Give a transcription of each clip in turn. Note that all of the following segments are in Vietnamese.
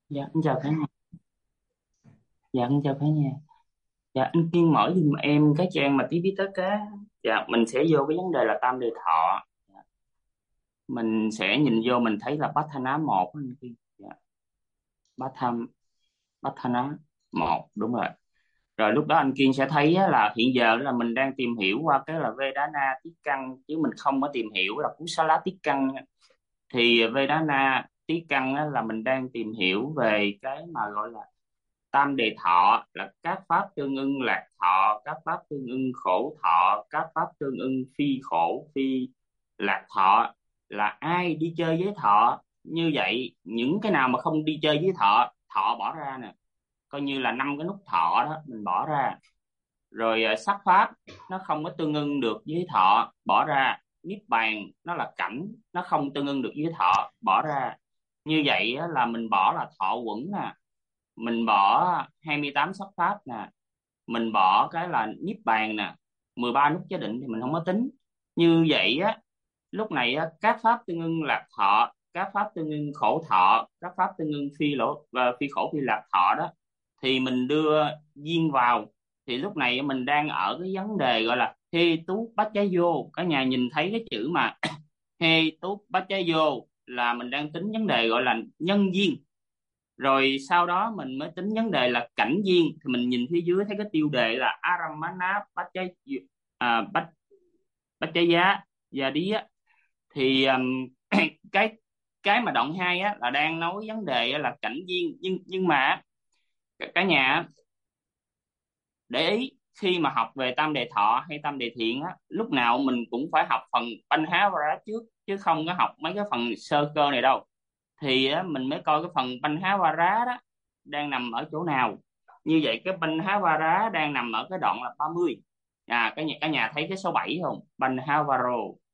Dạ, anh chào cả nhà. Dạ, anh chào cả nhà. Dạ, anh Kiên mở giùm em cái trang mà tí bí tất cá. Dạ, mình sẽ vô cái vấn đề là tam đề thọ. Dạ, mình sẽ nhìn vô mình thấy là Patthana một anh Kiên. Dạ, Pattham, Patthana một đúng rồi. Rồi lúc đó anh Kiên sẽ thấy á, là hiện giờ là mình đang tìm hiểu qua cái là Vedana Tiết Căn chứ mình không có tìm hiểu là Kusala Tiết Căn. Thì Vedana Tiết Căn á, là mình đang tìm hiểu về cái mà gọi là tam đề thọ, là các pháp tương ưng lạc thọ, các pháp tương ưng khổ thọ, các pháp tương ưng phi khổ phi lạc thọ, là ai đi chơi với thọ. Như vậy những cái nào mà không đi chơi với thọ, thọ bỏ ra nè, coi như là năm cái nút thọ đó mình bỏ ra. Rồi sắc pháp nó không có tương ưng được với thọ, bỏ ra. Niết bàn nó là cảnh, nó không tương ưng được với thọ, bỏ ra. Như vậy á, là mình bỏ là thọ uẩn nè, mình bỏ 28 sắc pháp nè, mình bỏ cái là niết bàn nè, 13 nút giới định thì mình không có tính. Như vậy á, lúc này á, các pháp tương ưng lạc thọ, các pháp tương ưng khổ thọ, các pháp tương ưng phi lỗ và phi khổ phi lạc thọ đó, thì mình đưa duyên vào. Thì lúc này mình đang ở cái vấn đề gọi là hê tú bát chá vô. Cả nhà nhìn thấy cái chữ mà hê tú bát chá vô là mình đang tính vấn đề gọi là nhân duyên. Rồi sau đó mình mới tính vấn đề là cảnh duyên. Thì mình nhìn phía dưới thấy cái tiêu đề là Aramana bát chá, bát bát chá giá gia đi á. Thì cái cái mà đoạn 2 á là đang nói vấn đề á là cảnh duyên. Nhưng mà cả nhà để ý, khi mà học về tam đề thọ hay tam đề thiện á, lúc nào mình cũng phải học phần Banh Vara trước, chứ không có học mấy cái phần sơ cơ này đâu. Thì á, mình mới coi cái phần Banh Vara đó đang nằm ở chỗ nào. Như vậy cái Banh Vara đang nằm ở cái đoạn là 30. Cả nhà thấy cái số 7 không, Banh-varo.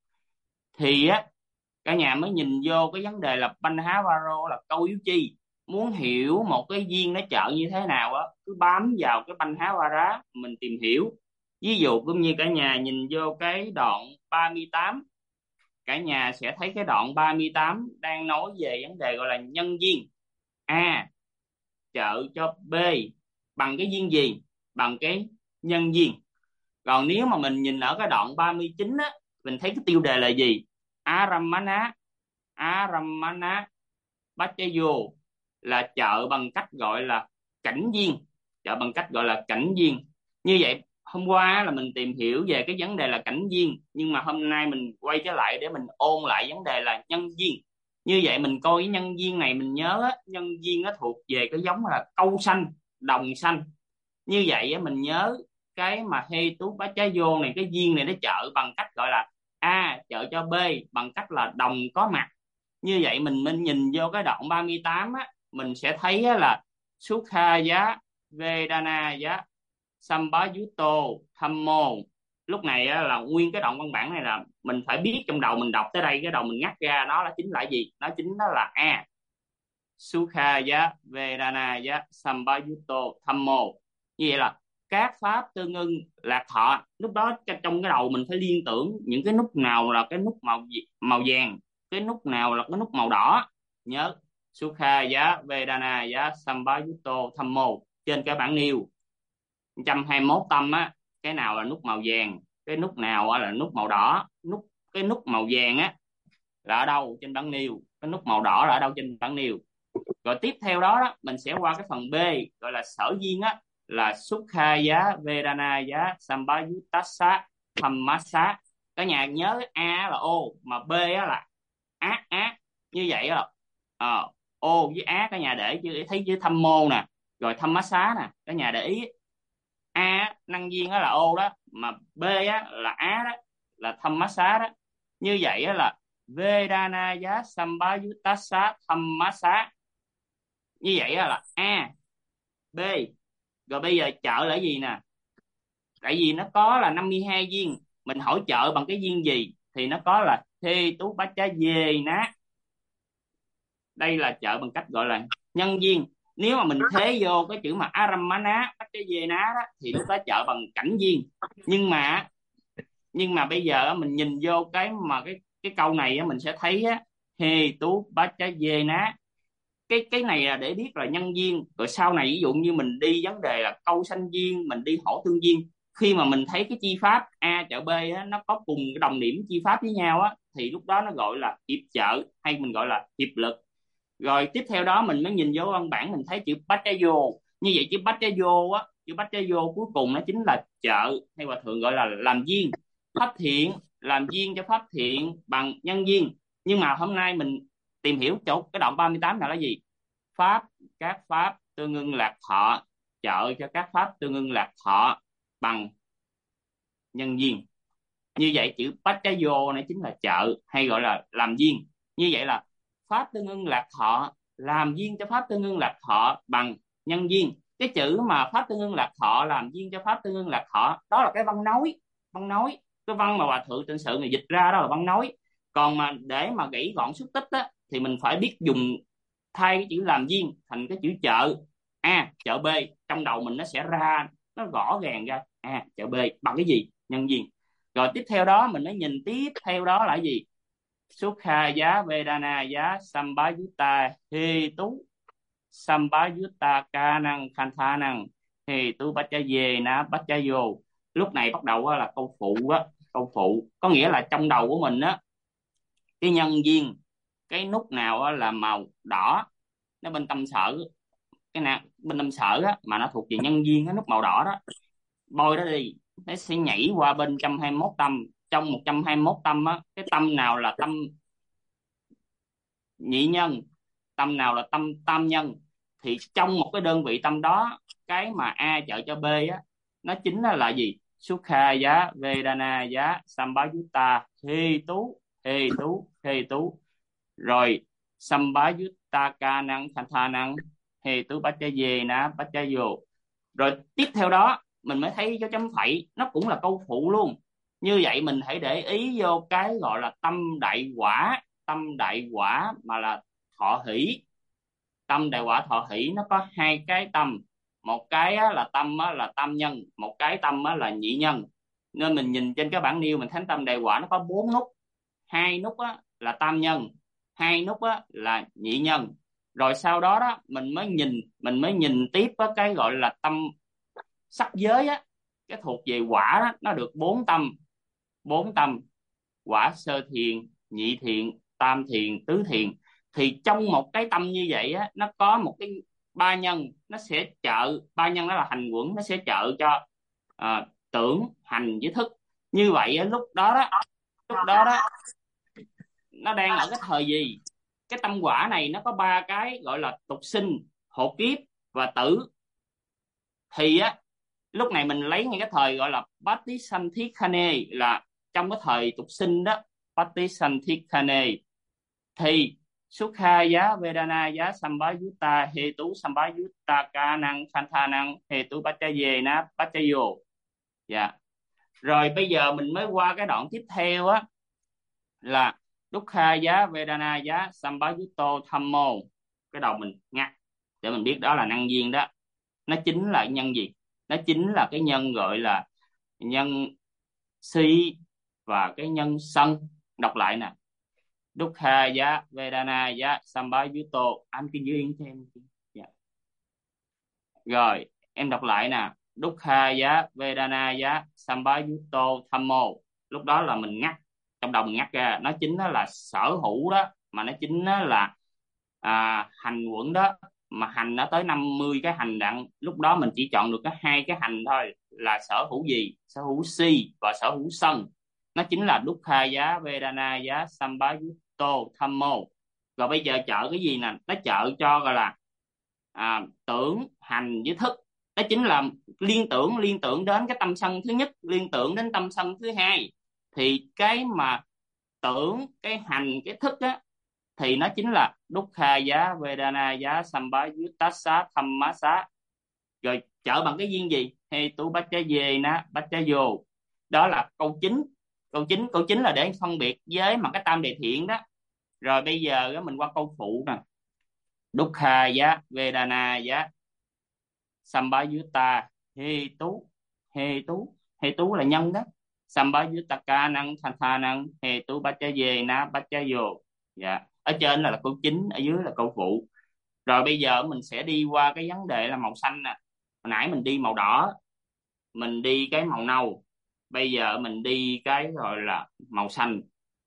Thì á, cả nhà mới nhìn vô cái vấn đề là Banh-varo là câu yếu chi. Muốn hiểu một cái duyên nó trợ như thế nào á, cứ bám vào cái Banh-vara mình tìm hiểu. Ví dụ cũng như cả nhà nhìn vô cái đoạn 38, cả nhà sẽ thấy cái đoạn 38 đang nói về vấn đề gọi là nhân duyên. A trợ cho B bằng cái duyên gì? Bằng cái nhân duyên. Còn nếu mà mình nhìn ở cái đoạn 39 á, mình thấy cái tiêu đề là gì? Aramana, Aramana Bhattacharya, là trợ bằng cách gọi là cảnh duyên, trợ bằng cách gọi là cảnh duyên. Như vậy hôm qua là mình tìm hiểu về cái vấn đề là cảnh duyên, nhưng mà hôm nay mình quay trở lại để mình ôn lại vấn đề là nhân duyên. Như vậy mình coi cái nhân duyên này, mình nhớ á, nhân duyên nó thuộc về cái giống là câu sanh, đồng sanh. Như vậy á, mình nhớ cái mà hê tú bá chá vô này, cái duyên này nó trợ bằng cách gọi là A trợ cho B bằng cách là đồng có mặt. Như vậy mình nhìn vô cái đoạn 38 á, mình sẽ thấy á là Sukha giá, Vedana giá, Sambayutto Thammo. Lúc này á, là nguyên cái đoạn văn bản này là mình phải biết, trong đầu mình đọc tới đây cái đầu mình ngắt ra nó là chính là gì. Nó chính đó là A Sukha giá, Vedana giá, Sambayutto Thammo. Như vậy là các pháp tương ưng lạc thọ. Lúc đó trong cái đầu mình phải liên tưởng những cái nút nào là cái nút màu vàng, cái nút nào là cái nút màu đỏ. Nhớ Sukha giá, Vedana giá, Sambayutto Thammo. Trên cái bảng nêu 121 tâm á, cái nào là nút màu vàng, cái nút nào á là nút màu đỏ. Cái nút màu vàng á là ở đâu trên bảng nêu, cái nút màu đỏ là ở đâu trên bảng nêu. Rồi tiếp theo đó, mình sẽ qua cái phần B gọi là sở duyên á, là Sukha giá, Vedana giá, Sambayutassa Dhammassa. Cả nhà nhớ A là O mà B á là á á. Như vậy là O với á, cả nhà để thấy chữ thâm mô nè, rồi thâm mát xá nè. Cả nhà để ý A năng viên đó là O đó, mà B á là á đó, là thâm mát xá đó. Như vậy á là Vedana giá Sambayutassa thâm mát xá. Như vậy á là A B. Rồi bây giờ chợ là gì nè? Tại vì nó có là 52 viên, mình hỏi chợ bằng cái viên gì thì nó có là thê tú bát chá dê ná. Đây là chợ bằng cách gọi là nhân viên. Nếu mà mình thế vô cái chữ mà aramana bát chá dê ná đó thì lúc đó chợ bằng cảnh viên. Nhưng mà bây giờ mình nhìn vô cái mà cái câu này mình sẽ thấy á, hê tú bát chá dê ná cái này là để biết là nhân duyên. Rồi sau này ví dụ như mình đi vấn đề là câu sanh duyên, mình đi hỗ tương duyên, khi mà mình thấy cái chi pháp A trợ B á, nó có cùng cái đồng điểm chi pháp với nhau á, thì lúc đó nó gọi là hiệp trợ, hay mình gọi là hiệp lực. Rồi tiếp theo đó mình mới nhìn vô văn bản, mình thấy chữ Bacchayo. Như vậy chữ Bacchayo á, chữ Bacchayo cuối cùng nó chính là trợ, hay hòa thượng gọi là làm duyên. Pháp thiện làm duyên cho pháp thiện bằng nhân duyên. Nhưng mà hôm nay mình tìm hiểu chỗ cái đoạn 38 là gì? Pháp, các pháp tương ưng lạc thọ, trợ cho các pháp tương ưng lạc thọ bằng nhân duyên. Như vậy chữ Bacchayo này chính là trợ, hay gọi là làm duyên. Như vậy là pháp tương ưng lạc thọ làm duyên cho pháp tương ưng lạc thọ bằng nhân duyên. Cái chữ mà pháp tương ưng lạc thọ làm duyên cho pháp tương ưng lạc thọ, đó là cái văn nói. Văn nói, cái văn mà hòa thượng Tịnh Sự này dịch ra đó là văn nói. Còn mà để mà gãy gọn xúc tích á, thì mình phải biết dùng, thay cái chữ làm duyên thành cái chữ trợ. A trợ B, trong đầu mình nó sẽ ra, nó rõ ràng ra A trợ B bằng cái gì? Nhân duyên. Rồi tiếp theo đó mình mới nhìn tiếp theo đó là gì? Sukha giá Vedana giá Sambayutta He tú Sambayutta ca năng khantha năng He tú Bacchaye na Bacchayo. Lúc này bắt đầu á là câu phụ á. Câu phụ có nghĩa là trong đầu của mình á, cái nhân duyên, cái nút nào á là màu đỏ, nó bên tâm sở, cái nào bên tâm sở á mà nó thuộc về nhân duyên, cái nút màu đỏ đó, bôi đó đi, nó sẽ nhảy qua bên 121 tâm. Trong 121 tâm á, cái tâm nào là tâm nhị nhân, tâm nào là tâm tam nhân, thì trong một cái đơn vị tâm đó, cái mà A trợ cho B á, nó chính là gì? Sukha giá Vedana giá Sambayutta He tú He tú He tú. Rồi Sambayutta ca năng Thantha năng He tú Bacchaye na Bacchayo. Rồi tiếp theo đó mình mới thấy dấu chấm phẩy, nó cũng là câu phụ luôn. Như vậy mình hãy để ý vô cái gọi là tâm đại quả. Tâm đại quả mà là thọ hỷ. Tâm đại quả thọ hỷ nó có hai cái tâm. Một cái á, là tâm á, là tam nhân, một cái tâm á, là nhị nhân. Nên mình nhìn trên cái bảng nêu mình thấy tâm đại quả nó có bốn nút. Hai nút á, là tam nhân, hai nút á, là nhị nhân. Rồi sau đó đó mình mới nhìn tiếp á, cái gọi là tâm sắc giới á, cái thuộc về quả đó, nó được bốn tâm. Bốn tâm: quả sơ thiền, nhị thiền, tam thiền, tứ thiền. Thì trong một cái tâm như vậy á, nó có một cái ba nhân, nó sẽ trợ, ba nhân đó là hành quẩn, nó sẽ trợ cho tưởng, hành với thức. Như vậy á, lúc đó đó nó đang ở cái thời gì? Cái tâm quả này nó có ba cái gọi là tục sinh, hộ kiếp và tử. Thì á, lúc này mình lấy ngay cái thời gọi là Patisanthikhane, là trong cái thời tục sinh đó. Patisanthikhane thì Sukha giá Vedana giá Sambayutta He tú Sambayutta ca năng Khantha năng He tú Bacchaye na Bacchayo. Dạ. Rồi bây giờ mình mới qua cái đoạn tiếp theo á, là Dukkha giá Vedana giá Sambayutto Thammo. Cái đầu mình ngắt để mình biết đó là năng duyên đó. Nó chính là nhân gì? Nó chính là cái nhân gọi là nhân si và cái nhân sân. Đọc lại nè: Dukkha giá Vedana giá Sambayutto. Anh cứ giữ yên cho em. Dạ. Rồi em đọc lại nè: Dukkha giá Vedana giá Sambayutto Thammo. Lúc đó là mình ngắt, trong đầu mình ngắt ra, nó chính là sở hữu đó, mà nó chính là hành quẩn đó. Mà hành nó tới 50 cái hành đặng, lúc đó mình chỉ chọn được có hai cái hành thôi, là sở hữu gì? Sở hữu si và sở hữu sân. Nó chính là Dukkha giá Vedana giá Sambayutto Thammo. Rồi bây giờ trợ cái gì nè? Nó trợ cho gọi là tưởng, hành với thức. Đó chính là liên tưởng đến cái tâm sân thứ nhất, liên tưởng đến tâm sân thứ hai. Thì cái mà tưởng, cái hành, cái thức á, thì nó chính là Dukkha giá Vedana giá Sambayuttassa Dhammassa. Rồi trợ bằng cái duyên gì? He tu Bacchaye na Bacchayo. Đó là câu chính. Câu chính là để phân biệt với mà cái tam đề thiện đó. Rồi bây giờ á, mình qua câu phụ nè: Dukkha giá Vedana giá Sambayutta He tú. He tú là nhân đó. Sambayutta ca năng Thantha năng He tú Bacchaye na Bacchayo. Dạ. Ở trên là câu chính, ở dưới là câu phụ. Rồi bây giờ mình sẽ đi qua cái vấn đề là màu xanh nè. Hồi nãy mình đi màu đỏ, mình đi cái màu nâu, bây giờ mình đi cái gọi là màu xanh.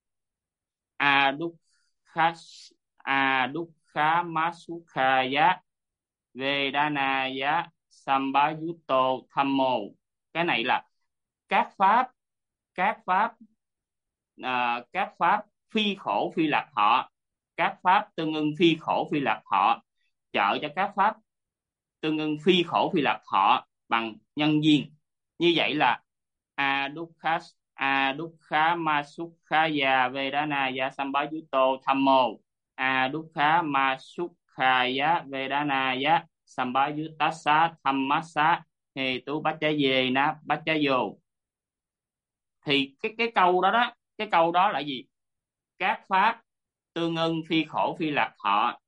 Adukha Adukha Masukaya Vedanaya Sambayuto Thammo. Cái này là các pháp, các pháp các pháp phi khổ phi lạc thọ, các pháp tương ưng phi khổ phi lạc thọ, trợ cho các pháp tương ưng phi khổ phi lạc thọ bằng nhân duyên. Như vậy là adukha adukha masukhaya vedanaya sambayuto thammo, adukha masukhaya vedanaya sambayutassa dhammassa hetu bacchaye na bacchayo. Thì cái câu đó đó, cái câu đó là gì? Các pháp tương ưng phi khổ phi lạc thọ,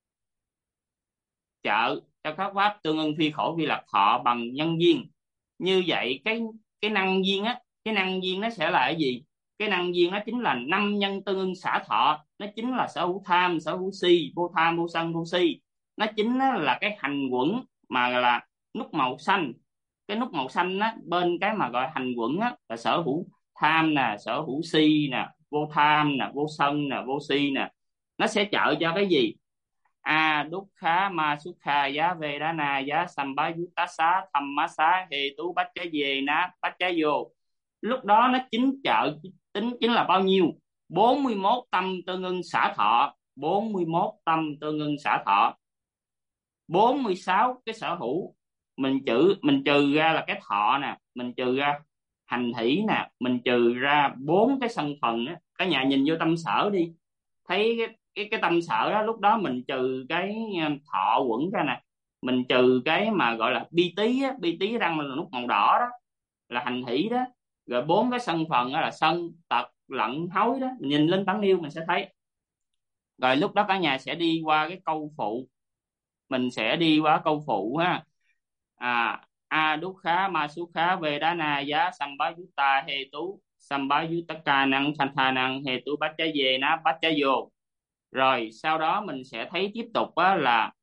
trợ cho các pháp tương ưng phi khổ phi lạc thọ bằng nhân duyên. Như vậy cái năng duyên á, cái năng duyên nó sẽ là cái gì? Cái năng duyên nó chính là năm nhân tương ưng xả thọ, nó chính là sở hữu tham, sở hữu si, vô tham vô sân vô si. Nó chính là cái hành quẩn mà là nút màu xanh. Cái nút màu xanh á, bên cái mà gọi hành quẩn á là sở hữu tham nè, sở hữu si nè, vô tham nè, vô sân nè, vô si nè. Nó sẽ trợ cho cái gì? Dukkha ma sukha giá vedana giá sambayutassa dhammassa hetu baccha về ná baccha vô. Lúc đó nó chính trợ, tính chính là bao nhiêu? 41 tâm tương ưng xả thọ, 41 tâm tương ưng xả thọ, 46 cái sở hữu. Mình trừ ra là cái thọ nè, mình trừ ra hành hỷ nè, mình trừ ra bốn cái sân phần á. Cả nhà nhìn vô tâm sở đi, thấy cái tâm sở đó, lúc đó mình trừ cái thọ quẩn ra nè, mình trừ cái mà gọi là bi tí á, bi tí đang là nút màu đỏ đó, là hành hỷ đó. Rồi bốn cái sân phần đó là sân tật lận hối đó, mình nhìn lên bản yêu mình sẽ thấy. Rồi lúc đó cả nhà sẽ đi qua cái câu phụ, mình sẽ đi qua câu phụ ha. Dukkha ma sukha vedana giá sambayutta hetu sambayuttaka năng sanh năng hetu baccha về ná baccha vô. Rồi sau đó mình sẽ thấy tiếp tục á, là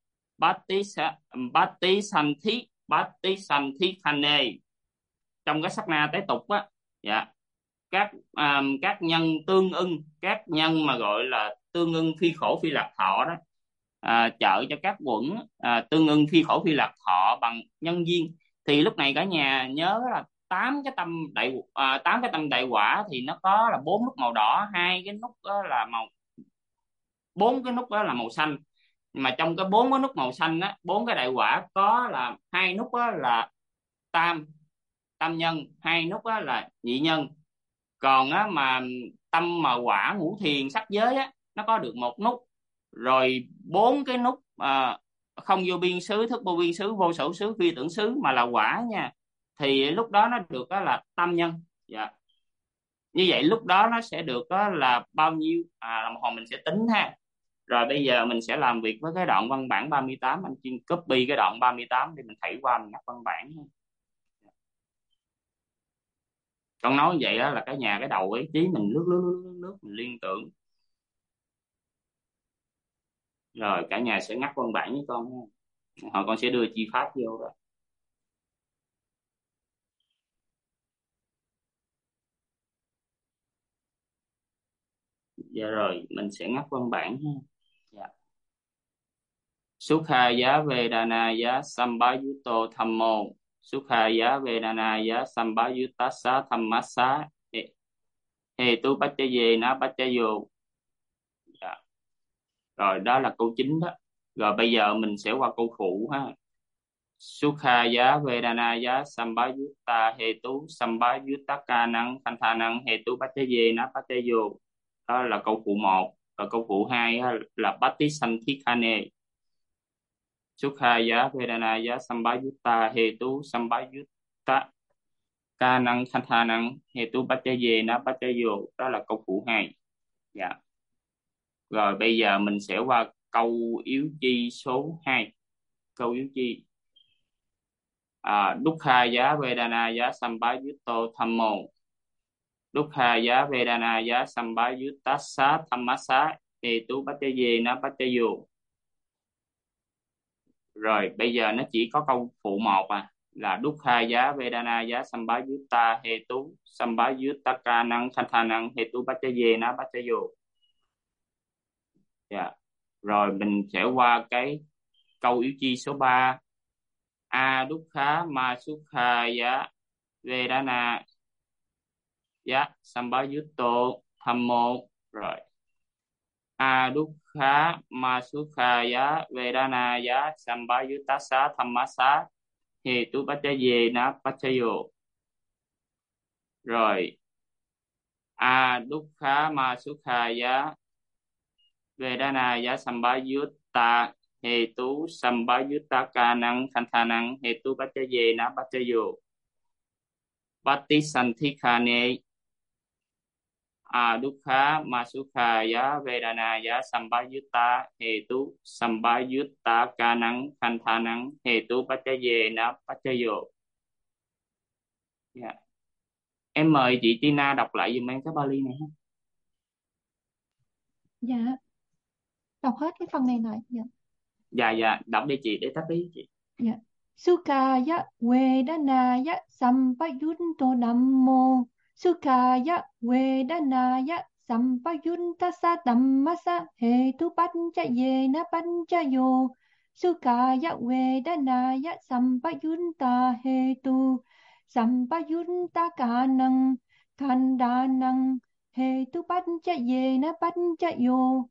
Batti Santhi, Batti Santhi Khane. Trong cái sắc na tế tục á, dạ, các nhân tương ưng, các nhân mà gọi là tương ưng phi khổ phi lạc thọ đó, trợ cho các quẩn tương ưng phi khổ phi lạc thọ bằng nhân duyên. Thì lúc này cả nhà nhớ là tám cái tâm đại quả thì nó có là bốn nút màu đỏ, hai cái nút đó là màu, bốn cái nút đó là màu xanh. Mà trong cái bốn cái nút màu xanh á, bốn cái đại quả có là hai nút đó là tam tam nhân, hai nút đó là nhị nhân. Còn á mà tâm mà quả ngũ thiền sắc giới á, nó có được một nút. Rồi bốn cái nút không vô biên xứ, thức vô biên xứ, vô sở xứ, phi tưởng xứ mà là quả nha, thì lúc đó nó được đó là tam nhân. Dạ. Như vậy lúc đó nó sẽ được đó là bao nhiêu, là một hồi mình sẽ tính ha. Rồi bây giờ mình sẽ làm việc với cái đoạn văn bản 38. Anh chuyên copy cái đoạn 38 để mình thảy qua mình ngắt văn bản. Con nói như vậy đó là cái nhà cái đầu ý chí mình lướt lướt lướt lướt, lướt mình liên tưởng. Rồi cả nhà sẽ ngắt văn bản với con nha. Hồi con sẽ đưa chi pháp vô rồi. Dạ rồi mình sẽ ngắt văn bản ha. Dạ. Sukha giá Vedana giá Sambayuto Thammo, Sukha giá Vedana giá Sambayutassa Dhammassa Hetu Bacchaye na Bacchayo. Dạ. Rồi đó là câu chính đó. Rồi bây giờ mình sẽ qua câu phụ ha. Sukha giá Vedana giá Sambayutta Hetu Sambayuttaka năng Santha năng Hetu Bacchaye na Bacchayo. Đó là câu phụ một. Và câu phụ hai là Patissanthikane. Sukha giá Vedana giá Sambayutta Hetu Sambayutta Ca năng Santha năng Hetu Bacchaye na Bacchayo. Đó là câu phụ hai. Dạ. Rồi bây giờ mình sẽ qua câu yếu chi số 2. Câu yếu chi. Dukkha giá Vedana giá Sambayutto Thammo, Dukkha giá Vedana giá Sambayuttassa Dhammassa Hetu Bacchaye na Bacchayo. Rồi bây giờ nó chỉ có câu phụ một là Dukkha giá Vedana giá Sambayutta Hetu Sambayutta năng Khatha năng Hetu Paccayena Paccayo. Dạ. Rồi mình sẽ qua cái câu yếu chi số 3. A Dukkha Ma Sukha giá Vedana giá Sambayutto Thammo. Rồi A Dukkha Ma Sukha giá Vedana giá Sambayuttassa Dhammassa Hetu Paccayena Paccayo. Rồi A Dukkha Ma Sukha giá Vedana giá Sambayutta Hetu Sambayuttaka năng Khatha năng Hetu Paccayena Paccayo. Patissanthikane A Dukkha Ma Sukha giá Vedana giá Sambayutta Hetu Sambayuttaka năng Khatha năng Hetu Paccayena Paccayo. Dạ. Em mời chị Tina đọc lại giùm em cái Bali này ha. Dạ, đọc hết cái phần này lại. Dạ, đọc đi chị để tắt đi chị. Dạ. Sukaya Vedanaya Sampayunto Dhammo Sukaya Vedanaya Sampayuntassa Dhammassa Hetu Paccayena Paccayo Sukaya Vedanaya Sampayunta Hetu Sampayunta Kanang Khandanang Hetu Paccayena Paccayo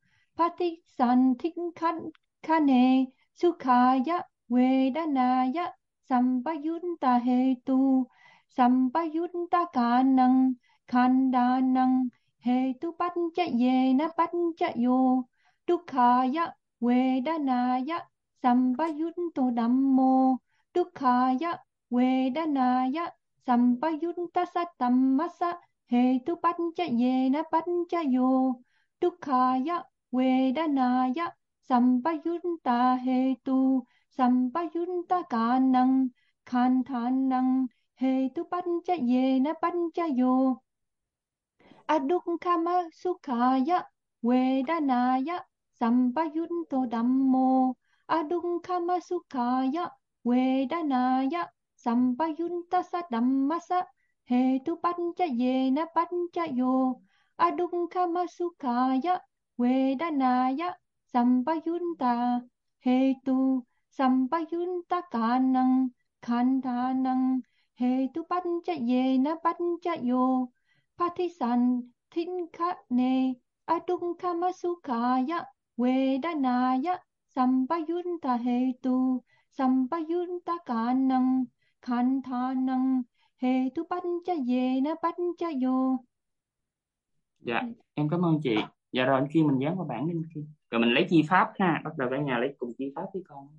Patissanthikkhane Sukaya Vedanaya Sampayunta Hetu Sampayunta Kanang Khandanang Hetu Paccayena Paccayo Dukkhaya Vedanaya Sampayunto Dhammo Dukkhaya Vedanaya Sampayunta Sattammassa Hetu Paccayena Paccayo Dukkhaya Vedanaya Sampayunta Hetu Sampayunta Kanang Khandanang Hetu Paccayena Paccayo Adukkama Sukhaya Vedanaya Sampayunto Dhammo Adukkama Sukhaya Vedanaya Sampayunta Dhammassa Hetu Paccayena Paccayo Adukkama Sukhaya Vedanaya Sampayunta Hetu Sampayunta Kanang Khandanang Hetu Paccayena Paccayo Patissanthikkhane Adukkama Sukhaya Vedanaya Sampayunta Hetu Sampayunta Kanang Khandanang Hetu Paccayena Paccayo. Dạ, em cảm ơn chị. Dạ rồi anh kia mình dán vào bảng đi anh kia. Rồi mình lấy chi pháp ha, bắt đầu cả nhà lấy cùng chi pháp với con.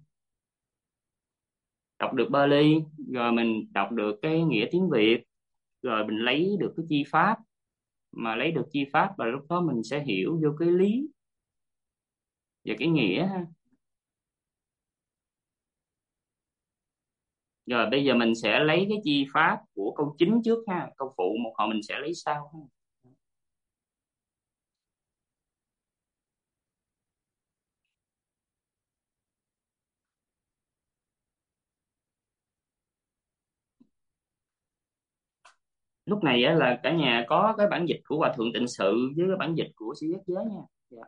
Đọc được Bali, rồi mình đọc được cái nghĩa tiếng Việt, rồi mình lấy được cái chi pháp, mà lấy được chi pháp và lúc đó mình sẽ hiểu vô cái lý và cái nghĩa ha. Rồi bây giờ mình sẽ lấy cái chi pháp của câu chính trước ha, câu phụ một hồi mình sẽ lấy sau ha. Lúc này á, là cả nhà có cái bản dịch của Hòa Thượng Tịnh Sự với cái bản dịch của Sư Giác Giới nha. Dạ.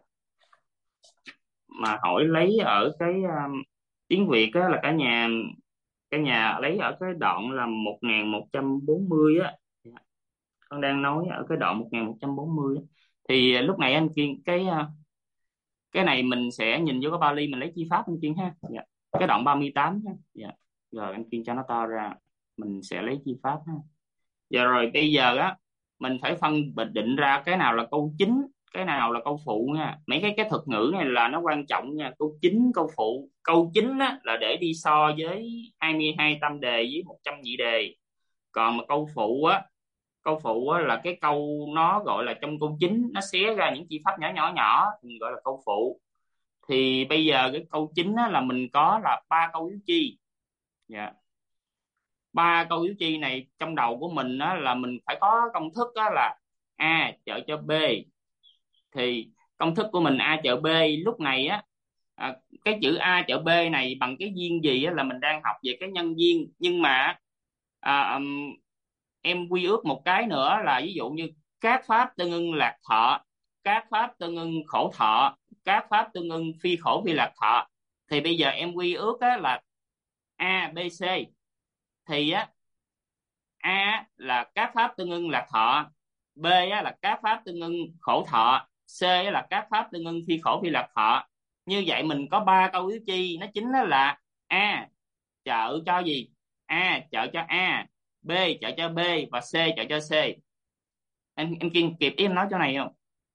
Mà hỏi lấy ở cái tiếng Việt á, là cả nhà lấy ở cái đoạn là 1140 á. Dạ. Con đang nói ở cái đoạn 1140 á. Thì lúc này anh Kiên cái này mình sẽ nhìn vô cái Bali mình lấy chi pháp anh Kiên ha. Dạ. Cái đoạn 38 ha. Dạ. Rồi anh Kiên cho nó to ra, mình sẽ lấy chi pháp ha. Giờ rồi bây giờ á mình phải phân định ra cái nào là câu chính, cái nào là câu phụ nha. Mấy cái thuật ngữ này là nó quan trọng nha. Câu chính, câu phụ. Câu chính á là để đi so với 22 tam đề với 100 nhị đề. Còn mà câu phụ á là cái câu nó gọi là trong câu chính nó xé ra những chi pháp nhỏ nhỏ nhỏ, mình gọi là câu phụ. Thì bây giờ cái câu chính á là mình có là ba câu yếu chi. Dạ. Ba câu yếu chi này trong đầu của mình á, là mình phải có công thức á, là A trợ cho B. Thì công thức của mình A trợ B lúc này á, cái chữ A chợ B này bằng cái duyên gì á, là mình đang học về cái nhân duyên. Nhưng mà à, em quy ước một cái nữa là ví dụ như các pháp tương ưng lạc thọ, các pháp tương ưng khổ thọ, các pháp tương ưng phi khổ phi lạc thọ. Thì bây giờ em quy ước á, là A B C. Thì á, A là các pháp tương ưng lạc thọ, B á, là các pháp tương ưng khổ thọ, C á, là các pháp tương ưng phi khổ phi lạc thọ. Như vậy mình có ba câu yếu chi, nó chính là A trợ cho gì, A trợ cho A, B trợ cho B, và C trợ cho C. Em Kiên kịp ý em nói chỗ này không?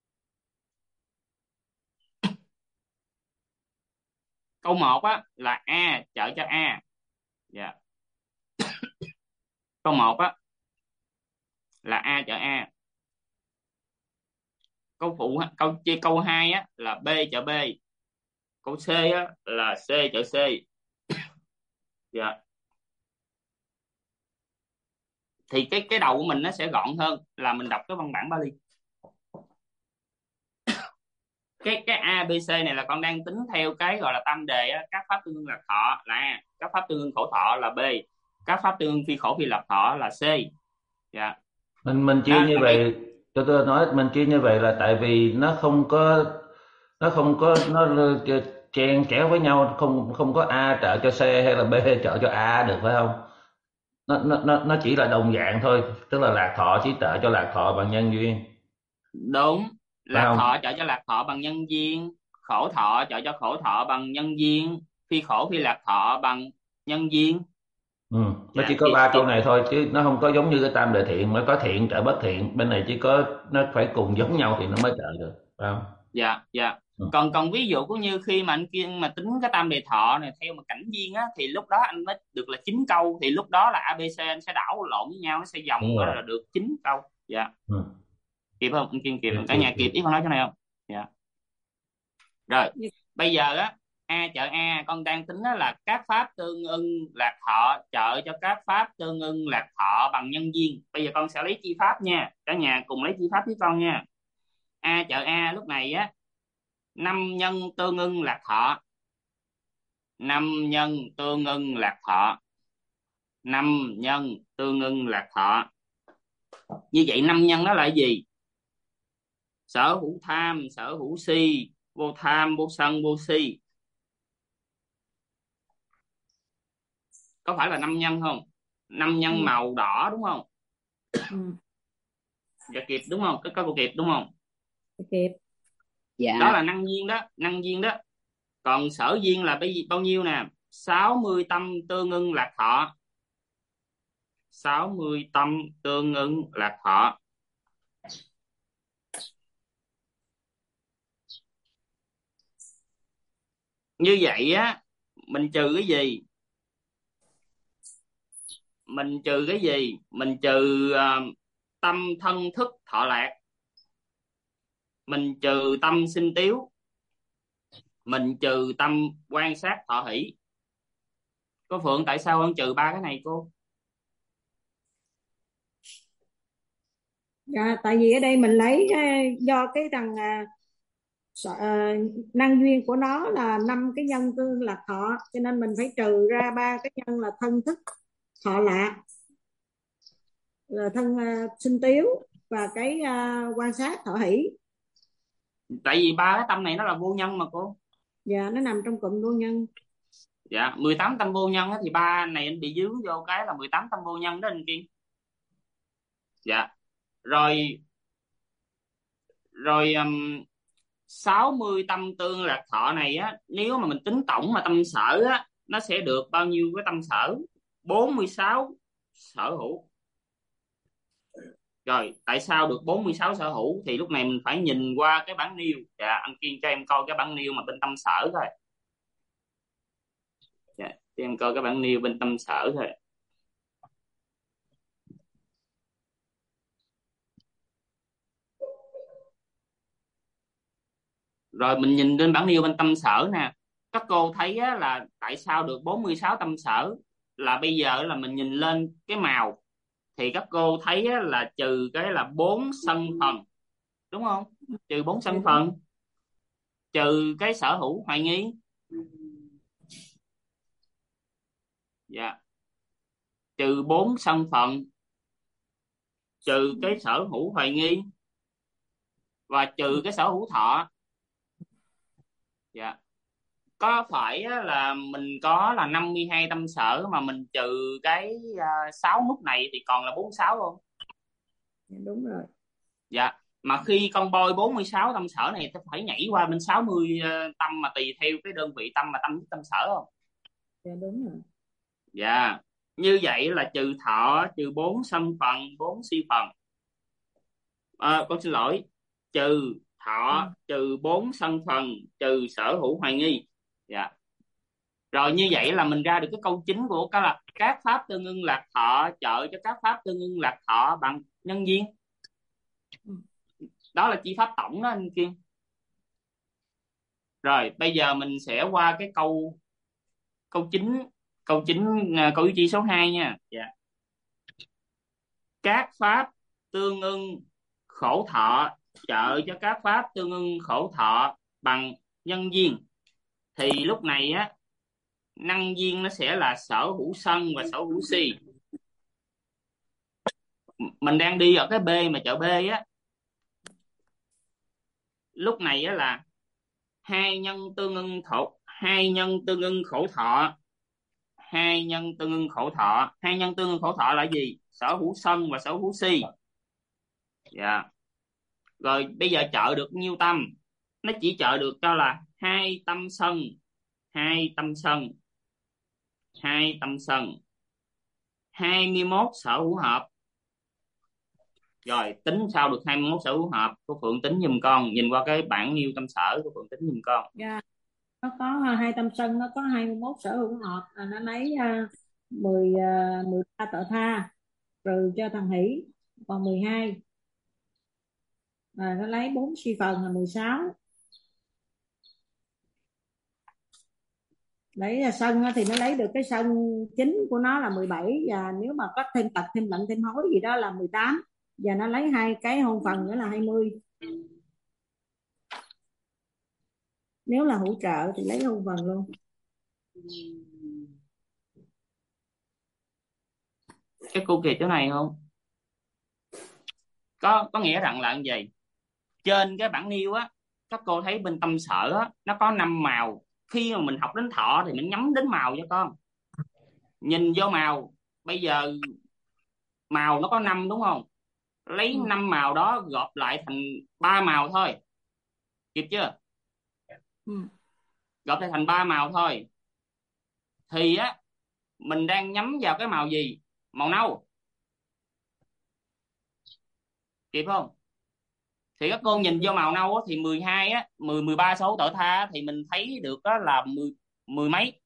Câu một á là A trợ cho A. Dạ. Câu một á là A trợ A. Câu hai á là B trợ B. Câu C á là C trợ C. Dạ. Thì cái đầu của mình nó sẽ gọn hơn là mình đọc cái văn bản Bali. Cái A B C này là con đang tính theo cái gọi là tam đề á, các pháp tương ưng lạc thọ là A, các pháp tương ưng khổ thọ là B, các pháp tương ưng phi khổ phi lạc thọ là C. Dạ. Mình chia Đó như là cái. vậy, tôi nói mình chia như vậy là tại vì nó không có nó chen chéo với nhau, không không có A trợ cho C hay là B trợ cho A được, phải không? Nó chỉ là đồng dạng thôi, tức là lạc thọ chỉ trợ cho lạc thọ bằng nhân duyên, Đúng. phải Lạc không? thọ trợ cho lạc thọ bằng nhân duyên, khổ thọ trợ cho khổ thọ bằng nhân duyên, phi khổ phi lạc thọ bằng nhân duyên. Nó chỉ Dạ. có ba câu này thôi chứ nó không có giống như cái tam đề thiện mới có thiện trợ bất thiện, bên này chỉ có nó phải cùng giống nhau thì nó mới trợ được, phải không? Dạ. Dạ. Ừ. Còn còn ví dụ cũng như khi mà anh Kiên mà tính cái tam đề thọ này theo mà cảnh duyên á, thì lúc đó anh mới được là 9 câu, thì lúc đó là ABC anh sẽ đảo lộn với nhau, nó sẽ vòng Đúng đó rồi. là được 9 câu. Dạ. Ừ. Kịp không anh Kiên, kịp Kịp, không? Cả kịp, nhà kịp kịp. ý con nói chỗ này không? Dạ. Rồi, bây giờ á, A chợ A con đang tính đó là các pháp tương ưng lạc thọ trợ cho các pháp tương ưng lạc thọ bằng nhân duyên. Bây giờ con sẽ lấy chi pháp nha, cả nhà cùng lấy chi pháp với con nha. A chợ A lúc này á, 5 nhân tương ưng lạc thọ, 5 nhân tương ưng lạc thọ, 5 nhân tương ưng lạc thọ. Như vậy 5 nhân đó là cái gì? Sở hữu tham, sở hữu si, vô tham vô sân vô si. Có phải là 5 nhân không? 5 nhân Ừ. màu đỏ đúng không? Ừ. Dạ kịp đúng không? Có cô kịp đúng không? Kịp. Đó Dạ. là năng duyên đó, năng duyên đó. Còn sở duyên là bao nhiêu nè? 60 tâm tương ưng lạc thọ, 60 tâm tương ưng lạc thọ. Như vậy á, mình trừ cái gì? Mình trừ cái gì? Mình trừ tâm thân thức thọ lạc, mình trừ tâm sinh tiếu, mình trừ tâm quan sát thọ hỷ. Cô Phượng tại sao con trừ ba cái này cô? Dạ, tại vì ở đây mình lấy do cái thằng năng duyên của nó là 5 cái nhân tương là thọ, cho nên mình phải trừ ra 3 cái nhân là thân thức thọ lạc, rồi thân sinh tiếu, và cái quan sát thọ hỷ. Tại vì ba cái tâm này nó là vô nhân mà cô. Dạ, nó nằm trong cụm vô nhân. Dạ, 18 tâm vô nhân á, thì ba này anh bị dướng vô cái là 18 tâm vô nhân đó anh Kiên. Dạ. Rồi, rồi 60 tâm tương lạc thọ này á, nếu mà mình tính tổng mà tâm sở á, nó sẽ được bao nhiêu cái tâm sở? 46 sở hữu. Rồi, tại sao được 46 sở hữu? Thì lúc này mình phải nhìn qua cái bản nêu. Dạ, anh Kiên cho em coi cái bản nêu mà bên tâm sở thôi. Dạ, cho em coi cái bản nêu bên tâm sở thôi. Rồi mình nhìn lên bản nêu bên tâm sở nè. Các cô thấy á, là tại sao được 46 tâm sở? Là bây giờ là mình nhìn lên cái màu thì các cô thấy á, là trừ cái là 4 sân phần, đúng không? Trừ 4 sân phần, trừ cái sở hữu hoài nghi, Dạ. Trừ 4 thân phận, trừ cái sở hữu hoài nghi, và trừ cái sở hữu thọ. Dạ. Có phải á, là mình có là 52 tâm sở mà mình trừ cái 6 nút này thì còn là 46 không? Dạ, đúng rồi. Dạ. Mà khi con bôi 46 tâm sở này ta phải nhảy qua bên 60 tâm, mà tùy theo cái đơn vị tâm mà tâm với tâm sở không? Dạ, đúng rồi. Dạ. Như vậy là trừ thọ, trừ 4 thân phận, 4 si phần. Con xin lỗi. Trừ thọ, trừ 4 thân phận, trừ sở hữu hoài nghi. Dạ. Rồi như vậy là mình ra được cái câu chính của cái là các pháp tương ưng lạc thọ trợ cho các pháp tương ưng lạc thọ bằng nhân duyên. Đó là chi pháp tổng đó anh Kiên. Rồi bây giờ mình sẽ qua cái câu câu chính câu yếu chi số 2 nha. Dạ. Các pháp tương ưng khổ thọ trợ cho các pháp tương ưng khổ thọ bằng nhân duyên. Thì lúc này á, năng duyên nó sẽ là sở hữu sân và sở hữu si. Mình đang đi ở cái B mà chợ B á, lúc này á là hai nhân tương ưng khổ, hai nhân tương ưng khổ thọ, hai nhân tương ưng khổ thọ, hai nhân tương ưng khổ thọ là gì? Sở hữu sân và sở hữu si. Dạ. Rồi bây giờ trợ được nhiêu tâm? Nó chỉ trợ được cho là hai tâm sân, hai tâm sân, hai tâm sân, 21 sở hữu hợp. Rồi tính sao được 21 sở hữu hợp? Cô Phượng tính giùm con, nhìn qua cái bảng nhiêu tâm sở, cô Phượng tính giùm con. Dạ. Nó có hai tâm sân, nó có 21 sở hữu hợp, nó lấy 13 tự tha trừ cho thằng hỷ còn 12, nó lấy 4 suy phần là 16. Lấy sân thì nó lấy được cái sân chính của nó là 17, và nếu mà có thêm tật thêm lận thêm hối gì đó là 18, và nó lấy hai cái hôn phần nữa là 20. Nếu là hỗ trợ thì lấy hôn phần luôn. Cái cô kịp chỗ này không? Có nghĩa rằng là như vậy. Trên cái bảng nêu á, các cô thấy bên tâm sở á, nó có 5 màu. Khi mà mình học đến thọ thì mình nhắm đến màu cho con. Nhìn vô màu, bây giờ màu nó có 5 đúng không? Lấy 5 màu đó gộp lại thành 3 màu thôi. Kịp chưa? Gộp lại thành 3 màu thôi. Thì á, mình đang nhắm vào cái màu gì? Màu nâu. Kịp không? Thì các cô nhìn vô màu nâu á, thì 12 á, 13 số tự tha thì mình thấy được đó là mười mấy,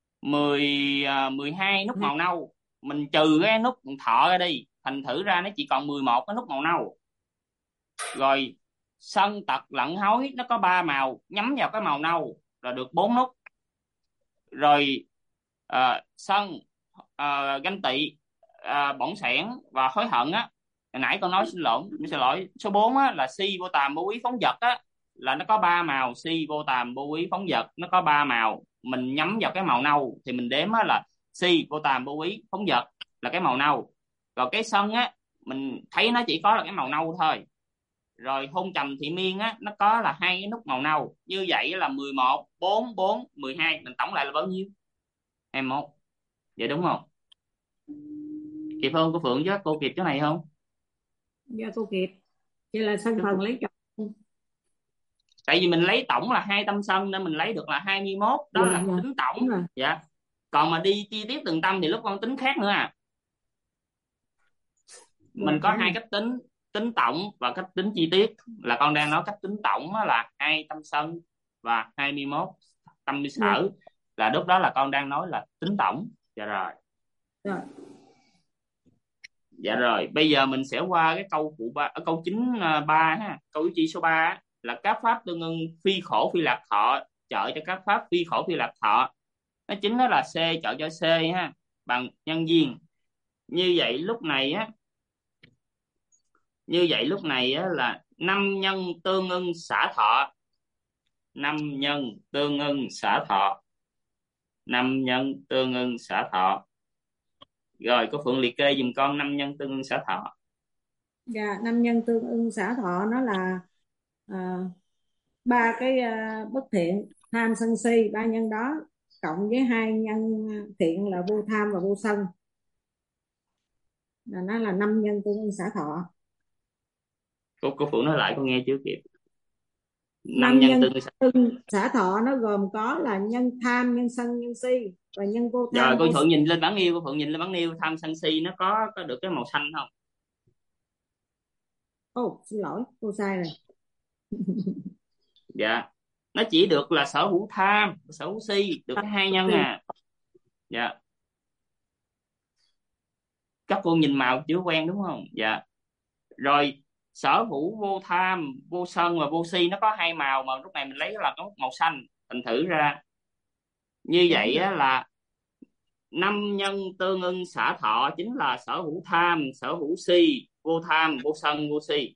12 nút màu nâu. Mình trừ cái nút thọ ra đi, thành thử ra nó chỉ còn 11 cái nút màu nâu. Rồi sân tật lẫn hối nó có 3 màu, nhắm vào cái màu nâu là được 4 nút. Rồi sân, ganh tị, bỏng sẻn và hối hận á, hồi nãy con nói xin lỗi, số 4 á là si vô tàm vô úy phóng dật á, là nó có 3 màu. Si vô tàm vô úy phóng dật nó có 3 màu, mình nhắm vào cái màu nâu thì mình đếm á là si vô tàm vô úy phóng dật là cái màu nâu. Rồi cái sân á, mình thấy nó chỉ có là cái màu nâu thôi. Rồi hôn trầm thị miên á, nó có là hai cái nút màu nâu. Như vậy là 11, 4, 4, 12, mình tổng lại là bao nhiêu? 21. Vậy đúng không? Kịp không cô Phượng chứ? Cô kịp chỗ này không? Dạ cô kịp. Vậy là sân phần lấy chồng. Tại vì mình lấy tổng là hai tâm sân nên mình lấy được là 21. Đó Dạ, là dạ. tính tổng. Đúng rồi. Dạ. Còn mà đi chi tiết từng tâm thì lúc con tính khác nữa à. Mình có hai cách tính, tính tổng và cách tính chi tiết. Là con đang nói cách tính tổng là hai tâm sân và 21 tâm sở. Là lúc đó là con đang nói là tính tổng. Dạ rồi. Rồi. Dạ rồi, bây giờ mình sẽ qua cái câu phụ ba, ở câu chính 3 ha, câu yếu chi số 3 là các pháp tương ưng phi khổ phi lạc thọ trợ cho các pháp phi khổ phi lạc thọ. Nó chính đó là C trợ cho C ha, bằng nhân duyên. Như vậy lúc này á là 5 nhân tương ưng xả thọ. 5 nhân tương ưng xả thọ. 5 nhân tương ưng xả thọ. Rồi cô Phượng liệt kê giùm con 5 nhân tương ưng sở thọ. Dạ, năm nhân tương ưng xả thọ nó là ba cái bất thiện tham sân si, ba nhân đó cộng với hai nhân thiện là vô tham và vô sân, là nó là năm nhân tương ưng xả thọ. Cô Phượng nói lại con nghe chưa kịp. 5 Năm nhân nhân tương ưng. tương xả thọ nó gồm có là nhân tham, nhân sân, nhân si và nhân vô Rồi tham cô vô Phượng sân. nhìn lên bản yêu, cô Phượng nhìn lên bản yêu, tham sân si nó có được cái màu xanh không? Ồ, xin lỗi, cô sai rồi. Dạ, nó chỉ được là sở hữu tham, sở hữu si, được cái hai nhân à. Dạ, các cô nhìn màu chưa quen đúng không? Dạ. Rồi sở hữu vô tham, vô sân và vô si nó có hai màu, mà lúc này mình lấy là có màu xanh. Thành thử ra như Đúng vậy rồi. á, là năm nhân tương ưng xả thọ chính là sở hữu tham, sở hữu si, vô tham, vô sân, vô si.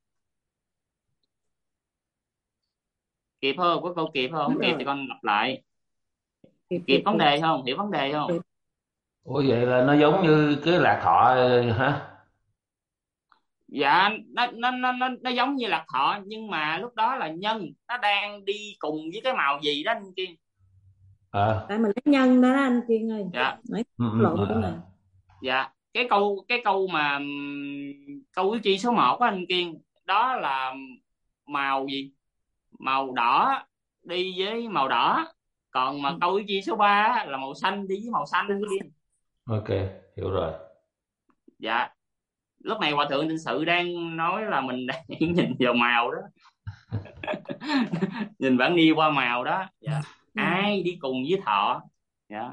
Kịp không? Có câu kịp không? Đúng Không kịp thì rồi. con lặp lại. Kịp Kịp kịp vấn kịp đề không? Hiểu vấn đề không? kịp. Ủa vậy là nó giống như cái lạc thọ hả? Dạ, nó giống như lạc thọ, nhưng mà lúc đó là nhân nó đang đi cùng với cái màu gì đó anh Kiên. Ờ. Tại mình lấy nhân đó, đó anh Kiên ơi, Dạ. nãy lộn cái này. Dạ, cái câu mà câu yếu chi số 1 á anh Kiên, đó là màu gì? Màu đỏ đi với màu đỏ. Còn mà câu yếu chi số 3 á, là màu xanh đi với màu xanh anh Kiên. Ok, hiểu rồi. Dạ, lúc này hòa thượng Tinh Sự đang nói là mình đang nhìn vào màu đó. Nhìn bản yêu qua màu đó. Dạ, ai đi cùng với thọ. Dạ,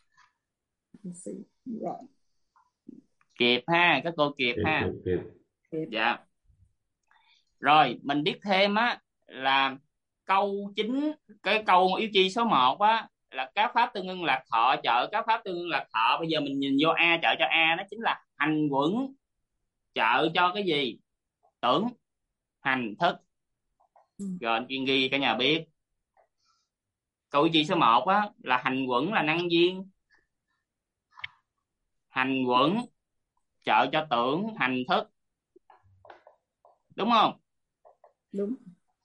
Rồi, kịp ha, các cô kịp Kịp ha. kịp kịp. kịp. Dạ, rồi mình biết thêm á là câu chính, cái câu yếu chi số 1 á là các pháp tương ưng lạc thọ trợ các pháp tương ưng lạc thọ. Bây giờ mình nhìn vô a trợ cho a, nó chính là hành quẩn trợ cho cái gì? Tưởng hành thức. Rồi anh Kiên ghi cả nhà biết. Câu yếu chi số 1 á là hành quẩn là năng viên, hành quẩn trợ cho tưởng hành thức, đúng không? Đúng.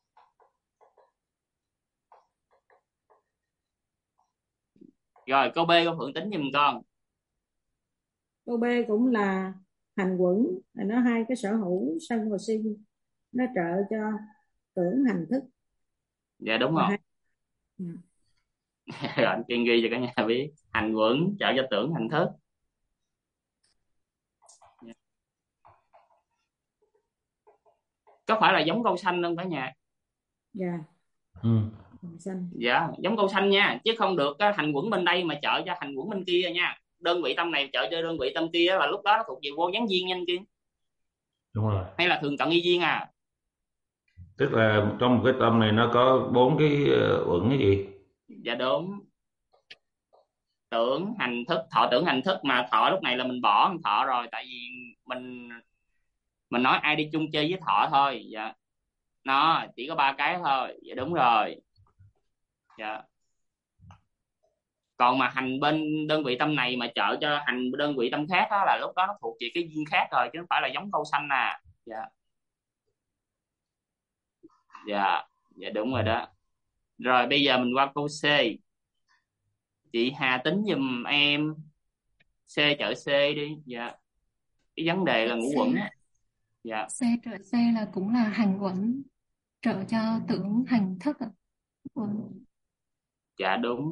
Rồi câu B câu Phượng tính giùm con. Câu B cũng là hành quẩn, là nó hai cái sở hữu sân và si, nó trợ cho tưởng hành thức Dạ đúng và không? hai. Ừ. Rồi anh Kiên ghi cho cả nhà biết, hành quẩn trợ cho tưởng hành thức. Có phải là giống câu xanh không cả nhà? Dạ, Ừ. xanh. Dạ giống câu xanh nha, chứ không được cái hành quẩn bên đây mà trợ cho hành quẩn bên kia nha. Đơn vị tâm này trợ cho đơn vị tâm kia là lúc đó nó thuộc về vô gián duyên nha anh Kiên. Đúng rồi. Hay là thường cận y duyên à? Tức là trong một cái tâm này nó có bốn cái uẩn cái gì? Dạ đúng. Tưởng hành thức, thọ tưởng hành thức, mà thọ lúc này là mình bỏ thằng thọ rồi, tại vì mình nói ai đi chung chơi với thọ thôi. Dạ, nó chỉ có ba cái thôi. Dạ đúng rồi. Dạ, còn mà hành bên đơn vị tâm này mà trợ cho hành đơn vị tâm khác đó là lúc đó nó thuộc về cái duyên khác rồi, chứ không phải là giống câu xanh nè. Dạ. Dạ. Dạ đúng rồi đó. Rồi bây giờ mình qua câu C. Chị Hà tính giùm em C trợ C đi. Dạ, cái vấn đề là ngũ quẩn á. Dạ. C trợ C là cũng là hành quẩn trợ cho tưởng hành thức ạ. Dạ đúng.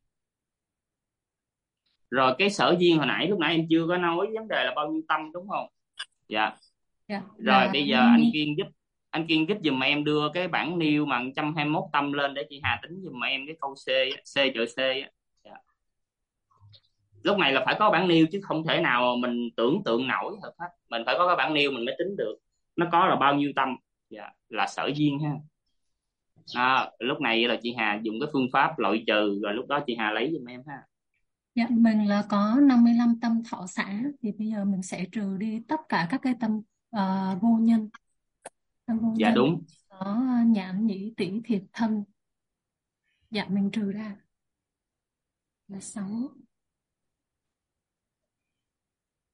Rồi cái sở duyên hồi nãy lúc nãy em chưa có nói vấn đề là bao nhiêu tâm đúng không? Dạ. Dạ, Rồi là bây giờ 50. anh Kiên giúp giùm em đưa cái bảng nêu mà 121 tâm lên để chị Hà tính giùm em cái câu C á, C trợ C á. Dạ. Lúc này là phải có bảng nêu chứ không thể nào mà mình tưởng tượng nổi thật hết. Mình phải có cái bảng nêu mình mới tính được. Nó có là bao nhiêu tâm. Dạ, là sở duyên ha. Lúc này là chị Hà dùng cái phương pháp loại trừ, rồi lúc đó chị Hà lấy giùm em ha. Dạ, mình là có 55 tâm thọ xã, thì bây giờ mình sẽ trừ đi tất cả các cái tâm vô nhân. Tâm vô Dạ nhân đúng. có nhãn nhĩ tỷ thiệt thân. Dạ, mình trừ ra là 6.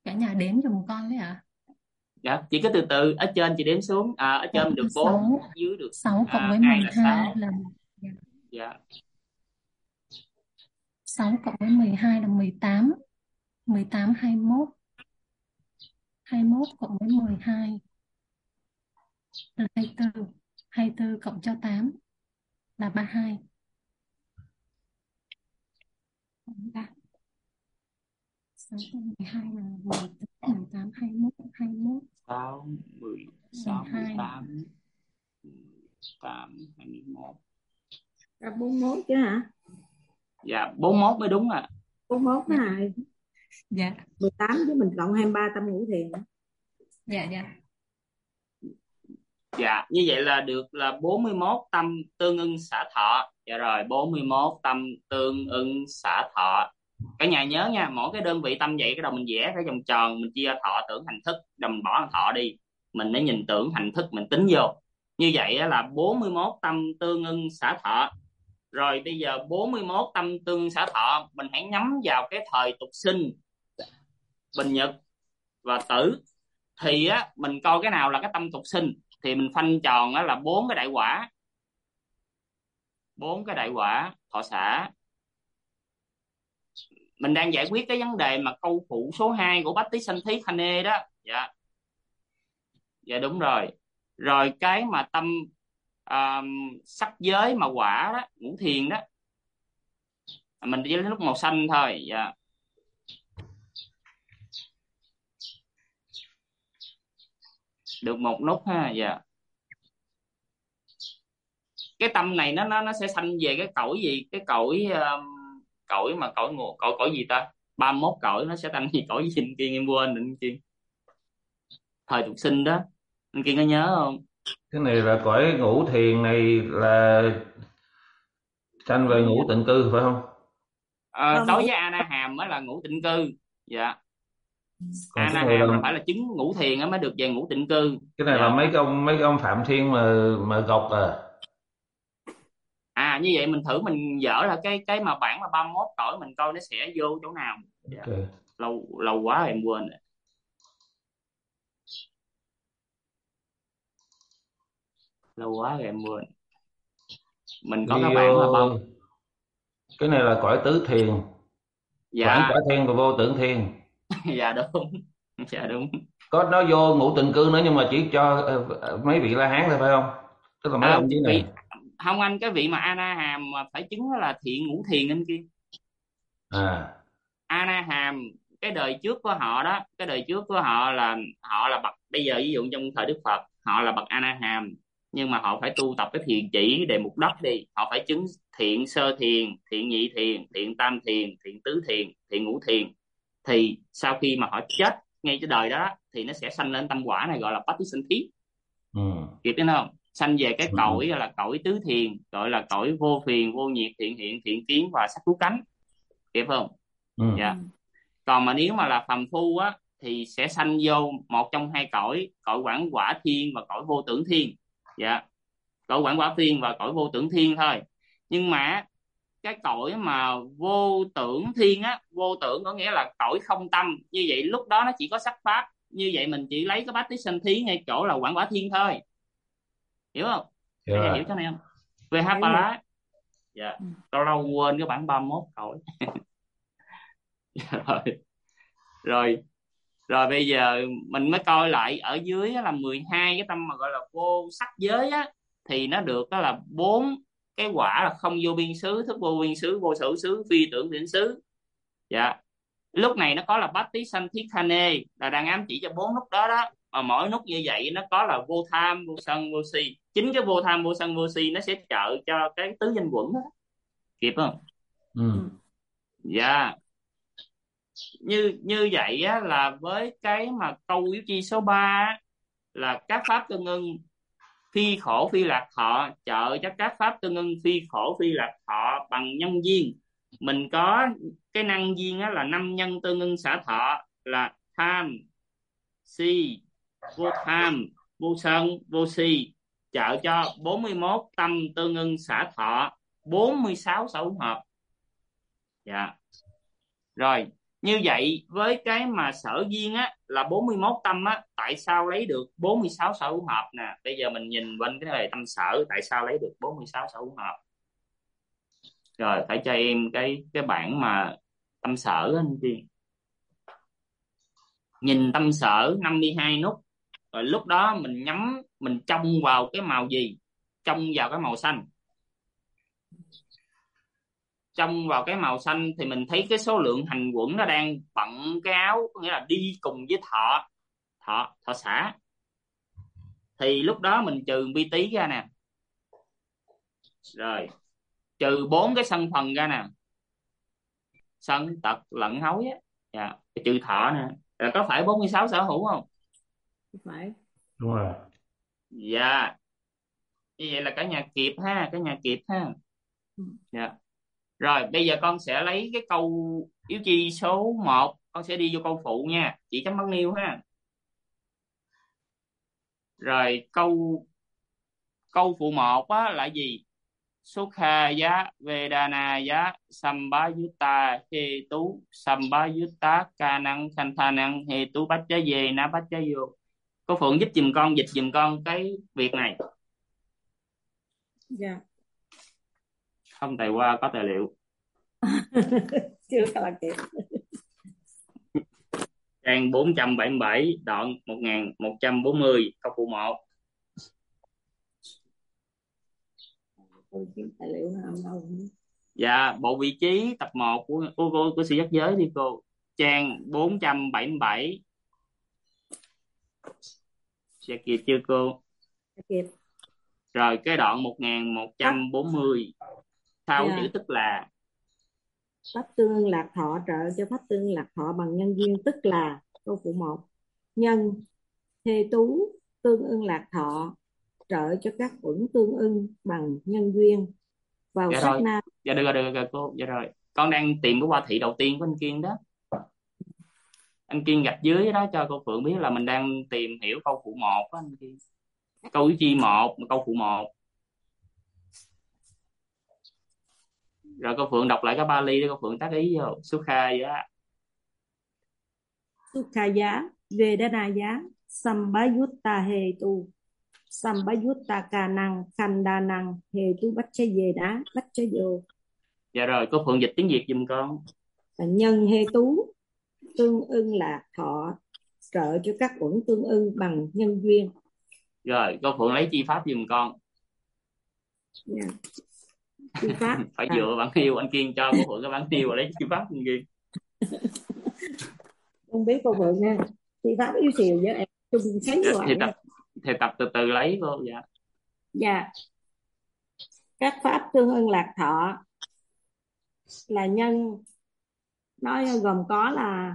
Cả nhà đếm giùm con đấy ạ. Dạ, chị cứ từ từ, ở trên chị đếm xuống, ở trên mình được 4, 6 dưới được 6 cộng với 2 là 12 6. là Dạ, 6 cộng với 12 là 18. 18 21. 21 cộng với 12 là 24. 24 cộng cho 8 là 32. 6 cộng 12 là 18, 21, 21, 6, 16, 12. 18, 21. Ra 41 chứ hả? Dạ, 41 mới đúng ạ. 41 đó hả? Dạ, 18 với mình cộng 23 tâm ngũ thiền. dạ, dạ. Dạ, như vậy là được là 41 tâm tương ưng xả thọ. Dạ rồi, 41 tâm tương ưng xả thọ. Cả nhà nhớ nha, mỗi cái đơn vị tâm vậy cái đầu mình vẽ cái vòng tròn, mình chia thọ tưởng hành thức, rồi mình bỏ thọ đi. Mình để nhìn tưởng hành thức mình tính vô. Như vậy là 41 tâm tương ưng xả thọ. Rồi bây giờ 41 tâm tương ưng xả thọ, mình hãy nhắm vào cái thời tục sinh, bình nhật và tử. Thì á mình coi cái nào là cái tâm tục sinh thì mình khoanh tròn á là 4 cái đại quả. 4 cái đại quả thọ xả. Mình đang giải quyết cái vấn đề mà câu phụ số 2 của Bát Tí Sanh Thí Khane đó. Dạ. Dạ đúng rồi. Rồi cái mà tâm sắc giới mà quả đó, ngũ thiền đó, mình chỉ lấy nút màu xanh thôi. Dạ. Được một nút ha. Dạ. Cái tâm này nó sẽ sanh về cái cõi gì, cái cõi cõi mà cõi ngộ, cõi gì ta, 31 cõi, nó sẽ sanh gì cõi gì anh Kiên, em quên rồi anh Kiên, thời tục sinh đó, anh Kiên có nhớ không? Cái này là cõi ngũ thiền này là sanh về ngũ tịnh cư phải không? Đối với A Na Hàm mới là ngũ tịnh cư. Dạ. Còn A cái Na này là Hàm là phải là chứng ngũ thiền á mới được về ngũ tịnh cư. cái này là Dạ. mấy cái ông Phạm Thiên mà gọc Như vậy mình thử mình dỡ là cái mà bảng là 31 cõi, mình coi nó sẽ vô chỗ nào. Dạ. Ok. Lâu quá em quên rồi. Lâu quá rồi em quên. Mình có Đi cái bảng là bao. cái này là cõi tứ thiền, quảng Dạ. quả thiên và vô tưởng thiên. Dạ đúng. Dạ đúng. Có nó vô ngũ tịnh cư nữa nhưng mà chỉ cho mấy vị La Hán thôi phải không? Tức là mấy ông dưới Vị này. không anh, cái vị mà A Na Hàm mà phải chứng là thiện ngũ thiền anh kia. À, A Na Hàm cái đời trước của họ đó, cái đời trước của họ là bậc, bây giờ ví dụ trong thời Đức Phật họ là bậc A Na Hàm, nhưng mà họ phải tu tập cái thiền chỉ đề mục đất đi, họ phải chứng thiện sơ thiền, thiện nhị thiền, thiện tam thiền, thiện tứ thiền, thiện ngũ thiền, thì sau khi mà họ chết ngay cái đời đó thì nó sẽ sanh lên tâm quả này gọi là Bát Tí Sanh Thí. ừ. Kịp đến không? Sanh về cái Ừ. cõi gọi là cõi tứ thiền, gọi là cõi vô phiền, vô nhiệt, thiện hiện, thiện kiến và sắc cứu cánh. Kịp không? Ừ. Dạ. Còn mà nếu mà là phàm phu á thì sẽ sanh vô một trong hai cõi, cõi quảng quả thiên và cõi vô tưởng thiên. Dạ. Cõi quảng quả thiên và cõi vô tưởng thiên thôi. Nhưng mà cái cõi mà vô tưởng thiên á, vô tưởng có nghĩa là cõi không tâm, như vậy lúc đó nó chỉ có sắc pháp, như vậy mình chỉ lấy cái Bát Tí Sanh Thí ngay chỗ là quảng quả thiên thôi, hiểu không? Cả nhà hiểu cái này không? Về Hapala. Dạ. Lâu lâu quên cái bản 31 cõi. Rồi. Rồi. Rồi bây giờ mình mới coi lại ở dưới là 12 cái tâm mà gọi là vô sắc giới á, thì nó được đó là 4 cái quả là không vô biên xứ, thức vô biên xứ, vô sở xứ, phi tưởng thiện xứ. Dạ. Lúc này nó có là Bát Tí Sanh Thí Khane là đang ám chỉ cho 4 nút đó đó. Mà mỗi nút như vậy nó có là vô tham, vô sân, vô si. Chính cái vô tham, vô sân, vô si nó sẽ trợ cho cái tứ danh quẩn đó. Kịp không? Ừ. Dạ. Như vậy á, là với cái mà câu yếu chi số 3 là các pháp tương ưng phi khổ phi lạc thọ trợ cho các pháp tương ưng phi khổ phi lạc thọ bằng nhân duyên. Mình có cái năng duyên á, là 5 nhân tương ưng xả thọ là tham, si, vô tham, vô sân, vô si, trợ cho 41 tâm tương ưng xả thọ, 46 sở hỗn hợp. Dạ. Rồi Như vậy với cái mà sở duyên á là 41 tâm á, tại sao lấy được 46 sở hữu hợp nè? Bây giờ mình nhìn bên cái này tâm sở, tại sao lấy được 46 sở hữu hợp? Rồi phải cho em cái bảng mà tâm sở á, anh chị. Nhìn tâm sở 52 nút. Rồi lúc đó mình nhắm, mình trông vào cái màu gì? Trông vào cái màu xanh. Trông vào cái màu xanh thì mình thấy cái số lượng hành quẩn nó đang bận cái áo, có nghĩa là đi cùng với thọ, thọ xả. Thì lúc đó mình trừ vi tý ra nè. Rồi trừ 4 cái sân phần ra nè. Sân, tật, lẫn, hối á. Dạ. Trừ thọ nè. Rồi có phải 46 sở hữu không? Phải. Đúng rồi. Dạ. Như vậy là cả nhà kịp ha, cả nhà kịp ha. Dạ. Rồi bây giờ con sẽ lấy cái câu yếu chi số 1, con sẽ đi vô câu phụ nha, chỉ chấm bấm niêu ha. Rồi câu phụ 1 á là gì? Sukha giá Vedana giá Sambayutta Hetu Sambayutta Ca năng Khanh Tha năng Hetu Bách Giá Về Na Bách Giá Vô. Cô Phượng giúp giùm con, dịch giùm con cái việc này. Dạ. Không tài qua có tài liệu. Chưa là kịp. Trang 477 đoạn 1140 câu phụ 1. Tôi kiếm tài liệu nào đâu. Dạ, bộ vị trí tập 1 của sự giác giới đi cô. Trang 477. Dạ kịp chưa cô? Kịp. Rồi cái đoạn 1140 sau Dạ. chữ tức là Pháp tương ưng lạc thọ trợ cho pháp tương ưng lạc thọ bằng nhân duyên, tức là câu phụ 1. Nhân thê tú tương ưng lạc thọ trợ cho các uẩn tương ưng bằng nhân duyên. Vào dạ sát rồi. na. Dạ được rồi cô. Dạ rồi. Con đang tìm cái hoa thị đầu tiên của anh Kiên đó. Anh Kiên gạch dưới đó cho cô Phượng biết là mình đang tìm hiểu câu phụ 1 đó anh Kiên. Câu yếu chi 1, câu phụ 1. Rồi cô Phượng đọc lại cái Bali để cô Phượng tác ý vô. Sukha giá. Sukha giá Vedana giá Sambayutta Hetu Sambayutta Ca năng Khanh Đa năng Hetu Bách Chế Về Đá Bách Chế Vô. Dạ rồi cô Phượng dịch tiếng Việt giùm con. Nhân hê tú tương ưng lạc thọ trợ cho các uẩn tương ưng bằng nhân duyên. Rồi cô Phượng lấy chi pháp giùm con. Yeah. Chi pháp Phải dựa bản yêu anh Kiên cho cô Phượng cái bản yêu và lấy chi pháp anh Kiên. Không biết cô Phượng nha. Chi pháp yếu xìu với em chung sấy Thì tập từ từ lấy cô. Dạ. Dạ. Các pháp tương ưng lạc thọ là nhân, nó gồm có là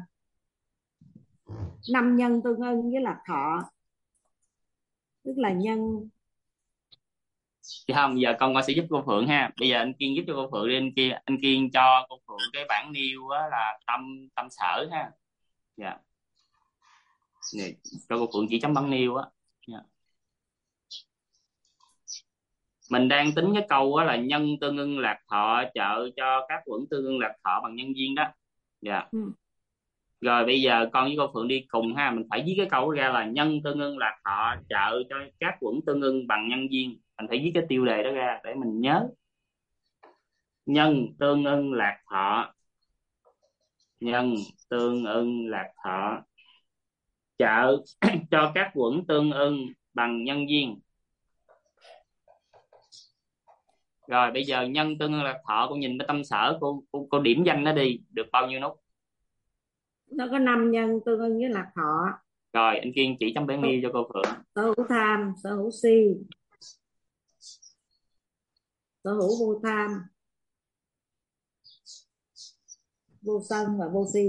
5 nhân tương ưng với lạc thọ, tức là nhân. Chứ không, giờ con sẽ giúp cô Phượng ha. Bây giờ anh Kiên giúp cho cô Phượng đi, anh Kiên cho cô Phượng cái bản nêu á là tâm sở ha. Dạ. Nè, cho cô Phượng chỉ chấm bản nêu á. Dạ. Mình đang tính cái câu á là nhân tương ưng lạc thọ trợ cho các uẩn tương ưng lạc thọ bằng nhân duyên đó. Dạ. Rồi bây giờ con với cô Phượng đi cùng ha, mình phải viết cái câu ra là nhân tương ưng lạc thọ trợ cho các uẩn tương ưng bằng nhân duyên. Mình phải viết cái tiêu đề đó ra để mình nhớ. Nhân tương ưng lạc thọ, nhân tương ưng lạc thọ trợ cho các uẩn tương ưng bằng nhân duyên. Rồi bây giờ nhân tương ưng lạc thọ, cô nhìn cái tâm sở, cô điểm danh nó đi, được bao nhiêu nút? Nó có 5 nhân tương ưng với lạc thọ. Rồi anh Kiên chỉ trong bản nêu cho cô Phượng. Sở hữu tham, sở hữu si, sở hữu vô tham, vô sân và vô si.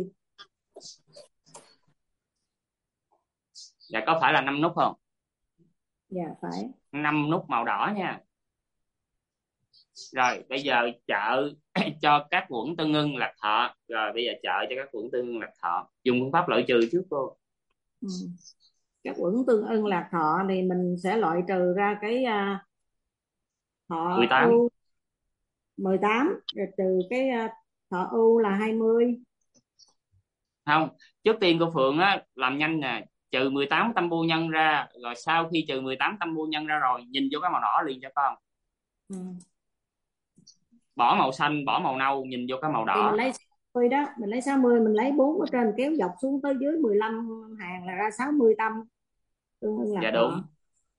Dạ có phải là 5 nút không? Dạ phải. 5 nút màu đỏ nha. Rồi bây giờ trợ cho các uẩn tương ưng lạc thọ. Rồi bây giờ trợ cho các uẩn tương ưng lạc thọ. Dùng phương pháp loại trừ trước cô. Các uẩn tương ưng lạc thọ thì mình sẽ loại trừ ra cái thọ 18. ưu 18, rồi trừ cái thọ ưu là 20. Không, trước tiên cô Phượng á làm nhanh nè, trừ 18 tâm vô nhân ra, rồi sau khi trừ 18 tâm vô nhân ra rồi nhìn vô cái màu đỏ liền cho con. Ừ. Bỏ màu xanh, bỏ màu nâu, nhìn vô cái màu Thì mình đỏ. lấy 60 đó, mình lấy 60, mình lấy 4 ở trên kéo dọc xuống tới dưới 15 hàng là ra 60 tâm, tương ưng Dạ lạc đúng. thọ.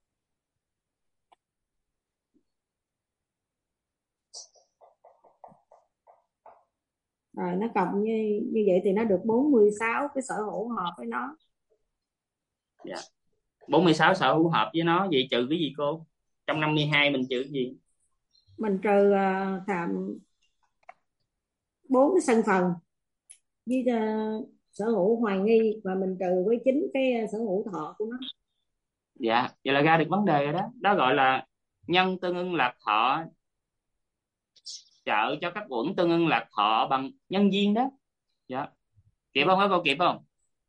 Rồi nó cộng như vậy thì nó được 46 cái sở hữu hợp với nó. Dạ. 46 sở hữu hợp với nó, vậy trừ cái gì cô? Trong 52 mình trừ cái gì? Mình trừ thảm 4 cái sân phần với sở hữu hoài nghi, và mình trừ với 9 cái sở hữu thọ của nó. Dạ, vậy là ra được vấn đề rồi đó. Đó gọi là nhân tương ưng lạc thọ trợ cho các uẩn tương ưng lạc thọ bằng nhân duyên đó. Dạ. Kịp không hả cô, kịp không?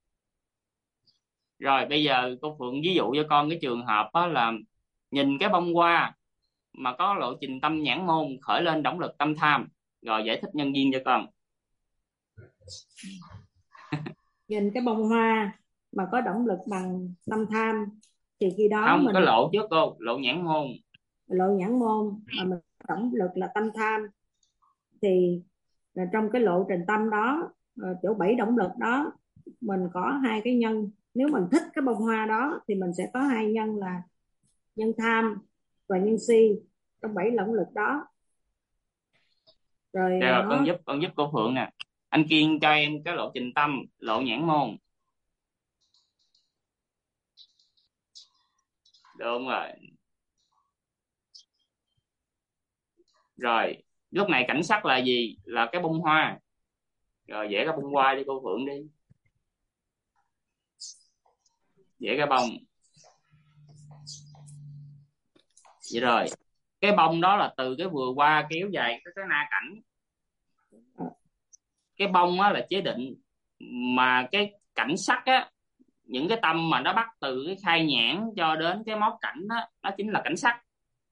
Rồi bây giờ cô Phượng ví dụ cho con cái trường hợp đó là nhìn cái bông hoa mà có lộ trình tâm nhãn môn khởi lên động lực tâm tham, rồi giải thích nhân duyên cho con. Nhìn cái bông hoa mà có động lực bằng tâm tham thì khi đó Không, có mình lộ trước cô, lộ nhãn môn. lộ nhãn môn mà mình động lực là tâm tham, thì là trong cái lộ trình tâm đó, chỗ 7 động lực đó mình có hai cái nhân. Nếu mình thích cái bông hoa đó thì mình sẽ có hai nhân là nhân tham và nhân si trong 7 động lực đó. Rồi Rồi nó con giúp cô Phượng nè. Anh Kiên cho em cái lộ trình tâm, lộ nhãn môn. Đúng rồi. Rồi, lúc này cảnh sắc là gì? Là cái bông hoa. Rồi vẽ cái bông hoa đi cô Phượng đi. Vẽ cái bông. Vậy rồi. Cái bông đó là từ cái vừa qua kéo dài cái na cảnh. Cái bông á là chế định, mà cái cảnh sắc á, những cái tâm mà nó bắt từ cái khai nhãn cho đến cái móc cảnh đó, nó chính là cảnh sắc.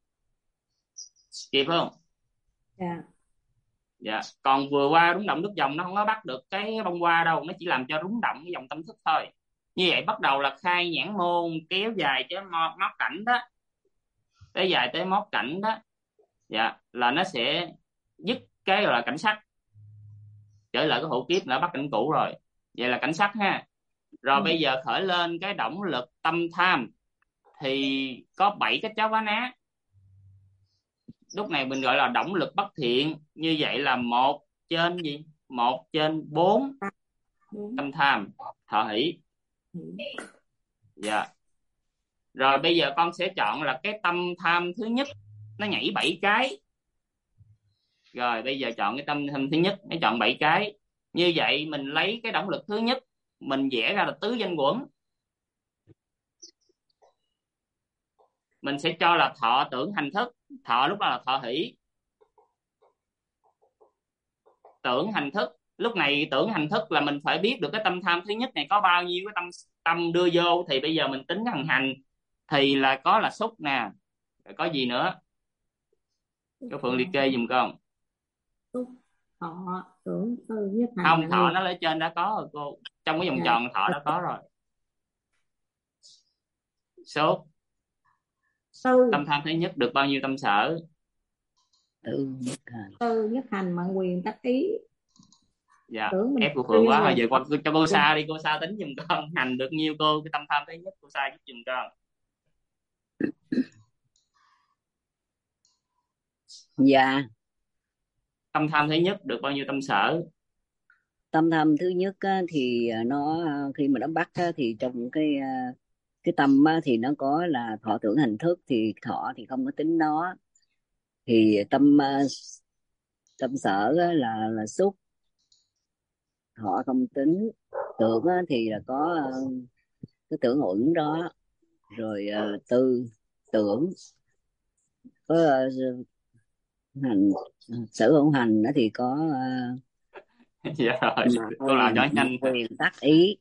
Kịp không? dạ. Dạ. Còn vừa qua rúng động nước dòng nó không có bắt được cái bông hoa đâu, nó chỉ làm cho rúng động cái dòng tâm thức thôi. Như vậy bắt đầu là khai nhãn môn kéo dài tới móc cảnh đó, tới dài tới móc cảnh đó. Dạ, là nó sẽ dứt cái gọi là cảnh sắc, trở lại cái hữu kiếp đã bắt cảnh cũ rồi. Vậy là cảnh sắc ha. Rồi bây giờ khởi lên cái động lực tâm tham thì có 7 cái cháo vá ná. Lúc này mình gọi là động lực bất thiện, như vậy là 1 trên gì? 1 trên 4 tâm tham thọ hỷ. Dạ. Rồi bây giờ con sẽ chọn là cái tâm tham thứ nhất, nó nhảy 7 cái. Rồi bây giờ chọn cái tâm tham thứ nhất, nó chọn 7 cái. Như vậy mình lấy cái động lực thứ nhất, mình vẽ ra là tứ danh quẩn. Mình sẽ cho là thọ tưởng hành thức. Thọ lúc đó là thọ hỷ. Tưởng hành thức. Lúc này tưởng hành thức là mình phải biết được cái tâm tham thứ nhất này có bao nhiêu cái tâm đưa vô. Thì bây giờ mình tính thằng hành thì là có là xúc nè. Rồi có gì nữa? Cái Phượng liệt kê giùm con. Xúc, thọ, tưởng, tư, nhất hành. Không, thọ nó ở trên đã có rồi cô. Trong cái vòng tròn thọ đã có rồi. Số tư, tâm tham thứ nhất được bao nhiêu tâm sở? Tư nhất hành. tư nhất hành mạng quyền tác ý. Dạ, Tưởng mình ép cô Phượng quá là rồi. Giờ con cho cô Sa đi, cô Sa tính giùm con. Hành được nhiêu cô? Cái tâm tham thứ nhất cô Sa giúp giùm con. Dạ, Tâm tham thứ nhất được bao nhiêu tâm sở? tâm tham thứ nhất á, thì nó khi mà nó bắt á, thì trong cái tâm á, thì nó có là thọ tưởng hành thức, thì thọ thì không có tính nó, thì tâm sở á, là xúc, thọ không tính. Tưởng á, thì là có cái tưởng uẩn đó, rồi tư tưởng có hành, sở hữu hành đó thì có Dạ rồi, mạng cô làm cho nhanh. quyền tác ý.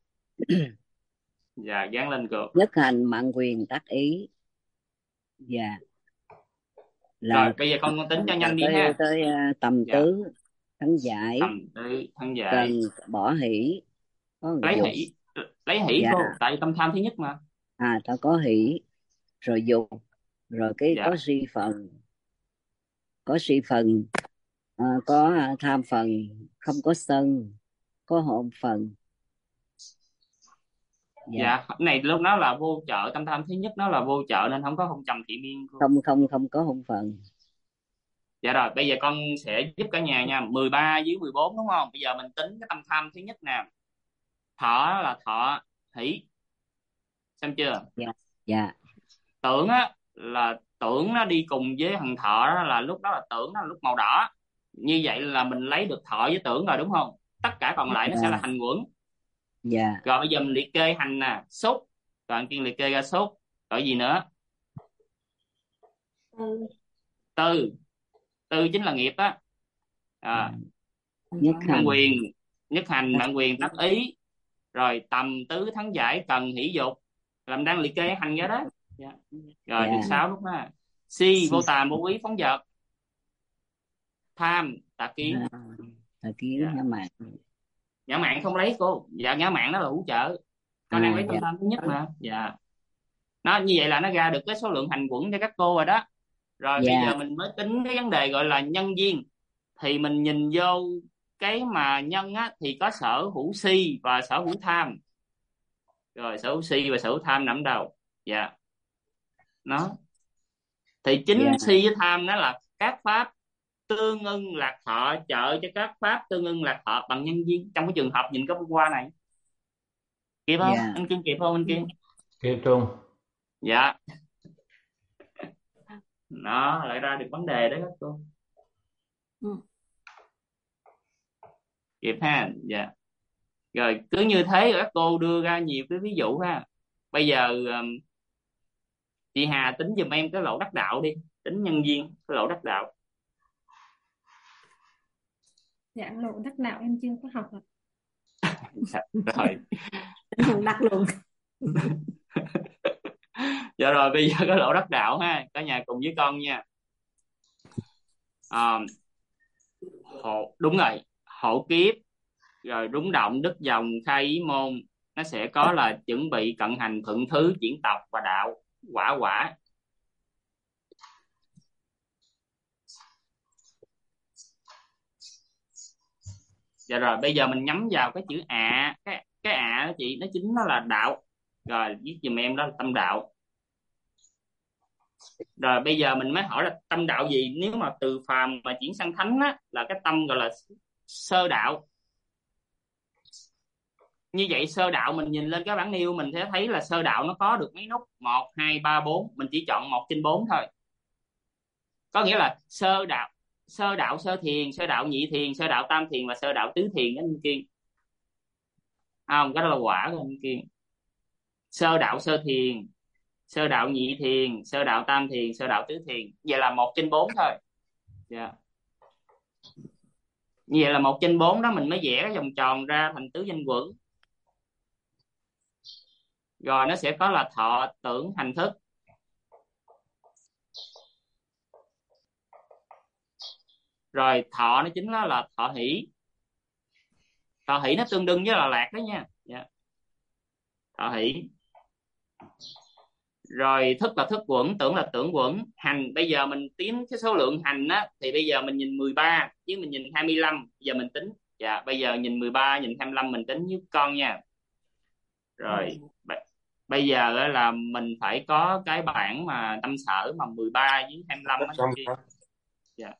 Dạ, dán lên cô. Nhất hành mạng quyền tác ý. Dạ, là Rồi bây giờ con tính cho nhanh đi tới ha. tới tầm Dạ. tứ thắng giải, Tầm tứ thắng giải. cần bỏ hỷ, có lấy dục. hỷ, lấy hỷ Dạ. cô, tại tâm tham thứ nhất mà. Ta có hỷ rồi dục, rồi cái Dạ. có si phần, có si phần, có tham phần, không có sân, có hộp phần. Dạ. Dạ, cái này lúc đó là vô trợ, tâm tham thứ nhất nó là vô trợ nên không có hôn trầm thị miên cô. Không có hôn phần. Dạ rồi, bây giờ con sẽ giúp cả nhà nha. 13 dưới 14 đúng không? Bây giờ mình tính cái tâm tham thứ nhất nè. Thọ là thọ hỷ. Xem chưa? Dạ. Dạ. Tưởng á là tưởng nó đi cùng với thằng thọ đó, là lúc đó là tưởng nó là lúc màu đỏ. Như vậy là mình lấy được thọ với tưởng rồi đúng không? Tất cả còn lại nó sẽ là Dạ. hành quẩn. Dạ. Rồi bây giờ mình liệt kê hành nè, xúc. Rồi anh Kiên liệt kê ra xúc. Rồi gì nữa? Ừ. Tư. Tư chính là nghiệp á. Dạ. À, Nhất bạn hành. quyền, nhất hành, bạn quyền tác ý. Rồi tầm tứ thắng giải cần hỷ dục. Làm đang liệt kê hành ra đó. Dạ. Rồi được Dạ. 6 lúc đó. Si vô Si. tàm vô quý phóng dật. Tham tà kiến. Tà kiến, Dạ. ngã mạn. Ngã mạn không lấy cô. Dạ, ngã mạn nó là hỗ trợ, con đang lấy tâm Dạ. tham thứ nhất mà. Dạ, nó như vậy là nó ra được cái số lượng hành quẩn cho các cô rồi đó. Rồi bây Dạ. giờ mình mới tính cái vấn đề gọi là nhân duyên. Thì mình nhìn vô cái mà nhân á thì có sở hữu si và sở hữu tham. Rồi sở hữu si và sở hữu tham nằm đầu. Dạ, nó thì chính Dạ. si với tham nó là các pháp tương ưng lạc thọ trợ cho các pháp tương ưng lạc thọ bằng nhân duyên. Trong cái trường hợp nhìn có qua này kịp không Dạ. anh Kiên, kịp không anh Kiên? Kêu Trung. Dạ, nó lại ra được vấn đề đấy các cô. Ừ. Kịp ha. Dạ, rồi cứ như thế rồi các cô đưa ra nhiều cái ví dụ ha. Bây giờ chị Hà tính giùm em cái lỗ đắc đạo đi, tính nhân duyên cái lỗ đắc đạo. Dạ lộ đắc đạo em chưa có học ạ. Rồi. Thằng đắc luôn. Dạ rồi, bây giờ cái lỗ đắc đạo ha, cả nhà cùng với con nha. Đúng rồi, hộ kiếp, rồi rúng động đức dòng khai ý môn, nó sẽ có là chuẩn bị cận hành thuận thứ diễn tập và đạo quả quả. Dạ rồi, bây giờ mình nhắm vào cái chữ ạ, cái ạ đó chị, nó chính nó là đạo. Rồi viết giùm em đó là tâm đạo. Rồi bây giờ mình mới hỏi là tâm đạo gì. Nếu mà từ phàm mà chuyển sang thánh á là cái tâm gọi là sơ đạo. Như vậy sơ đạo mình nhìn lên cái bảng nêu mình sẽ thấy là sơ đạo nó có được mấy nút 1, 2, 3, 4. Mình chỉ chọn 1 trên 4 thôi. Có nghĩa là sơ đạo, sơ đạo sơ thiền, sơ đạo nhị thiền, sơ đạo tam thiền và sơ đạo tứ thiền anh Kiên. Không, cái đó là quả của anh Kiên. Sơ đạo sơ thiền, sơ đạo nhị thiền, sơ đạo tam thiền, sơ đạo tứ thiền. Vậy là 1 trên 4 thôi. Yeah. Như vậy là 1 trên 4 đó mình mới vẽ cái vòng tròn ra thành tứ danh quẩn. Rồi nó sẽ có là thọ tưởng hành thức. Rồi thọ nó chính là thọ hỷ. Thọ hỷ nó tương đương với là lạc đó nha. Yeah. Thọ hỷ. Rồi thức là thức quẩn, tưởng là tưởng quẩn. Hành bây giờ mình tính cái số lượng hành á thì bây giờ mình nhìn 13 chứ mình nhìn 25. Bây giờ mình tính. Dạ, bây giờ nhìn 13 nhìn 25 mình tính với con nha. Rồi bây giờ là mình phải có cái bảng mà tâm sở mà 13 với 25 á kia. Dạ.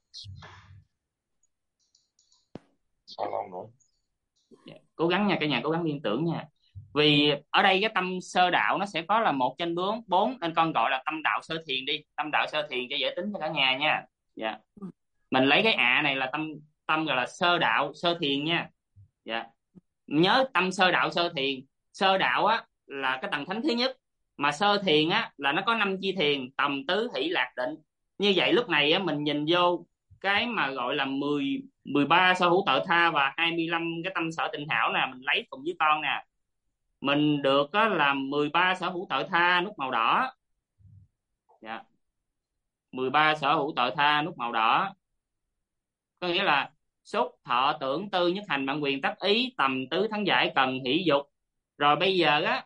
Dạ. Cố gắng nha cả nhà, cố gắng liên tưởng nha. Vì ở đây cái tâm sơ đạo nó sẽ có là 1 trên 4 nên con gọi là tâm đạo sơ thiền đi. Tâm đạo sơ thiền cho dễ tính cho cả nhà nha. Dạ. Mình lấy cái ạ này là tâm gọi là sơ đạo sơ thiền nha. Dạ. Nhớ tâm sơ đạo sơ thiền. Sơ đạo á là cái tầng thánh thứ nhất, mà sơ thiền á là nó có 5 chi thiền, tầm tứ hỷ lạc định. Như vậy lúc này á mình nhìn vô cái mà gọi là 13 sở hữu tự tha và 25 cái tâm sở tịnh hảo nè, mình lấy cùng với con nè. Mình được á là 13 sở hữu tự tha nút màu đỏ. Dạ. 13 sở hữu tự tha nút màu đỏ. Có nghĩa là xúc thọ tưởng tư nhất hành bản quyền tác ý tầm tứ thắng giải cần hỷ dục. Rồi bây giờ á,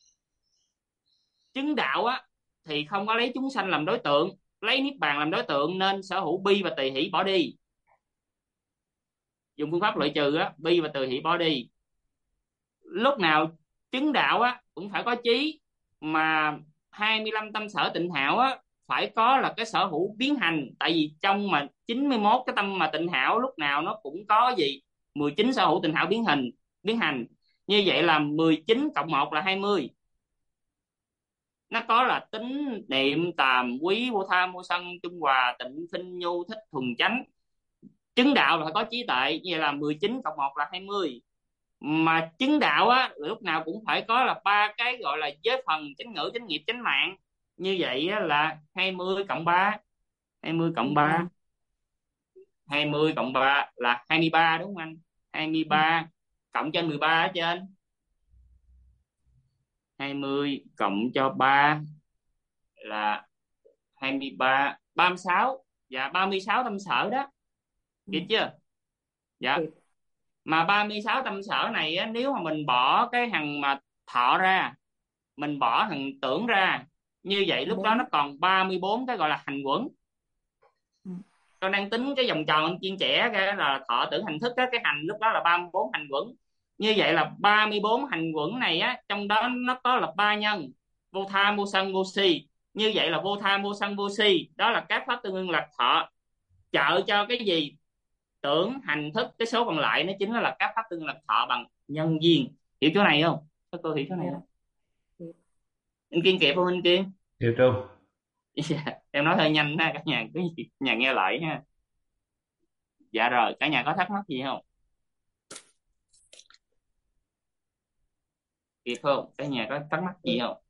chứng đạo á thì không có lấy chúng sanh làm đối tượng, lấy niết bàn làm đối tượng, nên sở hữu bi và tỳ hỷ bỏ đi. Dùng phương pháp loại trừ á, bi và tỳ hỷ bỏ đi. Lúc nào chứng đạo á cũng phải có trí, mà 25 tâm sở tịnh hảo á phải có là cái sở hữu biến hành. Tại vì trong mà 91 cái tâm mà tịnh hảo lúc nào nó cũng có gì, 19 sở hữu tịnh hảo biến hành. Như vậy là 19 cộng 1 là 20. Nó có là tính niệm tàm quý vô tham vô sân trung hòa tịnh khinh nhu thích thuần chánh. Chứng đạo là phải có trí tuệ, như vậy là 19 cộng 1 là 20. Mà chứng đạo á lúc nào cũng phải có là ba cái gọi là giới phần chánh ngữ chánh nghiệp chánh mạng. Như vậy á, là 20 cộng 3 20 cộng 3 20 cộng 3 là 23, đúng không anh? 23 cộng cho 13 ở trên, 20 cộng cho 3 là 23, 36 và 36 tâm sở đó, kịp chưa? Dạ. Mà 36 tâm sở này á, nếu mà mình bỏ cái hằng mà thọ ra, mình bỏ hằng tưởng ra, như vậy lúc đó nó còn 34 cái gọi là hành quẩn. Con đang tính cái vòng tròn chiên trẻ ra là thọ tưởng hành thức á, cái hành lúc đó là 34 hành quẩn. Như vậy là 34 hành quẩn này á, trong đó nó có là 3 nhân: vô tham vô sân vô si. Như vậy là vô tham vô sân vô si đó là các pháp tương ưng lạc thọ, trợ cho cái gì? Tưởng hành thức. Cái số còn lại nó chính là các pháp tương ưng lạc thọ bằng nhân duyên. Hiểu chỗ này không? Các cô hiểu chỗ này không? Anh Kiên kịp không anh Kiên? Hiểu Trung. Em nói hơi nhanh ha, cả nhà cứ nhà nghe lại ha. Dạ rồi, cả nhà có thắc mắc gì không? Kịp không? Cả nhà có thắc mắc gì không?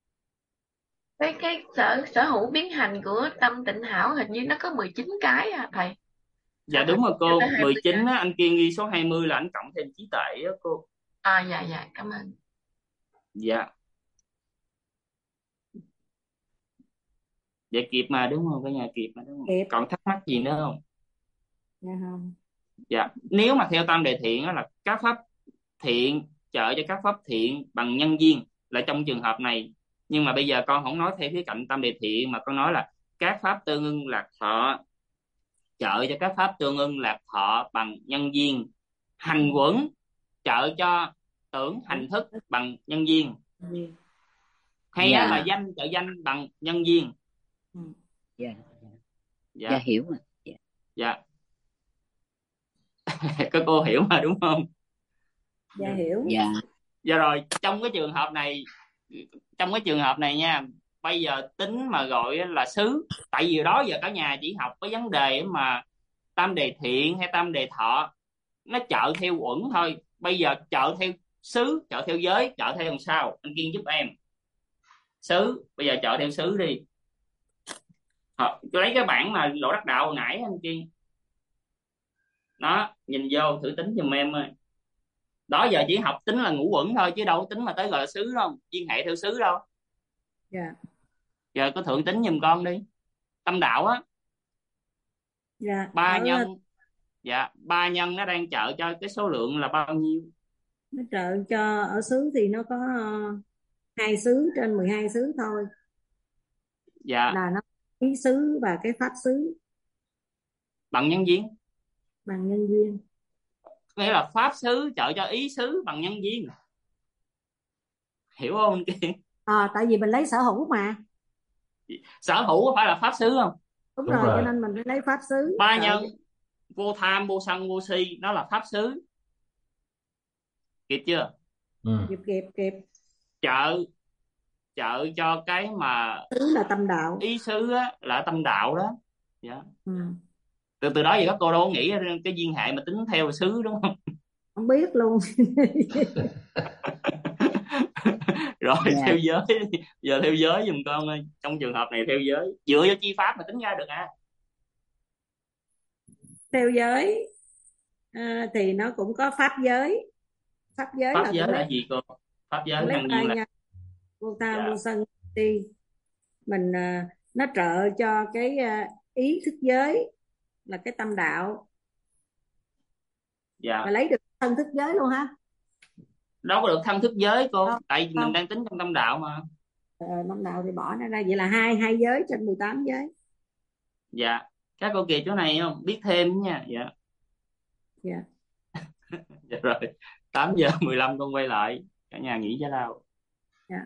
cái sở hữu biến hành của tâm tịnh hảo hình như nó có 19 cái à thầy? Dạ đúng rồi cô, 19 á, anh Kiên ghi số 20 là anh cộng thêm trí tuệ đó cô. Dạ, cảm ơn. Dạ. Dạ kịp mà đúng không? Cả nhà kịp mà đúng không? Kịp. Còn thắc mắc gì nữa không? Dạ không. Dạ, nếu mà theo tam đề thiện đó là các pháp thiện trợ cho các pháp thiện bằng nhân duyên là trong trường hợp này. Nhưng mà bây giờ con không nói theo khía cạnh tam đề thiện, mà con nói là các pháp tương ưng lạc thọ trợ cho các pháp tương ưng lạc thọ bằng nhân duyên. Hành quẩn trợ cho tưởng hành thức bằng nhân duyên. Hay Dạ. là danh trợ danh bằng nhân duyên. Dạ. Dạ. Dạ hiểu mà. Dạ. Dạ. Các cô hiểu mà đúng không? Dạ hiểu. Dạ. Dạ rồi, trong cái trường hợp này nha, bây giờ tính mà gọi là xứ. Tại vì đó giờ cả nhà chỉ học cái vấn đề mà tam đề thiện hay tam đề thọ, nó trợ theo uẩn thôi. Bây giờ trợ theo xứ, trợ theo giới, trợ theo làm sao? Anh Kiên giúp em. Xứ, bây giờ trợ theo xứ đi. Lấy cái bảng mà Lộ Đắc Đạo hồi nãy anh Kiên. Đó, nhìn vô thử tính giùm em ơi. Đó giờ chỉ học tính là ngũ uẩn thôi, chứ đâu có tính mà tới gọi là xứ đâu, chuyên hệ theo xứ đâu. Dạ. Giờ có thượng tính giùm con đi. Tâm đạo á. Dạ. Ba nhân. Dạ, 3 nhân nó đang trợ cho cái số lượng là bao nhiêu? Nó trợ cho ở xứ thì nó có 2 xứ trên 12 xứ thôi. Dạ. Là nó ý xứ và cái pháp xứ Bằng nhân duyên. bằng nhân duyên. Nghĩa là pháp xứ trợ cho ý xứ bằng nhân duyên. Hiểu không anh Kiên? Tại vì mình lấy sở hữu mà. Sở hữu có phải là pháp xứ không? Đúng rồi, cho nên mình phải lấy pháp xứ. 3 nhân vô tham vô sân vô si nó là pháp xứ. Kịp chưa? Kịp. Trợ cho cái mà xứ là tâm đạo. Ý xứ á, là tâm đạo đó. Dạ. Từ đó giờ các cô đâu có nghĩ cái duyên hệ mà tính theo xứ đúng không? Không biết luôn. Rồi theo giới. Giờ theo giới giùm con ơi. Trong trường hợp này theo giới, dựa vào chi pháp mà tính ra được à? Theo giới thì nó cũng có pháp giới. Pháp giới là gì cô? Pháp giới nhân duyên là vô tham vô sân si. Mình nó trợ cho cái ý thức giới là cái tâm đạo. Dạ. Mà lấy được thân thức giới luôn ha. Đâu có được thân thức giới cô, Không, tại vì mình không. đang tính trong tâm đạo mà. Năm nào thì bỏ nó ra, vậy là hai giới trên 18 giới. Dạ. Các cô kịp chỗ này không, biết thêm nha. Dạ. Dạ. Dạ rồi, 8:15 con quay lại, cả nhà nghỉ giải lao. Dạ.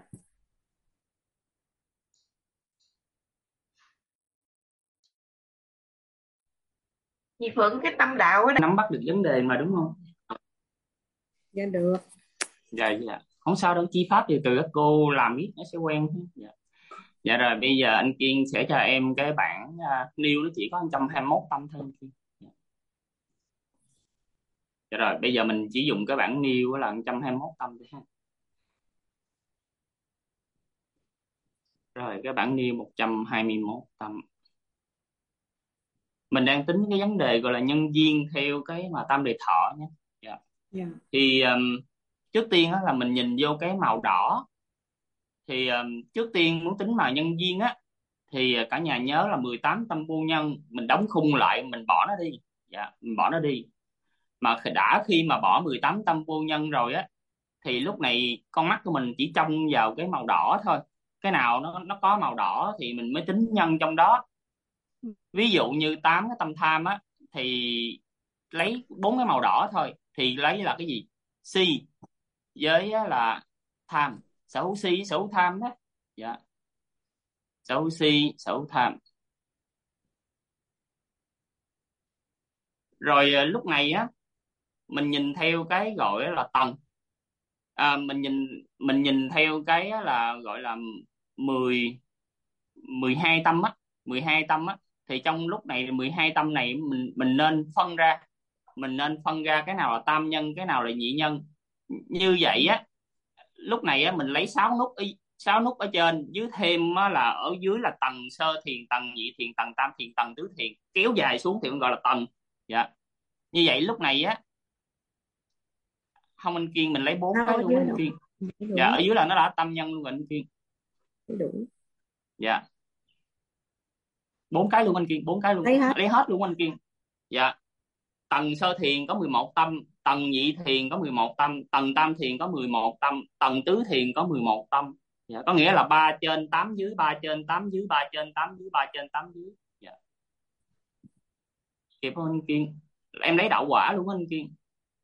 Chị Phượng, cái tâm đạo ở đây Nắm bắt được vấn đề mà đúng không? Dạ được. Dạ. Dạ không sao đâu, chi pháp từ từ các cô làm biết nó sẽ quen. Dạ. Dạ rồi, bây giờ anh Kiên sẽ cho em cái bảng nêu nó chỉ có 121 tâm thôi anh Kiên. Dạ. Dạ rồi, bây giờ mình chỉ dùng cái bảng nêu là 121 tâm thôi ha. Rồi cái bảng nêu 121 tâm. Mình đang tính cái vấn đề gọi là nhân duyên theo cái mà tam đề thọ nhé. Dạ. Dạ. Thì trước tiên là mình nhìn vô cái màu đỏ. Thì trước tiên muốn tính màu nhân duyên á, thì cả nhà nhớ là 18 tâm vô nhân, mình đóng khung lại, mình bỏ nó đi. Dạ, mình bỏ nó đi. Mà đã khi mà bỏ 18 tâm vô nhân rồi á, thì lúc này con mắt của mình chỉ trông vào cái màu đỏ thôi. Cái nào nó có màu đỏ thì mình mới tính nhân trong đó. Ví dụ như 8 cái tâm tham á, thì lấy 4 cái màu đỏ thôi, thì lấy là cái gì? Si với là tham, sở hữu si, sở hữu tham đó. Dạ, sở hữu si, sở hữu tham. Rồi lúc này á, mình nhìn theo cái gọi là tầng. Mình nhìn theo cái là gọi là 10 12 tâm á, 12 tâm á. Thì trong lúc này 12 tâm này mình nên phân ra, cái nào là tam nhân, cái nào là nhị nhân. Như vậy á, lúc này á mình lấy 6 nút 6 nút ở trên, dưới thêm á, là ở dưới là tầng sơ thiền, tầng nhị thiền, tầng tam thiền, tầng tứ thiền, kéo dài xuống thì gọi là tầng. Dạ. Như vậy lúc này á, không anh Kiên, mình lấy 4 cái Ở luôn dưới anh đâu? Kiên. Đủ. Dạ, ở dưới là nó đã tam nhân luôn rồi anh Kiên. Đủ. Dạ, 4 cái luôn anh Kiên, 4 cái luôn, Lấy hết. lấy hết luôn anh Kiên. Dạ. Tầng sơ thiền có 11 tâm, tầng nhị thiền có 11 tâm, tầng tam thiền có 11 tâm, tầng tứ thiền có 11 tâm. Dạ, có nghĩa là 3 trên 8 dưới, 3 trên 8 dưới, 3 trên 8 dưới, 3 trên 8 dưới. Dạ. Kịp không anh Kiên? Em lấy đậu quả luôn anh Kiên.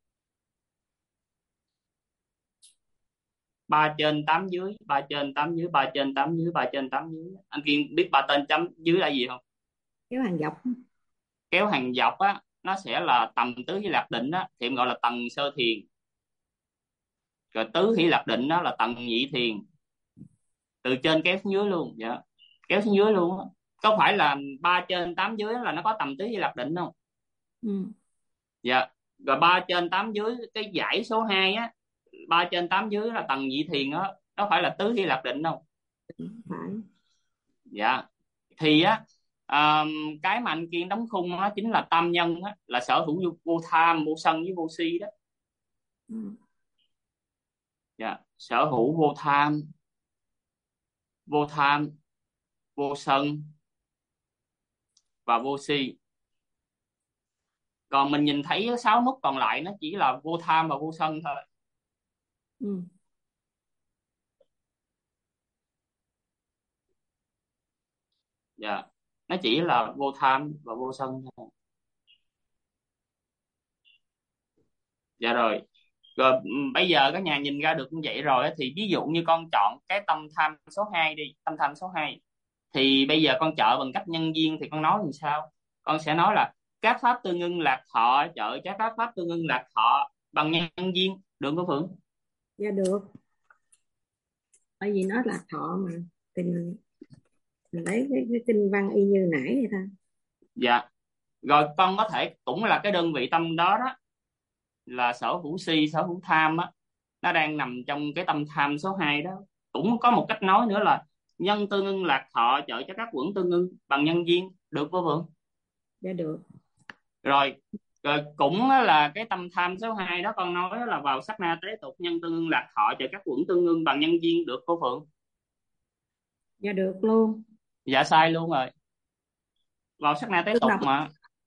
3 trên 8 dưới, 3 trên 8 dưới, 3 trên 8 dưới, 3 trên 8 dưới. Anh Kiên biết 3 trên chấm dưới là gì không? Kéo hàng dọc. Kéo hàng dọc á, nó sẽ là tầng tứ hỷ lạc định á, thì em gọi là tầng sơ thiền. Rồi tứ hỷ lạc định đó là tầng nhị thiền. Từ trên kéo xuống dưới luôn. Dạ, kéo xuống dưới luôn á. Có phải là 3 trên 8 dưới là nó có tầng tứ hỷ lạc định không? Ừ. Dạ. Rồi 3 trên 8 dưới cái dãy số 2 á, 3 trên 8 dưới là tầng nhị thiền đó, đó phải là tứ hỷ lạc định không? Phải. Dạ. Thì á, cái mà anh Kiên đóng khung đó chính là tam nhân á, là sở hữu vô tham, vô sân với vô si đó. Ừ. Dạ. Sở hữu vô tham, vô sân và vô si. Còn mình nhìn thấy 6 nút còn lại nó chỉ là vô tham và vô sân thôi. Ừ. Dạ, nó chỉ là vô tham và vô sân thôi. Dạ rồi. Rồi bây giờ các nhà nhìn ra được như vậy rồi á, thì ví dụ như con chọn cái tâm tham số 2 đi, tâm tham số 2, thì bây giờ con trợ bằng cách nhân duyên thì con nói làm sao? Con sẽ nói là các pháp tương ưng lạc thọ trợ cho các pháp tương ưng lạc thọ bằng nhân duyên, được không Phượng? Dạ được. Bởi vì nó là thọ mà. Mình lấy cái kinh văn y như nãy vậy thôi. Dạ. Rồi con có thể cũng là cái đơn vị tâm đó đó, là sở hữu si, sở hữu tham á, nó đang nằm trong cái tâm tham số 2 đó. Cũng có một cách nói nữa là nhân tương ưng lạc thọ trợ cho các quẩn tương ưng bằng nhân duyên, được vô Phượng? Dạ được. Rồi, rồi cũng là cái tâm tham số 2 đó con nói là vào sát na tế tục nhân tương ưng lạc thọ trợ các quẩn tương ưng bằng nhân duyên, được cô Phượng? Dạ được luôn. Dạ sai luôn rồi. Vào sát na tế Tương tục đọc. mà.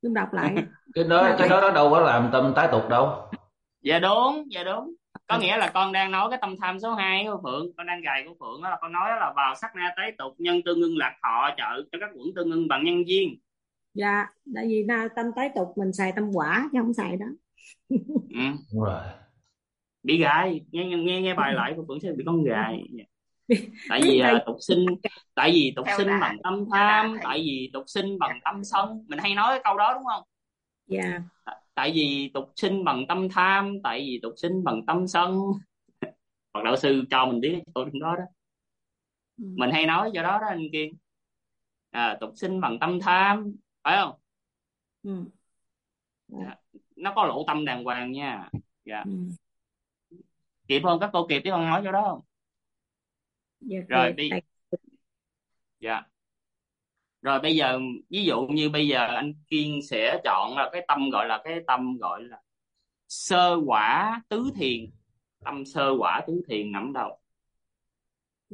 Dung đọc lại. cái Là đó cái thấy đó nó đâu có làm tâm tái tục đâu. Dạ đúng, dạ đúng. Có nghĩa là con đang nói cái tâm tham số 2 của Phượng, con đang gài của Phượng đó, là con nói là vào sát na tế tục nhân tương ưng lạc thọ trợ cho các quẩn tương ưng bằng nhân duyên. dạ, tại vì tâm tái tục mình xài tâm quả chứ không xài đó. Ừ. Đúng rồi. Bị gài, nghe bài lại của Phượng sẽ bị con gài. Tại Biết vì tại tại vì tục Theo sinh đà, bằng tâm theo đà tham, tại thầy. vì tục sinh Dạ. bằng tâm sân, mình hay nói cái câu đó đúng không? dạ Tại vì tục sinh bằng tâm tham, tại vì tục sinh bằng tâm sân. Hoặc đạo sư cho mình biết cái chỗ đó đó, ừ. mình hay nói cho đó đó anh Kiên. Tục sinh bằng tâm tham, phải không? Ừ. Dạ. Nó có lỗ tâm đàng hoàng nha. Dạ. Ừ. Kịp không, các cô kịp tiếng con nói chỗ đó không? dạ Rồi kịp đi. tại Dạ. Rồi bây giờ ví dụ như bây giờ anh Kiên sẽ chọn là cái tâm gọi là sơ quả tứ thiền. Tâm sơ quả tứ thiền nằm đâu? ừ.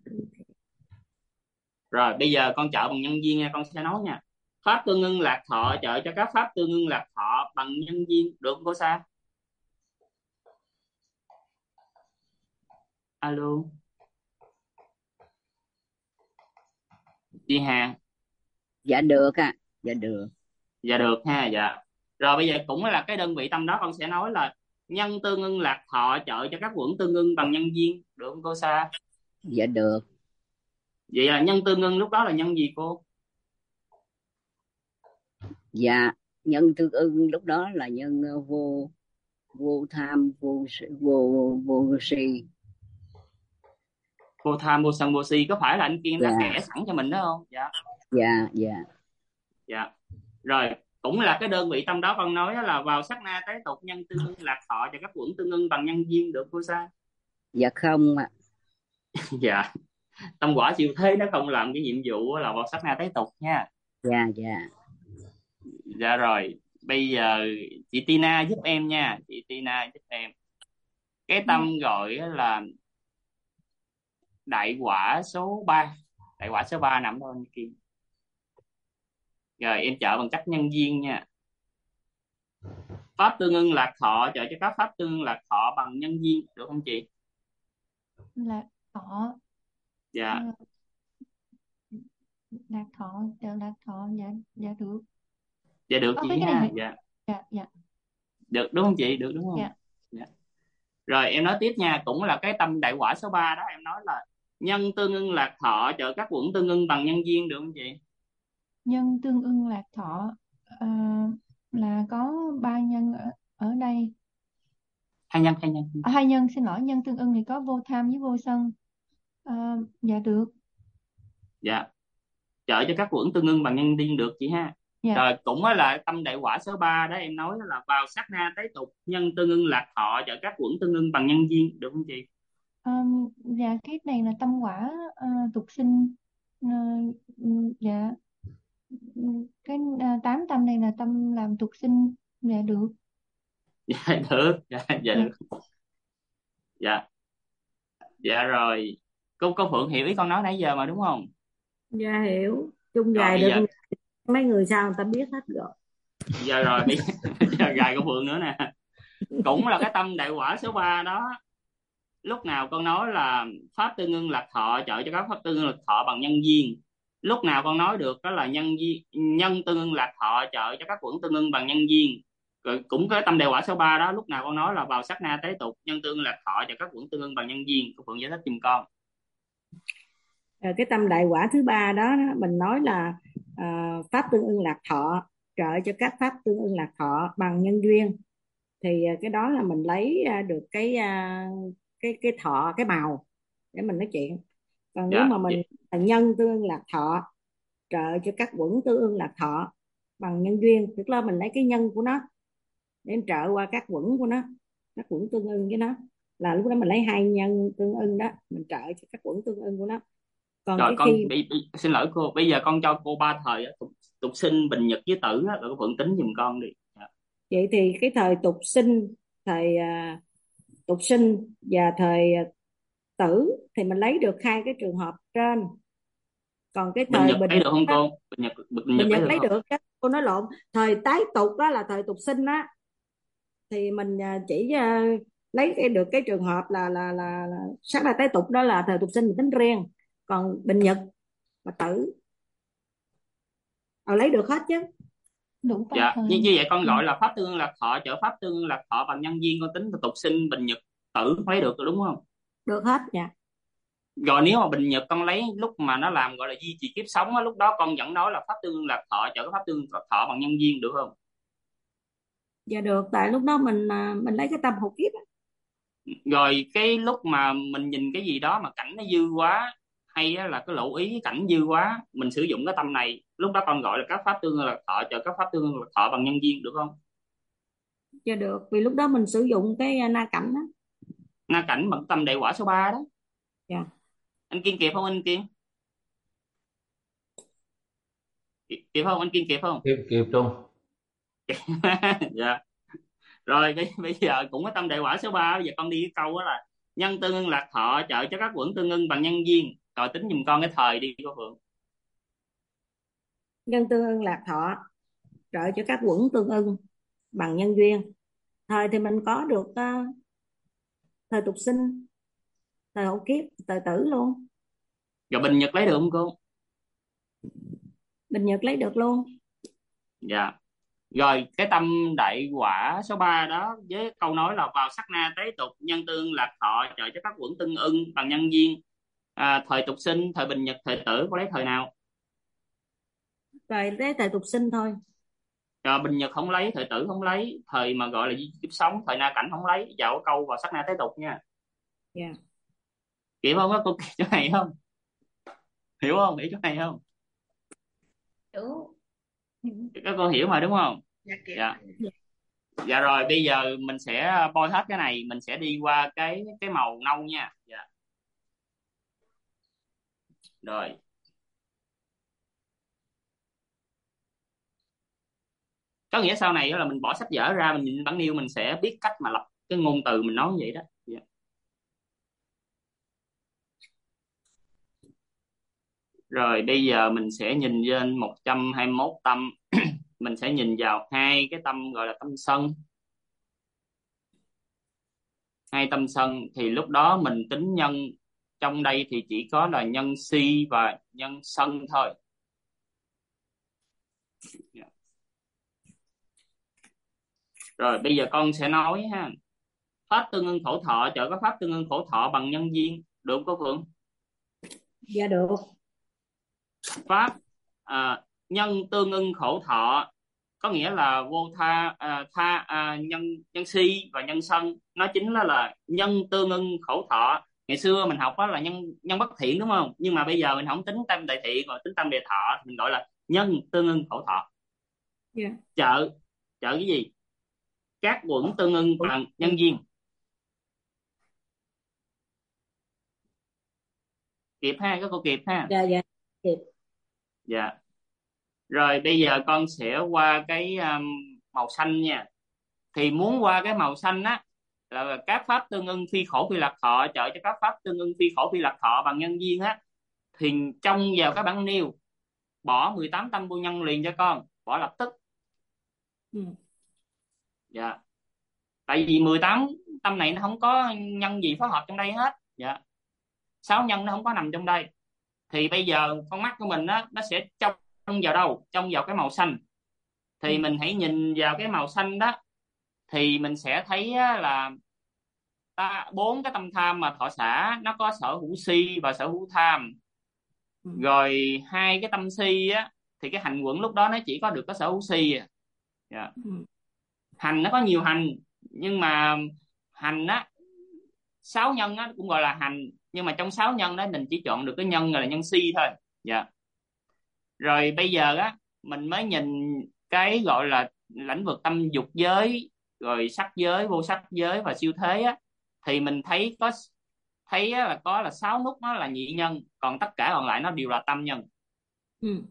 Rồi bây giờ con trợ bằng nhân duyên nha, con sẽ nói nha. Pháp tương ưng lạc thọ trợ cho các pháp tương ưng lạc thọ bằng nhân duyên, được không cô Sa? Alo chị Hà. Dạ được ạ. Dạ được. Dạ được ha. Dạ. Rồi bây giờ cũng là cái đơn vị tâm đó, con sẽ nói là nhân tương ưng lạc thọ trợ cho các quẩn tương ưng bằng nhân duyên, được không cô Sa? Dạ được. Vậy là nhân tương ưng lúc đó là nhân gì cô? Dạ, nhân tương ưng lúc đó là nhân vô vô tham vô si. Vô tham vô sân vô si, có phải là anh Kiên đã Dạ kể sẵn cho mình đó không? Dạ. dạ dạ Dạ. Rồi cũng là cái đơn vị tâm đó con nói đó là vào sát na tế tục nhân tương ưng lạc thọ cho các quẩn tương ưng bằng nhân duyên, được cô Sa? dạ không ạ. Dạ. Tâm quả siêu thế nó không làm cái nhiệm vụ là vào sát na tế tục nha. Dạ dạ Dạ rồi bây giờ chị Tina giúp em nha, chị Tina giúp em. Cái Dạ. tâm gọi là đại quả số 3. Đại quả số 3 nằm đâu anh Kiên? Rồi em trợ bằng cách nhân duyên nha. Pháp tương ưng lạc thọ trợ cho các pháp tương ưng lạc thọ bằng nhân duyên, được không chị? Lạc thọ. Dạ. ờ, lạc thọ, trợ lạc thọ. Dạ. Dạ được. Dạ được Cái chị này ha. thì Dạ. dạ dạ Được đúng không chị? Được đúng không? dạ. Dạ. Rồi em nói tiếp nha, cũng là cái tâm đại quả số 3 đó, em nói là nhân tương ưng lạc thọ trợ các quẩn tương ưng bằng nhân duyên, được không chị? Nhân tương ưng lạc thọ. ờ, là có ba nhân ở đây. Hai nhân, hai nhân. Hai nhân, xin lỗi, nhân tương ưng thì có vô tham với vô sân. Dạ được. Dạ. Trợ cho các quẩn tương ưng bằng nhân duyên, được chị ha. Dạ. Rồi cũng là tâm đại quả số 3 đó, em nói là vào sát na tế tục nhân tương ưng lạc thọ trợ các quẩn tương ưng bằng nhân duyên, được không chị? Dạ cái này là tâm quả tục sinh. Ờ, dạ. Cái tám tâm này là tâm làm tục sinh. Dạ được. Dạ được. Dạ, dạ Dạ. được. Dạ. Dạ rồi. Cô Phượng hiểu ý con nói nãy giờ mà đúng không? dạ hiểu. Chung Rồi gài bây được giờ mấy người sao người ta biết hết rồi. giờ rồi bây giờ gài của Phượng nữa nè. Cũng là cái tâm đại quả số 3 đó. Lúc nào con nói là pháp tương ưng lạc thọ trợ cho các pháp tương ưng lạc thọ bằng nhân duyên, lúc nào con nói được đó là nhân tương ưng lạc thọ trợ cho các quẩn tương ưng bằng nhân duyên. Rồi cũng cái tâm đại quả số 3 đó, lúc nào con nói là vào sát na tế tục nhân tương ưng lạc thọ cho các quẩn tương ưng bằng nhân duyên. Cô Phượng giải thích giùm con. Rồi cái tâm đại quả thứ ba đó, mình nói là pháp tương ưng lạc thọ trợ cho các pháp tương ưng lạc thọ bằng nhân duyên, thì cái đó là mình lấy được cái thọ, cái màu để mình nói chuyện. Còn nếu Dạ. mà mình là nhân tương ưng lạc thọ trợ cho các quẩn tương ưng lạc thọ bằng nhân duyên, tức là mình lấy cái nhân của nó để trợ qua các quẩn của nó, các quẩn tương ưng với nó, là lúc đó mình lấy hai nhân tương ưng đó mình trợ cho các quẩn tương ưng của nó. Còn Rồi cái con khi xin lỗi cô, bây giờ con cho cô ba thời á, tục sinh, bình nhật với tử á, rồi cô Phượng tính giùm con đi. Dạ. vậy thì cái thời tục sinh, thời tục sinh và thời tử thì mình lấy được hai cái trường hợp trên, Còn cái Bình thời nhật bình lấy được không á, cô? Bình bình nhật lấy nhật được lấy không? được. Cô nói lộn. Thời tái tục đó là thời tục sinh á, thì mình chỉ lấy được cái trường hợp là sát na tái tục, đó là thời tục sinh mình tính riêng. Còn bình nhật và tử lấy được hết chứ. đủ ba Dạ, thời. như vậy con Ừ. gọi là pháp tương ưng lạc thọ trợ pháp tương ưng lạc thọ bằng nhân duyên, con tính là tục sinh bình nhật tử không lấy được rồi đúng không? Được hết nha. Rồi nếu mà bình nhật con lấy lúc mà nó làm gọi là duy trì kiếp sống á, lúc đó con vẫn nói là pháp tương ưng lạc thọ trợ cái pháp tương ưng lạc thọ bằng nhân duyên được không? Dạ được, tại lúc đó mình lấy cái tâm hộ kiếp á. Rồi cái lúc mà mình nhìn cái gì đó mà cảnh nó dư quá, hay á là cái lộ ý cái cảnh dư quá, mình sử dụng cái tâm này, lúc đó con gọi là các pháp tương ưng lạc thọ trợ các pháp tương ưng lạc thọ bằng nhân duyên được không? Dạ được, vì lúc đó mình sử dụng cái na cảnh đó. Na cảnh bằng tâm đại quả số 3 đó. Dạ. Anh Kiên kịp không anh Kiên? Kịp không anh Kiên, kịp không? Kịp kịp Trung. Dạ. Rồi bây giờ cũng có tâm đại quả số 3, bây giờ con đi cái câu đó là nhân tương ưng lạc thọ trợ cho các quẩn tương ưng bằng nhân duyên. Rồi tính giùm con cái thời đi cô Phượng. Nhân tương ưng lạc thọ trợ cho các quẩn tương ưng bằng nhân duyên. Thời thì mình có được thời tục sinh, thời hậu kiếp, thời tử luôn. Rồi bình nhật lấy được không cô? Bình nhật lấy được luôn. Dạ. Rồi cái tâm đại quả số 3 đó với câu nói là vào sát na tế tục nhân tương lạc thọ trợ cho các quẩn tương ưng bằng nhân duyên. Thời tục sinh, thời bình nhật, thời tử, có lấy thời nào? Rồi tới thời tục sinh thôi. Rồi bình nhật không lấy, thời tử không lấy, thời mà gọi là duy trì kiếp sống, thời na cảnh không lấy. Vào cái câu vào sát na tế tục nha. Dạ. Kịp không á cô? Kịp chỗ này không? Hiểu không? Hiểu chỗ này không? Đúng. Các con hiểu mà đúng không? Dạ kịp. Dạ. Dạ rồi bây giờ mình sẽ bôi hết cái này, mình sẽ đi qua cái màu nâu nha. Dạ. Rồi. Có nghĩa sau này đó là mình bỏ sách vở ra, mình nhìn bản nêu, mình sẽ biết cách mà lập cái ngôn từ mình nói như vậy đó. Dạ. Rồi bây giờ mình sẽ nhìn trên 121 tâm. Mình sẽ nhìn vào hai cái tâm gọi là tâm sân. Hai tâm sân thì lúc đó mình tính nhân, trong đây thì chỉ có là nhân si và nhân sân thôi. Dạ. Rồi bây giờ con sẽ nói ha. Pháp tương ưng khổ thọ trợ có pháp tương ưng khổ thọ bằng nhân duyên được không cô Phượng? Dạ được. Pháp nhân tương ưng khổ thọ có nghĩa là vô nhân nhân si và nhân sân, nó chính là nhân tương ưng khổ thọ. Ngày xưa mình học đó là nhân nhân bất thiện đúng không, nhưng mà bây giờ mình không tính tâm đại thiện mà tính tâm đại thọ thì mình gọi là nhân tương ưng khổ thọ. Dạ. Trợ trợ cái gì? Các quẩn tương ưng bằng nhân duyên. Kịp ha các cô, kịp ha? Dạ. Dạ kịp. Dạ. Rồi bây giờ con sẽ qua cái màu xanh nha. Thì muốn qua cái màu xanh á là các pháp tương ưng phi khổ phi lạc thọ trợ cho các pháp tương ưng phi khổ phi lạc thọ bằng nhân duyên á, thì trong vào các bản nêu bỏ 18 tâm vô nhân liền cho con, bỏ lập tức. Ừ. Dạ. Tại vì 18 tâm này nó không có nhân gì phối hợp trong đây hết. Dạ. 6 nhân nó không có nằm trong đây. Thì bây giờ con mắt của mình á nó sẽ trông vào đâu? Trông vào cái màu xanh. Thì mình hãy nhìn vào cái màu xanh đó, thì mình sẽ thấy là bốn cái tâm tham mà thọ xả nó có sở hữu si và sở hữu tham. Rồi hai cái tâm si á thì cái hành quẩn lúc đó nó chỉ có được có sở hữu si à. Yeah. Hành nó có nhiều hành, nhưng mà hành á 6 nhân á cũng gọi là hành, nhưng mà trong 6 nhân đó mình chỉ chọn được cái nhân là nhân si thôi. Dạ. Rồi bây giờ á mình mới nhìn cái gọi là lĩnh vực tâm dục giới, rồi sắc giới, vô sắc giới và siêu thế á, thì mình thấy á, là có là 6 nút nó là nhị nhân, còn tất cả còn lại nó đều là tâm nhân. Ừ.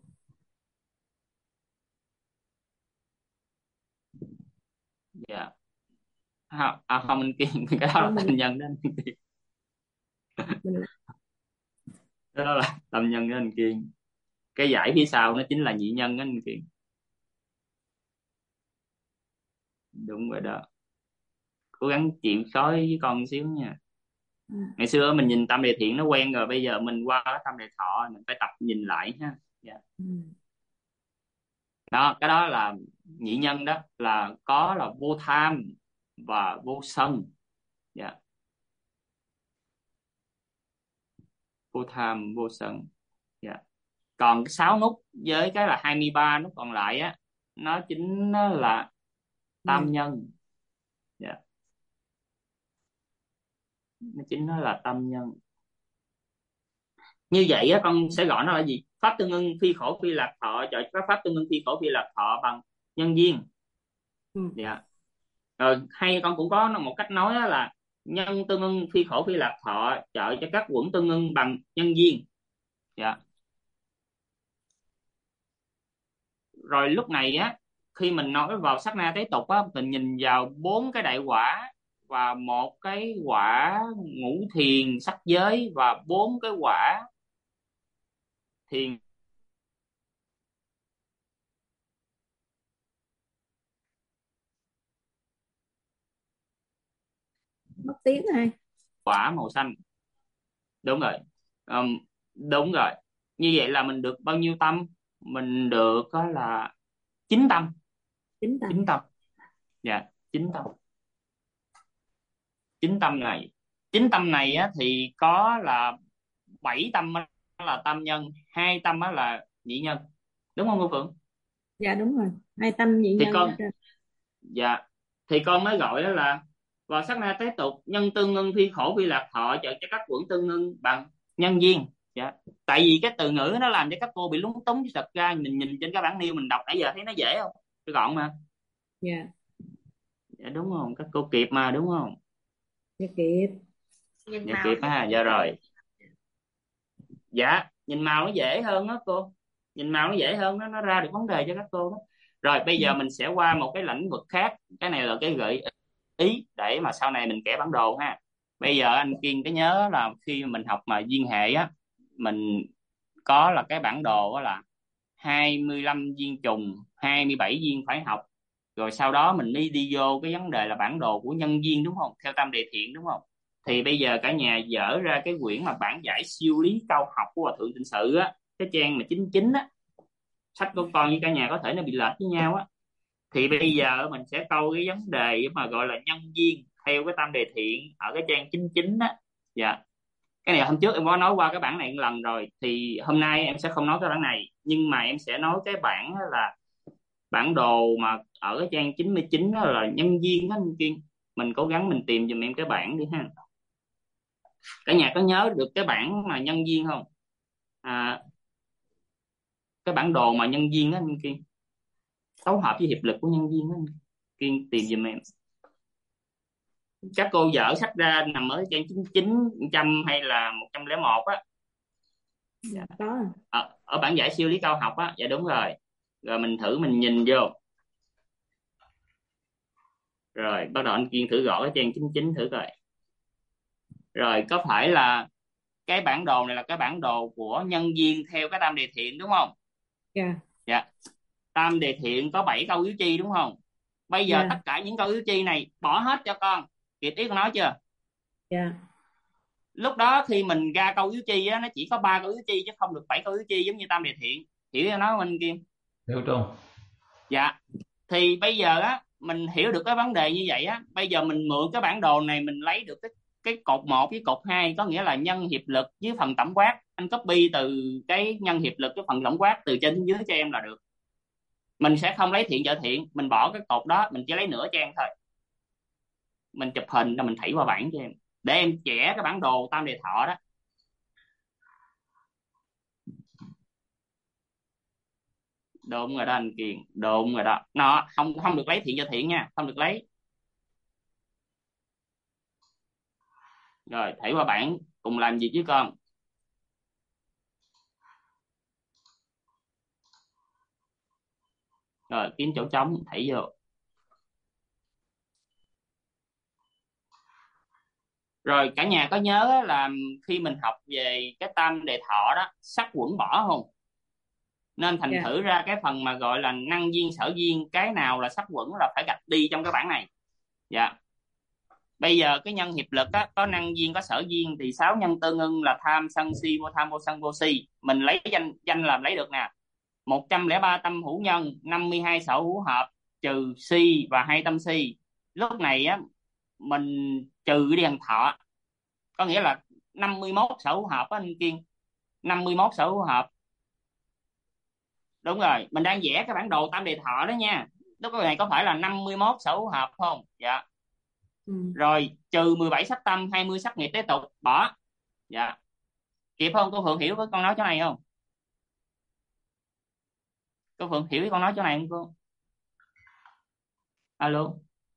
Dạ. Không anh Kiên, cái đó là tâm nhân đó anh Kiên. Cái đó là tâm nhân đó anh Kiên. Cái giải phía sau nó chính là nhị nhân á anh Kiên. Đúng rồi đó, cố gắng chịu khó với con xíu nha. Ngày xưa mình nhìn tâm đề thiện nó quen rồi, bây giờ mình qua cái tâm đề thọ mình phải tập nhìn lại ha. Dạ. Đó, cái đó là nhị nhân, đó là có là vô tham và vô sân. Dạ. Vô tham vô sân. Dạ. Còn cái 6 nút với cái là 23 nút còn lại á, nó chính nó là tam nhân. Dạ. Nó chính nó là tam nhân. Như vậy á, con sẽ gọi nó là gì? Pháp tương ưng phi khổ phi lạc thọ trợ các pháp tương ưng phi khổ phi lạc thọ bằng nhân duyên. Dạ. Rồi hay con cũng có một cách nói đó là nhân tương ưng phi khổ phi lạc thọ trợ cho các quẩn tương ưng bằng nhân duyên. Dạ. Rồi lúc này á, khi mình nói vào sát na tế tục á, mình nhìn vào 4 cái đại quả và một cái quả ngũ thiền sắc giới và 4 cái quả thiền. Mất tiếng hay Quả màu xanh. Đúng rồi. Ừm, đúng rồi. Như vậy là mình được bao nhiêu tâm? Mình được có là 9 tâm. chính 9 tâm. tâm. Dạ, 9 tâm. 9 tâm này, 9 tâm này á thì có là 7 tâm á là tam nhân, 2 tâm á là nhị nhân. Đúng không cô Phượng? Dạ đúng rồi, hai tâm nhị Thì nhân hết con, rồi. dạ, thì con mới gọi đó là vào sát na tế tục nhân tương ưng phi khổ phi lạc thọ trợ cho các quẩn tương ưng bằng nhân duyên. Dạ. Tại vì cái từ ngữ nó làm cho các cô bị lúng túng, chứ thật ra mình nhìn trên cái bản nêu mình đọc nãy giờ thấy nó dễ không, cái gọn mà. Dạ. Dạ, đúng không các cô, kịp mà đúng không? Dạ kịp. Nhìn Dạ màu kịp ha. Dạ rồi. Dạ, nhìn màu nó dễ hơn đó cô, nhìn màu nó dễ hơn, nó ra được vấn đề cho các cô đó. Rồi bây giờ mình sẽ qua một cái lĩnh vực khác, cái này là cái gợi ý để mà sau này mình vẽ bản đồ ha. Bây giờ anh Kiên cái nhớ là khi mình học mà duyên hệ á, mình có là cái bản đồ đó là 25 viên trùng, 27 viên phải học, rồi sau đó mình đi đi vô cái vấn đề là bản đồ của nhân duyên, đúng không, theo tam đề thiện, đúng không? Thì bây giờ cả nhà dở ra cái quyển mà bản giải siêu lý cao học của Hòa Thượng Tịnh Sự á, cái trang mà 99 á, sách của con với cả nhà có thể nó bị lệch với nhau á. Thì bây giờ mình sẽ câu cái vấn đề mà gọi là nhân duyên theo cái tam đề thiện ở cái trang 99 á. Dạ. Cái này hôm trước em có nói qua cái bản này một lần rồi, thì hôm nay em sẽ không nói cái bản này, nhưng mà em sẽ nói cái bản đó là bản đồ mà ở cái trang 99 đó là nhân duyên đó anh Kiên. Mình cố gắng mình tìm giùm em cái bản đi ha. Cả nhà có nhớ được cái bản mà nhân duyên không? À, cái bản đồ mà nhân duyên đó anh Kiên, cấu hợp với hiệp lực của nhân duyên đó anh Kiên, tìm giùm em. Các cô dở sách ra nằm ở trang 99, 100 hay là 101 á. Dạ có. Ở bản giải siêu lý cao học á. Dạ đúng rồi. Rồi mình thử mình nhìn vô. Rồi bắt đầu anh Kiên thử gõ cái trang 99 thử coi. Rồi có phải là cái bản đồ này là cái bản đồ của nhân duyên theo cái tam đề thiện đúng không? Dạ. Dạ. Tam đề thiện có 7 câu yếu chi đúng không? Bây giờ tất Dạ. cả những câu yếu chi này bỏ hết cho con. Kịp ý con nói chưa? Dạ. Lúc đó khi mình ra câu yếu chi á, nó chỉ có 3 câu yếu chi chứ không được 7 câu yếu chi giống như tam đề thiện. Hiểu nó không anh Kiên? Hiểu không? Dạ. Thì bây giờ á mình hiểu được cái vấn đề như vậy á, bây giờ mình mượn cái bản đồ này mình lấy được cái cột 1 với cột 2, có nghĩa là nhân hiệp lực với phần tổng quát. Anh copy từ cái nhân hiệp lực với phần tổng quát từ trên đến dưới cho em là được. Mình sẽ không lấy thiện trợ thiện, mình bỏ cái cột đó, mình chỉ lấy nửa trang thôi. Mình chụp hình rồi mình thảy qua bảng cho em để em vẽ cái bản đồ tam đề thọ đó. Đúng rồi đó anh Kiền, đúng rồi đó. Nó không không được lấy thiện cho thiện nha, không được lấy. Rồi thảy qua bảng cùng làm gì chứ con. Rồi kiếm chỗ trống thảy vô. Rồi cả nhà có nhớ là khi mình học về cái tam đề thọ đó, sắc quẩn bỏ không? nên thành Dạ. thử ra cái phần mà gọi là năng duyên sở duyên, cái nào là sắc quẩn là phải gạch đi trong cái bảng này. Dạ. Bây giờ cái nhân hiệp lực á, có năng duyên có sở duyên thì 6 nhân tương ưng là tham sân si vô tham vô sân vô si, mình lấy danh làm lấy được nè. 103 tâm hữu nhân, 52 sở hữu hợp, trừ si và 2 tâm si. Lúc này á mình trừ đi thằng thọ, có nghĩa là 51 sở hữu hợp á anh Kiên, 51 sở hữu hợp. Đúng rồi, mình đang vẽ cái bản đồ tam đề thọ đó nha. Lúc này có phải là 51 sở hữu hợp không? Dạ. Rồi trừ 17 sắc tâm, 20 sắc nghiệp tiếp tục bỏ. Dạ. Kịp không? Cô Phượng hiểu cái con nói chỗ này không? Cô Phượng hiểu cái con nói chỗ này không cô? Alo.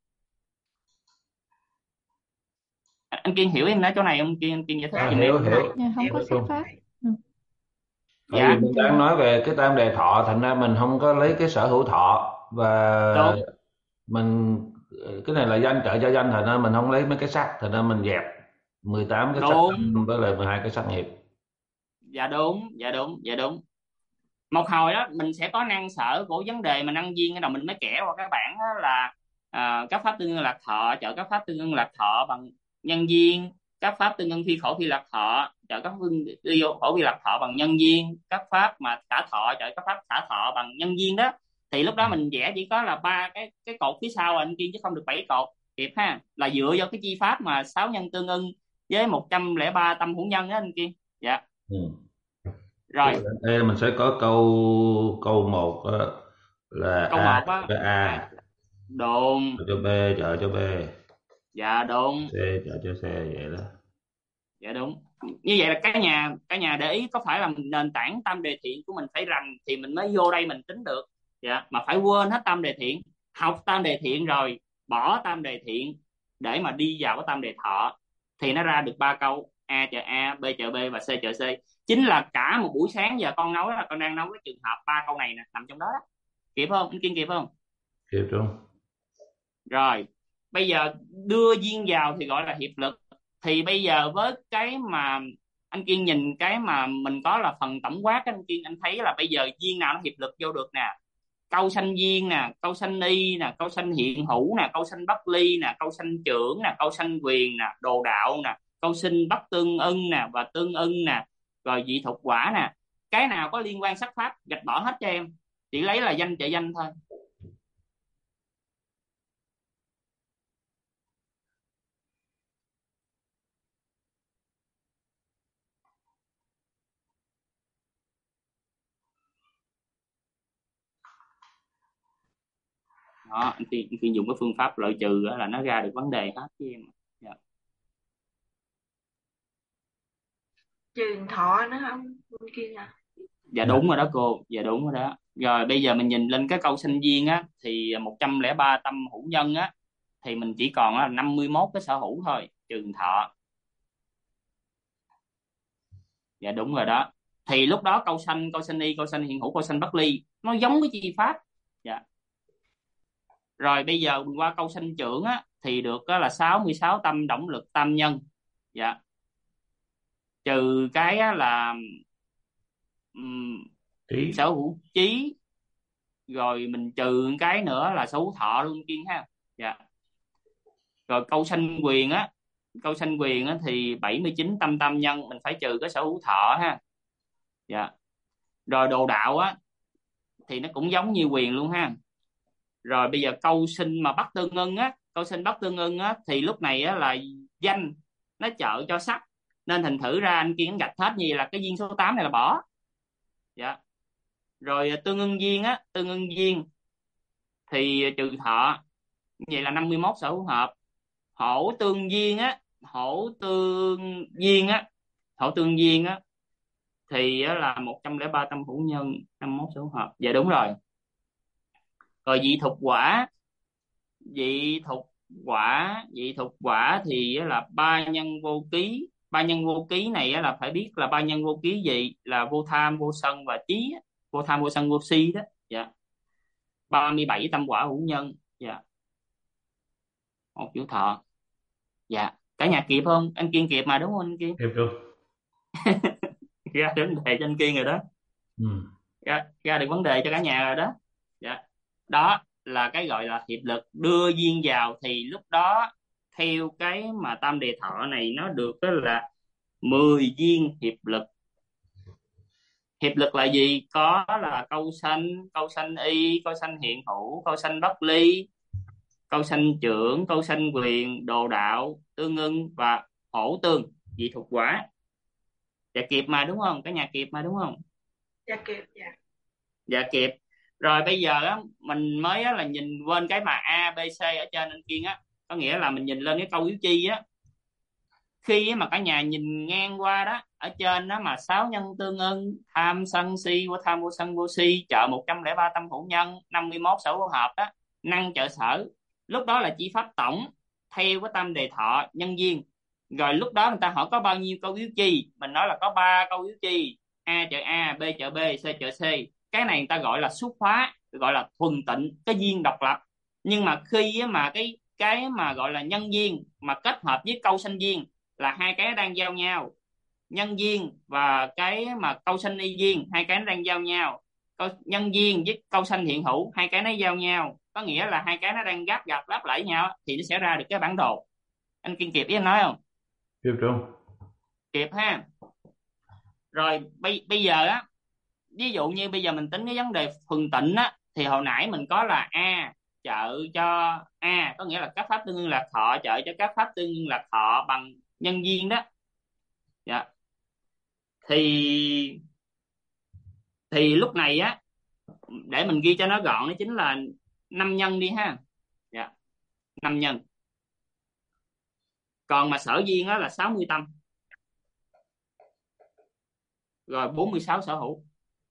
Anh Kiên hiểu em nói chỗ này không? Anh Kiên giải thích giùm em. Hiểu. Dạ, không có sai pháp. Tại Dạ. vì mình đang nói về cái tam đề thọ, thành ra mình không có lấy cái sở hữu thọ, và Đúng. mình cái này là danh trợ cho danh, thành ra mình không lấy mấy cái sắc, thành ra mình dẹp 18 cái sắc Đúng. tâm với lại 12 cái sắc nghiệp. Dạ đúng, dạ đúng, dạ đúng. Một hồi đó mình sẽ có năng sở của vấn đề mà năng duyên, cái đầu mình mới kẻ qua các bản đó là các pháp tương ưng lạc thọ trợ các pháp tương ưng lạc thọ bằng nhân duyên, các pháp tương ưng phi khổ phi lạc thọ trợ các phương ly khổ phi lạc thọ bằng nhân duyên, các pháp mà xả thọ trợ các pháp xả thọ bằng nhân duyên đó. Thì lúc đó mình vẽ chỉ có là ba cái cột phía sau anh Kiên, chứ không được 7 cột. Kịp ha, là dựa vào cái chi pháp mà 6 nhân tương ưng với 103 tâm hữu nhân đó anh Kiên. Dạ. Ừ. Rồi Đây mình sẽ có câu 1 là câu A 1 á. cho A, Đúng. trợ cho B, trợ cho B, Dạ đúng. C trợ cho C, vậy đó. Dạ đúng. Như vậy là cả nhà để ý, có phải là nền tảng tam đề thiện của mình phải rành thì mình mới vô đây mình tính được. Dạ, mà phải quên hết tam đề thiện, học tam đề thiện rồi bỏ tam đề thiện để mà đi vào cái tam đề thọ thì nó ra được 3 câu: A trợ A, B trợ B và C trợ C. Chính là cả một buổi sáng giờ con nói là con đang nói cái trường hợp 3 câu này nè, nằm trong đó đó. Kịp không anh Kiên, kịp không? Kịp không? Rồi bây giờ đưa duyên vào thì gọi là hiệp lực. Thì bây giờ với cái mà anh Kiên nhìn cái mà mình có là phần tổng quát, anh Kiên anh thấy là bây giờ duyên nào nó hiệp lực vô được nè: câu sanh duyên nè, câu sanh y nè, câu sanh hiện hữu nè, câu sanh bất ly nè, câu sanh trưởng nè, câu sanh quyền nè, đồ đạo nè, câu sinh bất tương ưng nè và tương ưng nè, rồi dị thục quả nè. Cái nào có liên quan sắc pháp gạch bỏ hết cho em, chỉ lấy là danh trợ danh thôi. Đó, anh Kiên dùng cái phương pháp loại trừ đó là nó ra được vấn đề hết với em. Dạ. Trường thọ nữa không bên kia à? Dạ đúng rồi đó cô, dạ đúng rồi đó. Rồi bây giờ mình nhìn lên cái câu sinh viên á thì 103 tâm hữu nhân á thì mình chỉ còn là 51 cái sở hữu thôi, trừ thọ. Dạ đúng rồi đó. Thì lúc đó câu sanh y, câu sanh hiện hữu, câu sanh bất ly nó giống cái chi pháp. Dạ. Rồi bây giờ mình qua câu sanh trưởng á thì được đó là 66 tâm động lực tam nhân. Dạ. Trừ cái á là Trí. sở hữu trí, rồi mình trừ cái nữa là sở hữu thọ luôn Kiên ha. Dạ. Rồi câu sanh quyền á thì 79 tâm tam nhân, mình phải trừ cái sở hữu thọ ha. Dạ. Rồi đồ đạo á thì nó cũng giống như quyền luôn ha. Rồi bây giờ câu sinh mà bắt tương ưng á, câu sinh bắt tương ưng á thì lúc này á là danh nó trợ cho sắc, nên thành thử ra anh Kiên gạch hết như là cái duyên số 8 này là bỏ. Dạ. Rồi tương ưng duyên thì trừ thọ, vậy là 51 sở hữu hợp. Hổ tương duyên á, hổ tương duyên á thì á là 103 tâm hữu nhân, 51 sở hữu hợp. Dạ đúng rồi. Rồi dị thục quả thì á là ba nhân vô ký. Ba nhân vô ký này á là phải biết là ba nhân vô ký gì, là vô tham vô sân và trí á. Vô tham vô sân vô si đó. Dạ. 37 tâm quả hữu nhân. Dạ. Một chữ thọ. Dạ. Cả nhà kịp không? Anh Kiên kịp mà đúng không anh Kiên? Kịp không? Ra đến đề cho anh Kiên rồi đó. Ừ. Ra được vấn đề cho cả nhà rồi đó. Dạ. Đó là cái gọi là hiệp lực đưa duyên vào, thì lúc đó theo cái mà tam đề thọ này nó được đó là 10 duyên hiệp lực. Hiệp lực là gì? Có là câu sanh y, câu sanh hiện hữu, câu sanh bất ly, câu sanh trưởng, câu sanh quyền, đồ đạo, tương ưng và hỗ tương, dị thuộc quả. Dạ kịp mà đúng không? Cả nhà kịp mà đúng không? Dạ kịp. Dạ. Dạ kịp. Rồi bây giờ á mình mới á, là nhìn bên cái mà A B C ở trên anh Kiên á, có nghĩa là mình nhìn lên cái câu yếu chi á. Khi á mà cả nhà nhìn ngang qua đó, ở trên đó mà sáu nhân tương ưng, tham sân si của tham vô sân vô si, trợ 103 tâm hữu nhân, 51 sở hữu hợp đó, năng trợ sở. Lúc đó là chỉ pháp tổng theo cái tam đề thọ nhân duyên. Rồi lúc đó người ta hỏi có bao nhiêu câu yếu chi, mình nói là có 3 câu yếu chi: A trợ A, B trợ B, C trợ C. Cái này người ta gọi là xuất hóa, gọi là thuần tịnh, cái duyên độc lập. Nhưng mà khi á mà cái mà gọi là nhân duyên mà kết hợp với câu sanh duyên, là hai cái đang giao nhau. Nhân duyên và cái mà câu sanh y duyên, hai cái nó đang giao nhau. Nhân duyên với câu sanh hiện hữu, hai cái nó giao nhau, có nghĩa là hai cái nó đang đáp lại nhau, thì nó sẽ ra được cái bản đồ. Anh Kiên kịp ý anh nói không? Kịp Trung. Kịp ha. Rồi bây giờ á, ví dụ như bây giờ mình tính cái vấn đề thuần tịnh á, thì hồi nãy mình có là A trợ cho A, có nghĩa là các pháp tương ưng lạc thọ trợ cho các pháp tương ưng lạc thọ bằng nhân duyên đó. Dạ. thì thì lúc này á, để mình ghi cho nó gọn, nó chính là 5 nhân đi ha. Dạ. 5 nhân. Còn mà sở duyên á là 60 tâm, rồi 46 sở hữu.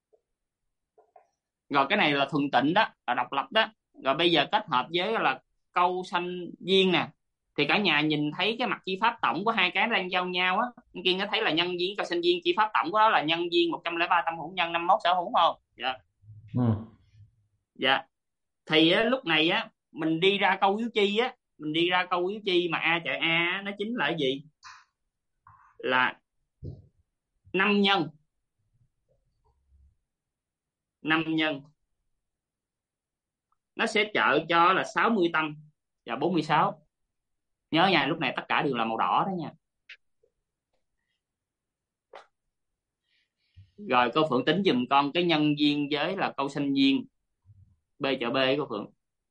Rồi cái này là thuần tịnh đó, là độc lập đó. Rồi bây giờ kết hợp với là câu sanh duyên nè, thì cả nhà nhìn thấy cái mặt chi pháp tổng của hai cái đang giao nhau á, anh Kiên có thấy là nhân duyên câu sanh duyên, chi pháp tổng của đó là nhân duyên 103 tâm hữu nhân, 51 sở hữu không? Dạ. Ừ. Dạ. Thì á, lúc này á mình đi ra câu yếu chi á, mình đi ra câu yếu chi mà A trợ A, nó chính là cái gì? Là 5 nhân. 5 nhân nó sẽ trợ cho là 60 tâm và 46. Nhớ nha, lúc này tất cả đều là màu đỏ đó nha. Rồi cô Phượng tính giùm con cái nhân duyên với là câu sanh duyên B trợ B cô Phượng.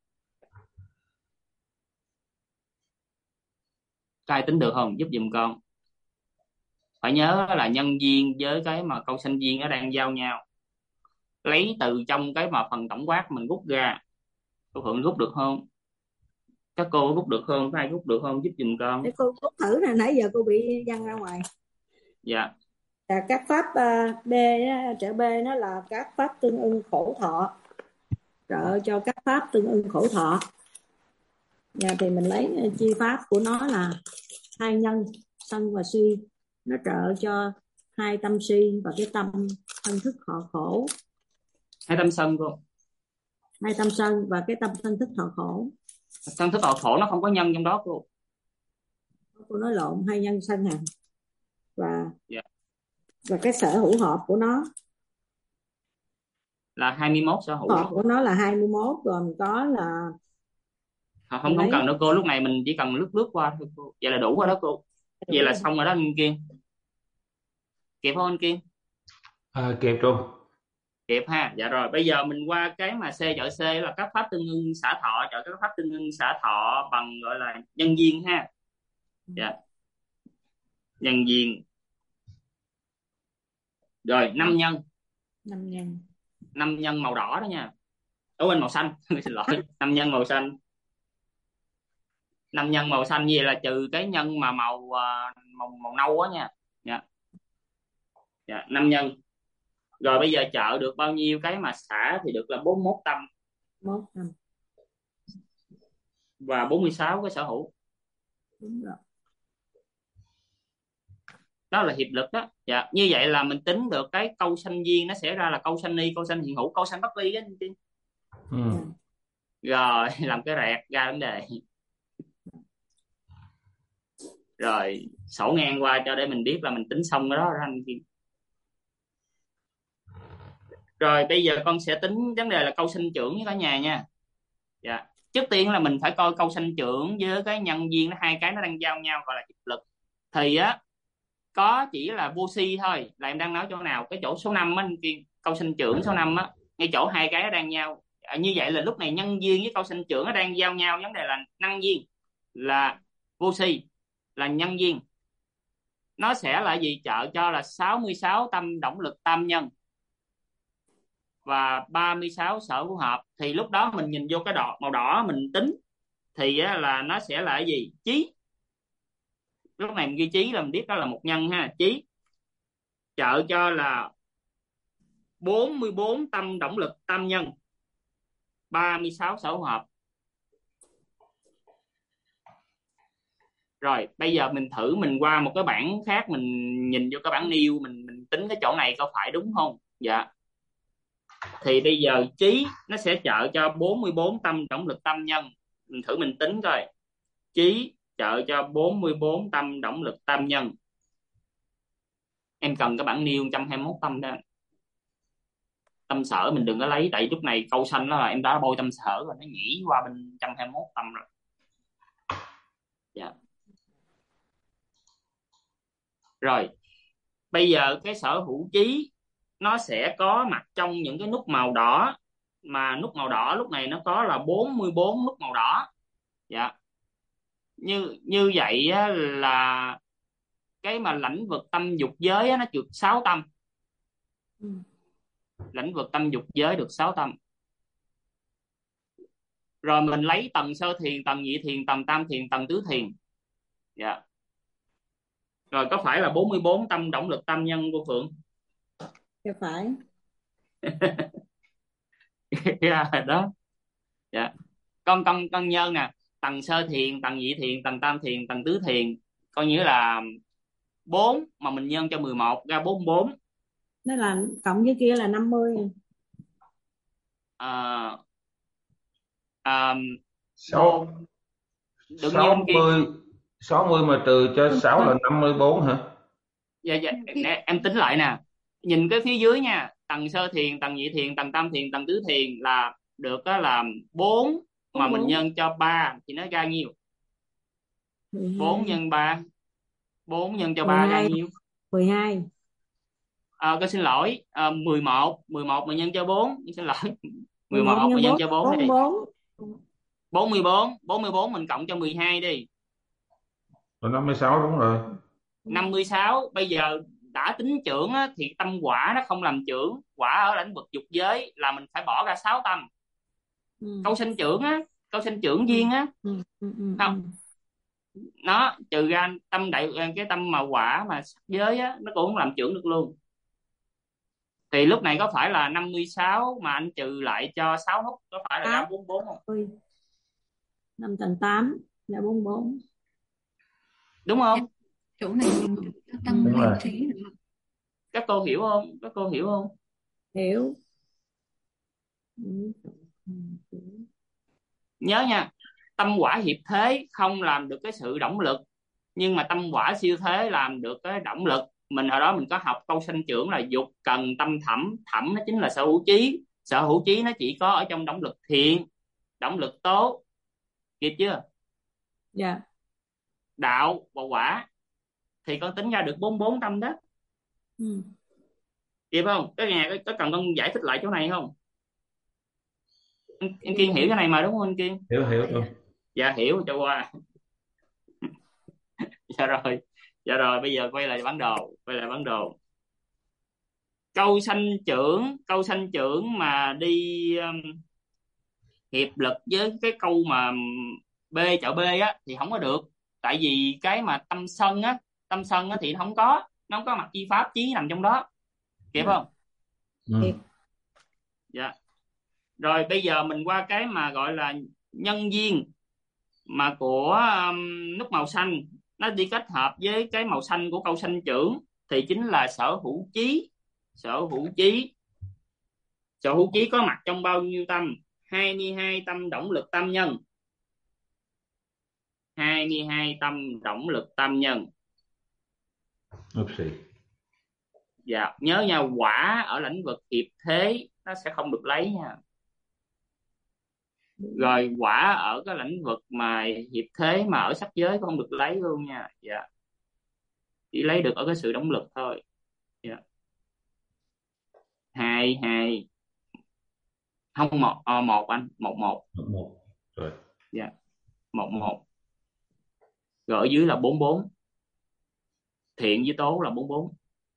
Ai tính được không? Giúp giùm con. Phải nhớ là nhân duyên với cái mà câu sanh duyên nó đang giao nhau. Lấy từ trong cái mà phần tổng quát mình rút ra. Cô Phượng rút được không? Các cô rút được không? Có ai rút được không? Giúp giùm con. Để cô thử nè, nãy giờ cô bị văng ra ngoài. Dạ. Các pháp B trợ B nó là các pháp tương ưng khổ thọ, trợ cho các pháp tương ưng khổ thọ. Thì mình lấy chi pháp của nó là hai nhân sân và si, nó trợ cho hai tâm si và cái tâm thân thức thọ khổ. Hai tâm sân cô. Hai tâm sân và cái tâm thân thức thọ khổ. Thân thức thọ khổ nó không có nhân trong đó cô. Cô nói lộn, hai nhân sân hả? Dạ. Và cái sở hữu hợp của nó Là 21 sở hữu. hợp của nó là 21, gồm có là Không cần đâu cô, lúc này mình chỉ cần lướt lướt qua thôi cô. Vậy là đủ rồi đó cô. Vậy là xong rồi đó anh Kiên. Kịp không anh Kiên? Kịp Trung. Kịp ha. Dạ rồi, bây giờ mình qua cái mà C trợ C là các pháp tương ưng xả thọ trợ các pháp tương ưng xả thọ bằng gọi là nhân duyên ha. Dạ. Nhân duyên. Rồi 5 nhân. 5 nhân màu đỏ đó nha. Quên màu xanh. Xin lỗi. 5 nhân màu xanh. 5 nhân màu xanh, như vậy là trừ cái nhân mà màu nâu á nha. Dạ. Dạ, 5 nhân. Rồi bây giờ trợ được bao nhiêu cái mà xả thì được là 41 tâm. 41 tâm. Và 46 cái sở hữu. Đúng rồi. Đó là hiệp lực đó. Dạ, như vậy là mình tính được cái câu sanh duyên nó sẽ ra là câu sanh y, câu sanh hiện hữu, câu sanh bất ly đó. Ừ. Rồi làm cái rẹt ra vấn đề. Rồi sổ ngang qua cho để mình biết là mình tính xong cái đó ra anh Kiên. Rồi bây giờ con sẽ tính vấn đề là câu sinh trưởng với cả nhà nha. Dạ. Trước tiên là mình phải coi câu sinh trưởng với cái nhân viên, nó hai cái nó đang giao nhau gọi là hiệp lực. Thì á có chỉ là vô si thôi, là em đang nói chỗ nào, cái chỗ số 5 á anh Kiên, câu sinh trưởng số 5 á, ngay chỗ hai cái nó đang nhau. Như vậy là lúc này nhân viên với câu sinh trưởng nó đang giao nhau, vấn đề là năng viên là vô si, là nhân viên nó sẽ là gì, trợ cho là 66 tâm động lực tam nhân và 36 sở hữu hợp. Thì lúc đó mình nhìn vô cái đỏ màu đỏ mình tính thì á, là nó sẽ là cái gì, chí. Lúc này mình ghi chí là mình biết đó là một nhân ha, chí trợ cho là 44 tâm động lực tam nhân, 36 sở hữu hợp. Rồi bây giờ mình thử mình qua một cái bảng khác, mình nhìn vô cái bảng nêu, mình tính cái chỗ này có phải đúng không. Dạ. Thì bây giờ trí nó sẽ trợ cho 44 tâm động lực tam nhân. Mình thử mình tính coi. Trí trợ cho 44 tâm động lực tam nhân. Em cần cái bảng nêu 121 tâm đó. Tâm sở mình đừng có lấy, tại lúc này câu xanh đó là em đã bôi tâm sở rồi, nó nhảy qua bên 121 tâm rồi. Dạ. Rồi bây giờ cái sở hữu trí nó sẽ có mặt trong những cái nút màu đỏ, mà nút màu đỏ lúc này nó có là 44 nút màu đỏ. Dạ. Như vậy á, là cái mà lãnh vực tâm dục giới á, nó được 6 tâm. Lãnh vực tâm dục giới được 6 tâm. Rồi mình lấy tầng sơ thiền, tầng nhị thiền, tầng tam thiền, tầng tứ thiền. Dạ. Rồi có phải là 44 tâm động lực tam nhân cô Phượng? Dạ phải. Đó. Dạ. Con nhân nè, tầng sơ thiền, tầng nhị thiền, tầng tam thiền, tầng tứ thiền, coi như là 4 mà mình nhân cho 11 ra 44. Nó là cộng với kia là 50. À, à, Sáu đừng như anh Kiên. 60 mà trừ cho 6 là 54 hả? Dạ, em tính lại nè. Nhìn cái phía dưới nha, tầng sơ thiền, tầng nhị thiền, tầng tam thiền, tầng tứ thiền là được á là 4 mà mình nhân cho 3 thì nó ra nhiêu? 4 nhân 3. 4 nhân cho 3 ra nhiêu? 12. Con xin lỗi, 11 mà nhân cho 4, xin lỗi. 11 11 mà nhân cho 4 đi. 44. 44 mình cộng cho 12 đi. Rồi 56 đúng rồi. 56 bây giờ đã tính trưởng á, thì tâm quả nó không làm trưởng, quả ở lĩnh vực dục giới là mình phải bỏ ra 6 tâm. Câu sinh trưởng á, câu sinh trưởng duyên á, không, nó trừ ra tâm đại, cái tâm mà quả mà sắc giới á, nó cũng không làm trưởng được luôn. Thì lúc này có phải là 56 mà anh trừ lại cho 6 nút, có phải là ra 44 không? 5 tầng 8 là 44. Đúng không? Chỗ này mình tâm Đúng vị rồi. trí nữa. Các cô hiểu không? Các cô hiểu không? Hiểu. Nhớ nha, tâm quả hiệp thế không làm được cái sự động lực, nhưng mà tâm quả siêu thế làm được cái động lực. Mình hồi đó mình có học câu sinh trưởng là dục cần tâm thẩm, thẩm nó chính là sở hữu trí. Sở hữu trí nó chỉ có ở trong động lực thiện, động lực tố, kịp chưa? Dạ. Đạo và quả thì con tính ra được 44 tâm đó. Kịp không? Cái nhà có cần con giải thích lại chỗ này không? Anh Kiên hiểu cái này mà đúng không anh Kiên? Hiểu luôn. Dạ hiểu cho qua. Dạ rồi bây giờ quay lại bản đồ. Câu sanh trưởng mà đi hiệp lực với cái câu mà B chợ B á thì không có được. Tại vì cái mà tâm sân á thì nó không có mặt chi pháp chí nằm trong đó. Kịp không? Kịp. Dạ. Rồi bây giờ mình qua cái mà gọi là nhân duyên mà của nút màu xanh, nó đi kết hợp với cái màu xanh của câu sanh trưởng thì chính là sở hữu trí. Sở hữu trí có mặt trong bao nhiêu tâm? 22 tâm động lực tam nhân. 22 tâm động lực tam nhân. Dạ, nhớ nha, quả ở lĩnh vực hiệp thế nó sẽ không được lấy nha. Rồi quả ở cái lĩnh vực mà hiệp thế mà ở sắc giới cũng không được lấy luôn nha. Dạ, chỉ lấy được ở cái sự động lực thôi. Dạ. Hai hai không một một anh, một một. Một rồi. Dạ, một một. Rồi ở dưới là bốn bốn, thiện với tố là bốn bốn.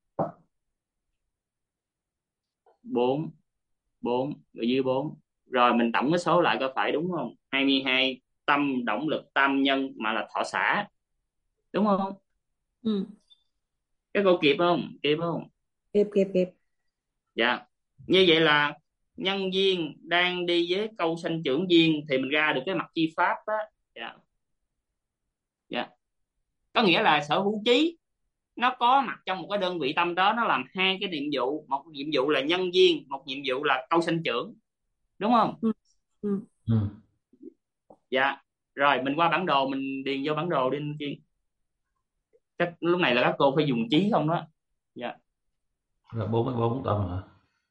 Bốn bốn ở dưới bốn. Rồi mình tổng cái số lại có phải đúng không? 22 tâm động lực tam nhân mà là thọ xả, đúng không? Ừ. Cái cô kịp không? Kịp không? Kịp kịp kịp. Dạ, như vậy là nhân duyên đang đi với câu sanh trưởng duyên thì mình ra được cái mặt chi pháp đó. Dạ. Dạ, có nghĩa là sở hữu trí nó có mặt trong một cái đơn vị tâm đó, nó làm hai cái nhiệm vụ, một nhiệm vụ là nhân duyên, một nhiệm vụ là câu sanh trưởng, đúng không? Ừ. Ừ. Ừ. Dạ, rồi mình qua bản đồ, mình điền vô bản đồ đi anh Kiên. Chắc lúc này là các cô phải dùng trí không đó. Dạ. Là 44 tâm hả?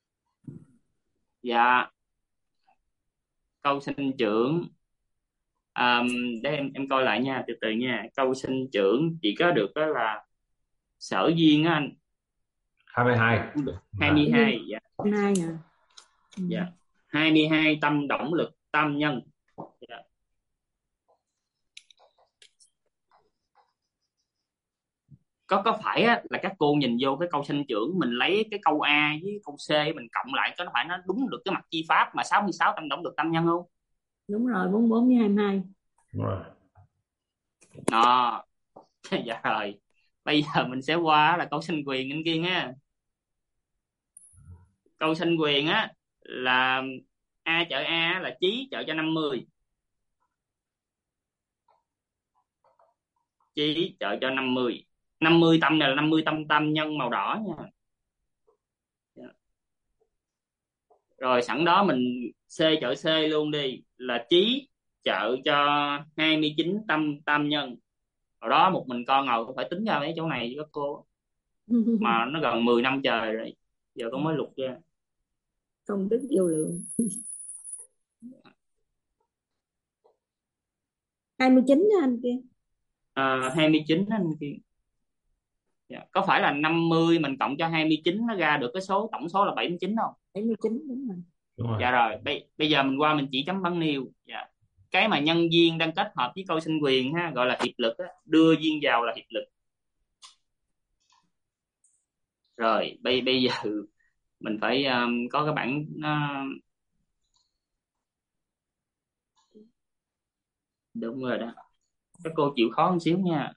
Dạ, câu sinh trưởng, để em coi lại nha, từ từ nha. Câu sinh trưởng chỉ có được đó là sở duyên á anh. 22. 22. Dạ. Hai hả? Ừ. Dạ, 22 tâm động lực tam nhân. Dạ. Có phải á, là các cô nhìn vô cái câu sinh trưởng, mình lấy cái câu A với câu C mình cộng lại, có phải nó đúng được cái mặt chi pháp mà 66 tâm động lực tam nhân không? Đúng rồi, 44 với 22. Đúng rồi. Đó. Dạ rồi, bây giờ mình sẽ qua là câu sinh quyền anh Kiên á. Câu sinh quyền á là A trợ A là chí trợ cho 50, chí trợ cho 50. 50 tâm này là 50 tâm tam nhân màu đỏ nha. Rồi sẵn đó mình C trợ C luôn đi, là chí trợ cho 29 tâm tam nhân. Hồi đó một mình con ngồi cũng phải tính ra mấy chỗ này với các cô, mà nó gần 10 năm trời rồi, giờ con mới lục ra. Công đức vô lượng. 29 đó anh kia. 29 anh kia. Dạ. Có phải là 50 mình cộng cho 29 nó ra được cái số tổng số là 79 không? 79 đúng rồi. Đúng rồi. Dạ rồi, bây giờ mình qua mình chỉ chấm bắn nêu. Dạ. Cái mà nhân duyên đang kết hợp với câu sinh quyền ha, gọi là hiệp lực á, đưa duyên vào là hiệp lực. Rồi bây giờ mình phải có cái bản đúng rồi đó, các cô chịu khó một xíu nha.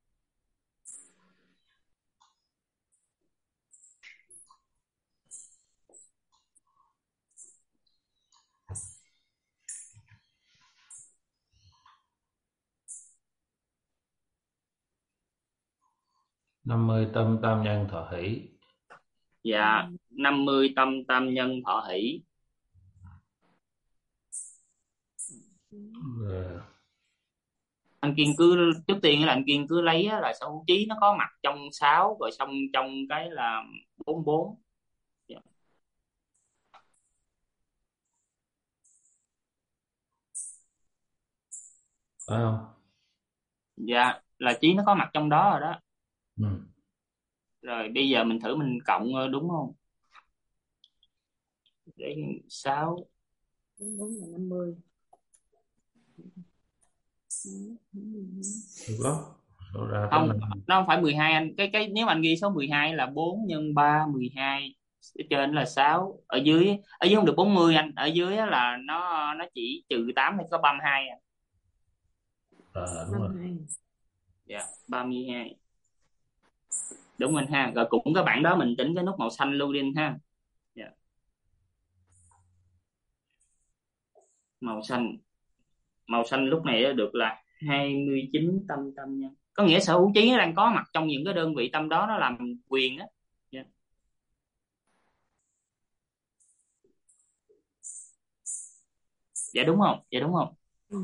Năm mươi tâm tam nhân thọ hỷ. Dạ, 50 tâm tam nhân thọ hỷ. Rồi. Anh Kiên cứ trước tiên là anh Kiên cứ lấy á, là sở hữu trí nó có mặt trong 6 rồi xong trong cái là 44. Dạ. Phải không? Dạ, là trí nó có mặt trong đó rồi đó. Ừ. Rồi bây giờ mình thử mình cộng đúng không? Để 6. 44 là 50. Được đó. Số ra tới Không, 5. nó không phải 12 anh. Cái nếu mà anh ghi số 12 là 4 nhân 3 12. Ở trên là 6, ở dưới không được 40 anh, ở dưới á là nó chỉ trừ 8 thì có 32 anh. Đúng rồi. 32. Dạ, 32. Đúng anh ha. Rồi cũng cái bảng đó mình tính cái nút màu xanh luôn đi anh ha. Dạ. Màu xanh, màu xanh lúc này được là 29 tâm tâm nhân, có nghĩa sở hữu trí nó đang có mặt trong những cái đơn vị tâm đó, nó làm quyền á. Dạ. Dạ đúng không? Dạ đúng không? Ừ.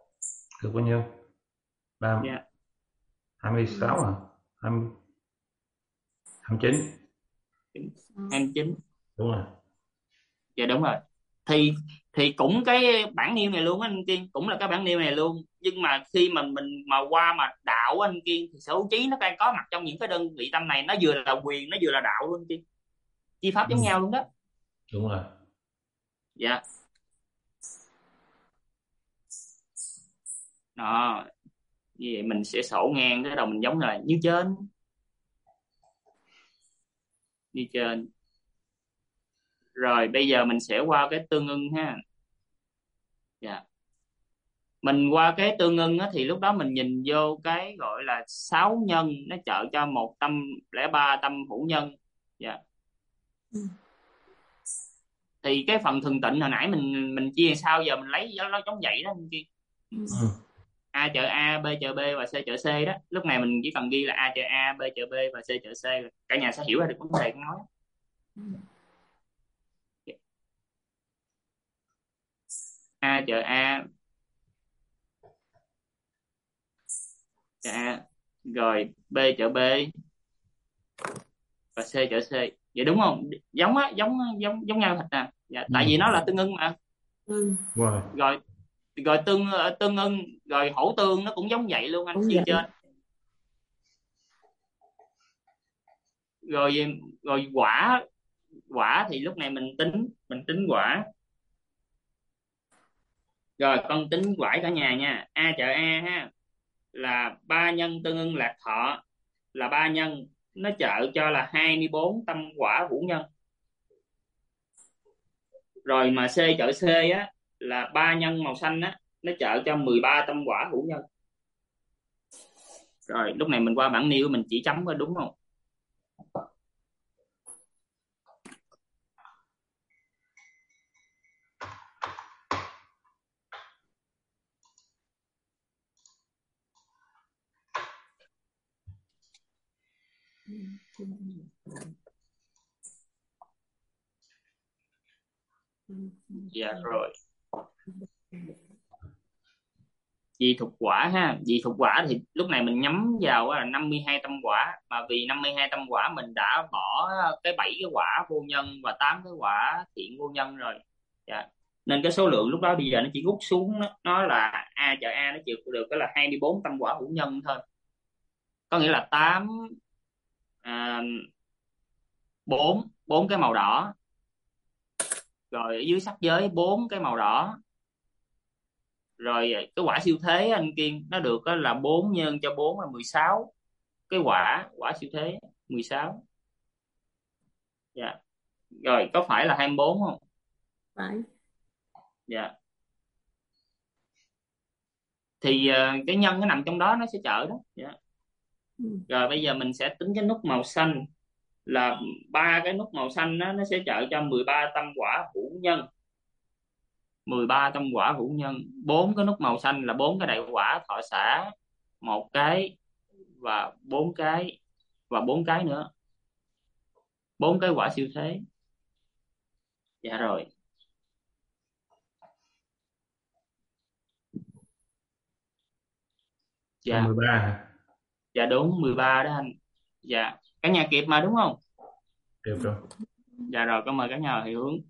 Được bao nhiêu? 3, Dạ. 26 à? 20, 29. 29. Đúng rồi. Dạ đúng rồi. Thì cũng cái bản nêu này luôn á anh Kiên, cũng là cái bản nêu này luôn, nhưng mà khi mà mình mà qua mà đạo á anh Kiên, thì sở hữu trí nó đang có mặt trong những cái đơn vị tâm này, nó vừa là quyền, nó vừa là đạo luôn anh Kiên, chi pháp giống nhau luôn đó. Đúng rồi. Dạ. Đó, như vậy mình sẽ sổ ngang cái đầu mình giống rồi, như trên, như trên. Rồi bây giờ mình sẽ qua cái tương ưng ha. Dạ. Mình qua cái tương ưng á, thì lúc đó mình nhìn vô cái gọi là 6 nhân, nó trợ cho 103 tâm hữu nhân. Dạ. Thì cái phần thường tịnh hồi nãy mình chia sao, giờ mình lấy nó giống vậy đó anh kia. A trợ A, B trợ B và C trợ C đó. Lúc này mình chỉ cần ghi là A trợ A, B trợ B và C trợ C, cả nhà sẽ hiểu ra được vấn đề con nói. A trợ A, trợ A, rồi B trợ B và C trợ C. Vậy đúng không? Giống á, giống nhau thật nè. Dạ, tại vì nó là tương ưng mà. Rồi. Rồi tương ưng, rồi hổ tương nó cũng giống vậy luôn anh, như trên. Rồi quả thì lúc này mình tính quả. Rồi con tính quả cả nhà nha. A trợ A ha, là 3 nhân tương ưng lạc thọ, là 3 nhân, nó trợ cho là 24 tâm quả hữu nhân. Rồi mà C trợ C á, là 3 nhân màu xanh á, nó trợ cho 13 tâm quả hữu nhân. Rồi lúc này mình qua bảng nêu mình chỉ chấm coi đúng không. Dạ rồi. Dị thuộc quả ha, dị thuộc quả thì lúc này mình nhắm vào là 52 tâm quả, mà vì 52 tâm quả mình đã bỏ cái 7 cái quả vô nhân và 8 cái quả thiện vô nhân rồi. Dạ. Nên cái số lượng lúc đó bây giờ nó chỉ rút xuống, nó là A trợ A nó chịu được cái là 24 tâm quả hữu nhân thôi. Có nghĩa là 8 4 cái màu đỏ, rồi ở dưới sắc giới 4 cái màu đỏ, rồi cái quả siêu thế anh Kiên nó được là 4 nhân cho 4 là 16 cái quả siêu thế 16. Dạ. Rồi có phải là 24 không? Phải. Dạ. Thì cái nhân nó nằm trong đó, nó sẽ trợ đó. Dạ. Rồi bây giờ mình sẽ tính cái nút màu xanh, là 3 cái nút màu xanh đó, nó sẽ trợ cho 13 tâm quả hữu nhân. 13 tâm quả hữu nhân. 4 cái nút màu xanh là 4 cái đại quả thọ xả, 1 cái và 4 cái và 4 cái nữa, 4 cái quả siêu thế. Dạ rồi. Dạ. 13 hả? Dạ đúng, 13 đó anh. Dạ. Cả nhà kịp mà đúng không? Kịp rồi. Dạ rồi, con mời cả nhà hồi hướng.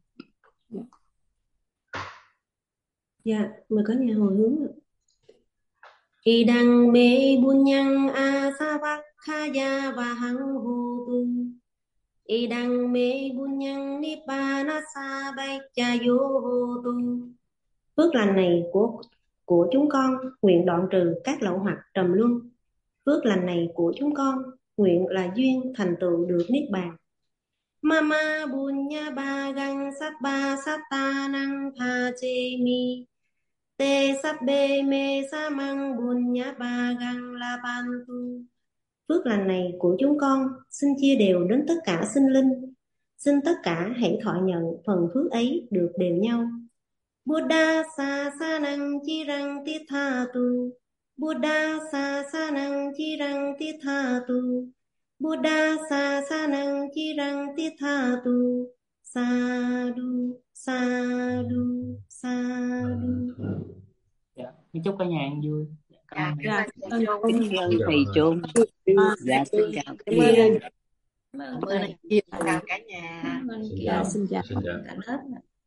Dạ, mời cả nhà hồi hướng ạ. Idang me bunyang asavakkaya vahang hotu. Idang me bunyang nibbana sabaichayo hotu. Phước lành này của chúng con nguyện đoạn trừ các lậu hoặc trầm luân. Phước lành này của chúng con nguyện là duyên thành tựu được niết bàn. Mama bunya bagang sabba satanang thachemi. Te sabbe me samang bunya bagang labantu. Phước lành này của chúng con xin chia đều đến tất cả sinh linh. Xin tất cả hãy thọ nhận phần phước ấy được đều nhau. Buddha sa sanang chirang tithatu. Buddha sa sanang chirang tithatu. Buddha sa sanang chirang tithatu. Sadhu, sadhu, sadhu. Dạ. Chúc cả nhà ăn vui. Dạ, Kính ơn thầy Chung. Dạ xin chào Cảm ơn anh. Cảm ơn Cảm ơn anh thầy. Kiên. Chào cả nhà. Cảm ơn Xin Kiên. chào. Xin chào Xin chào. Cả lớp.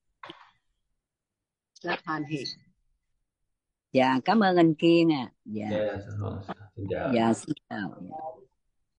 Rất hoan hỉ. Dạ cảm ơn anh Kiên. Dạ. Dạ, xin chào. Dạ xin chào.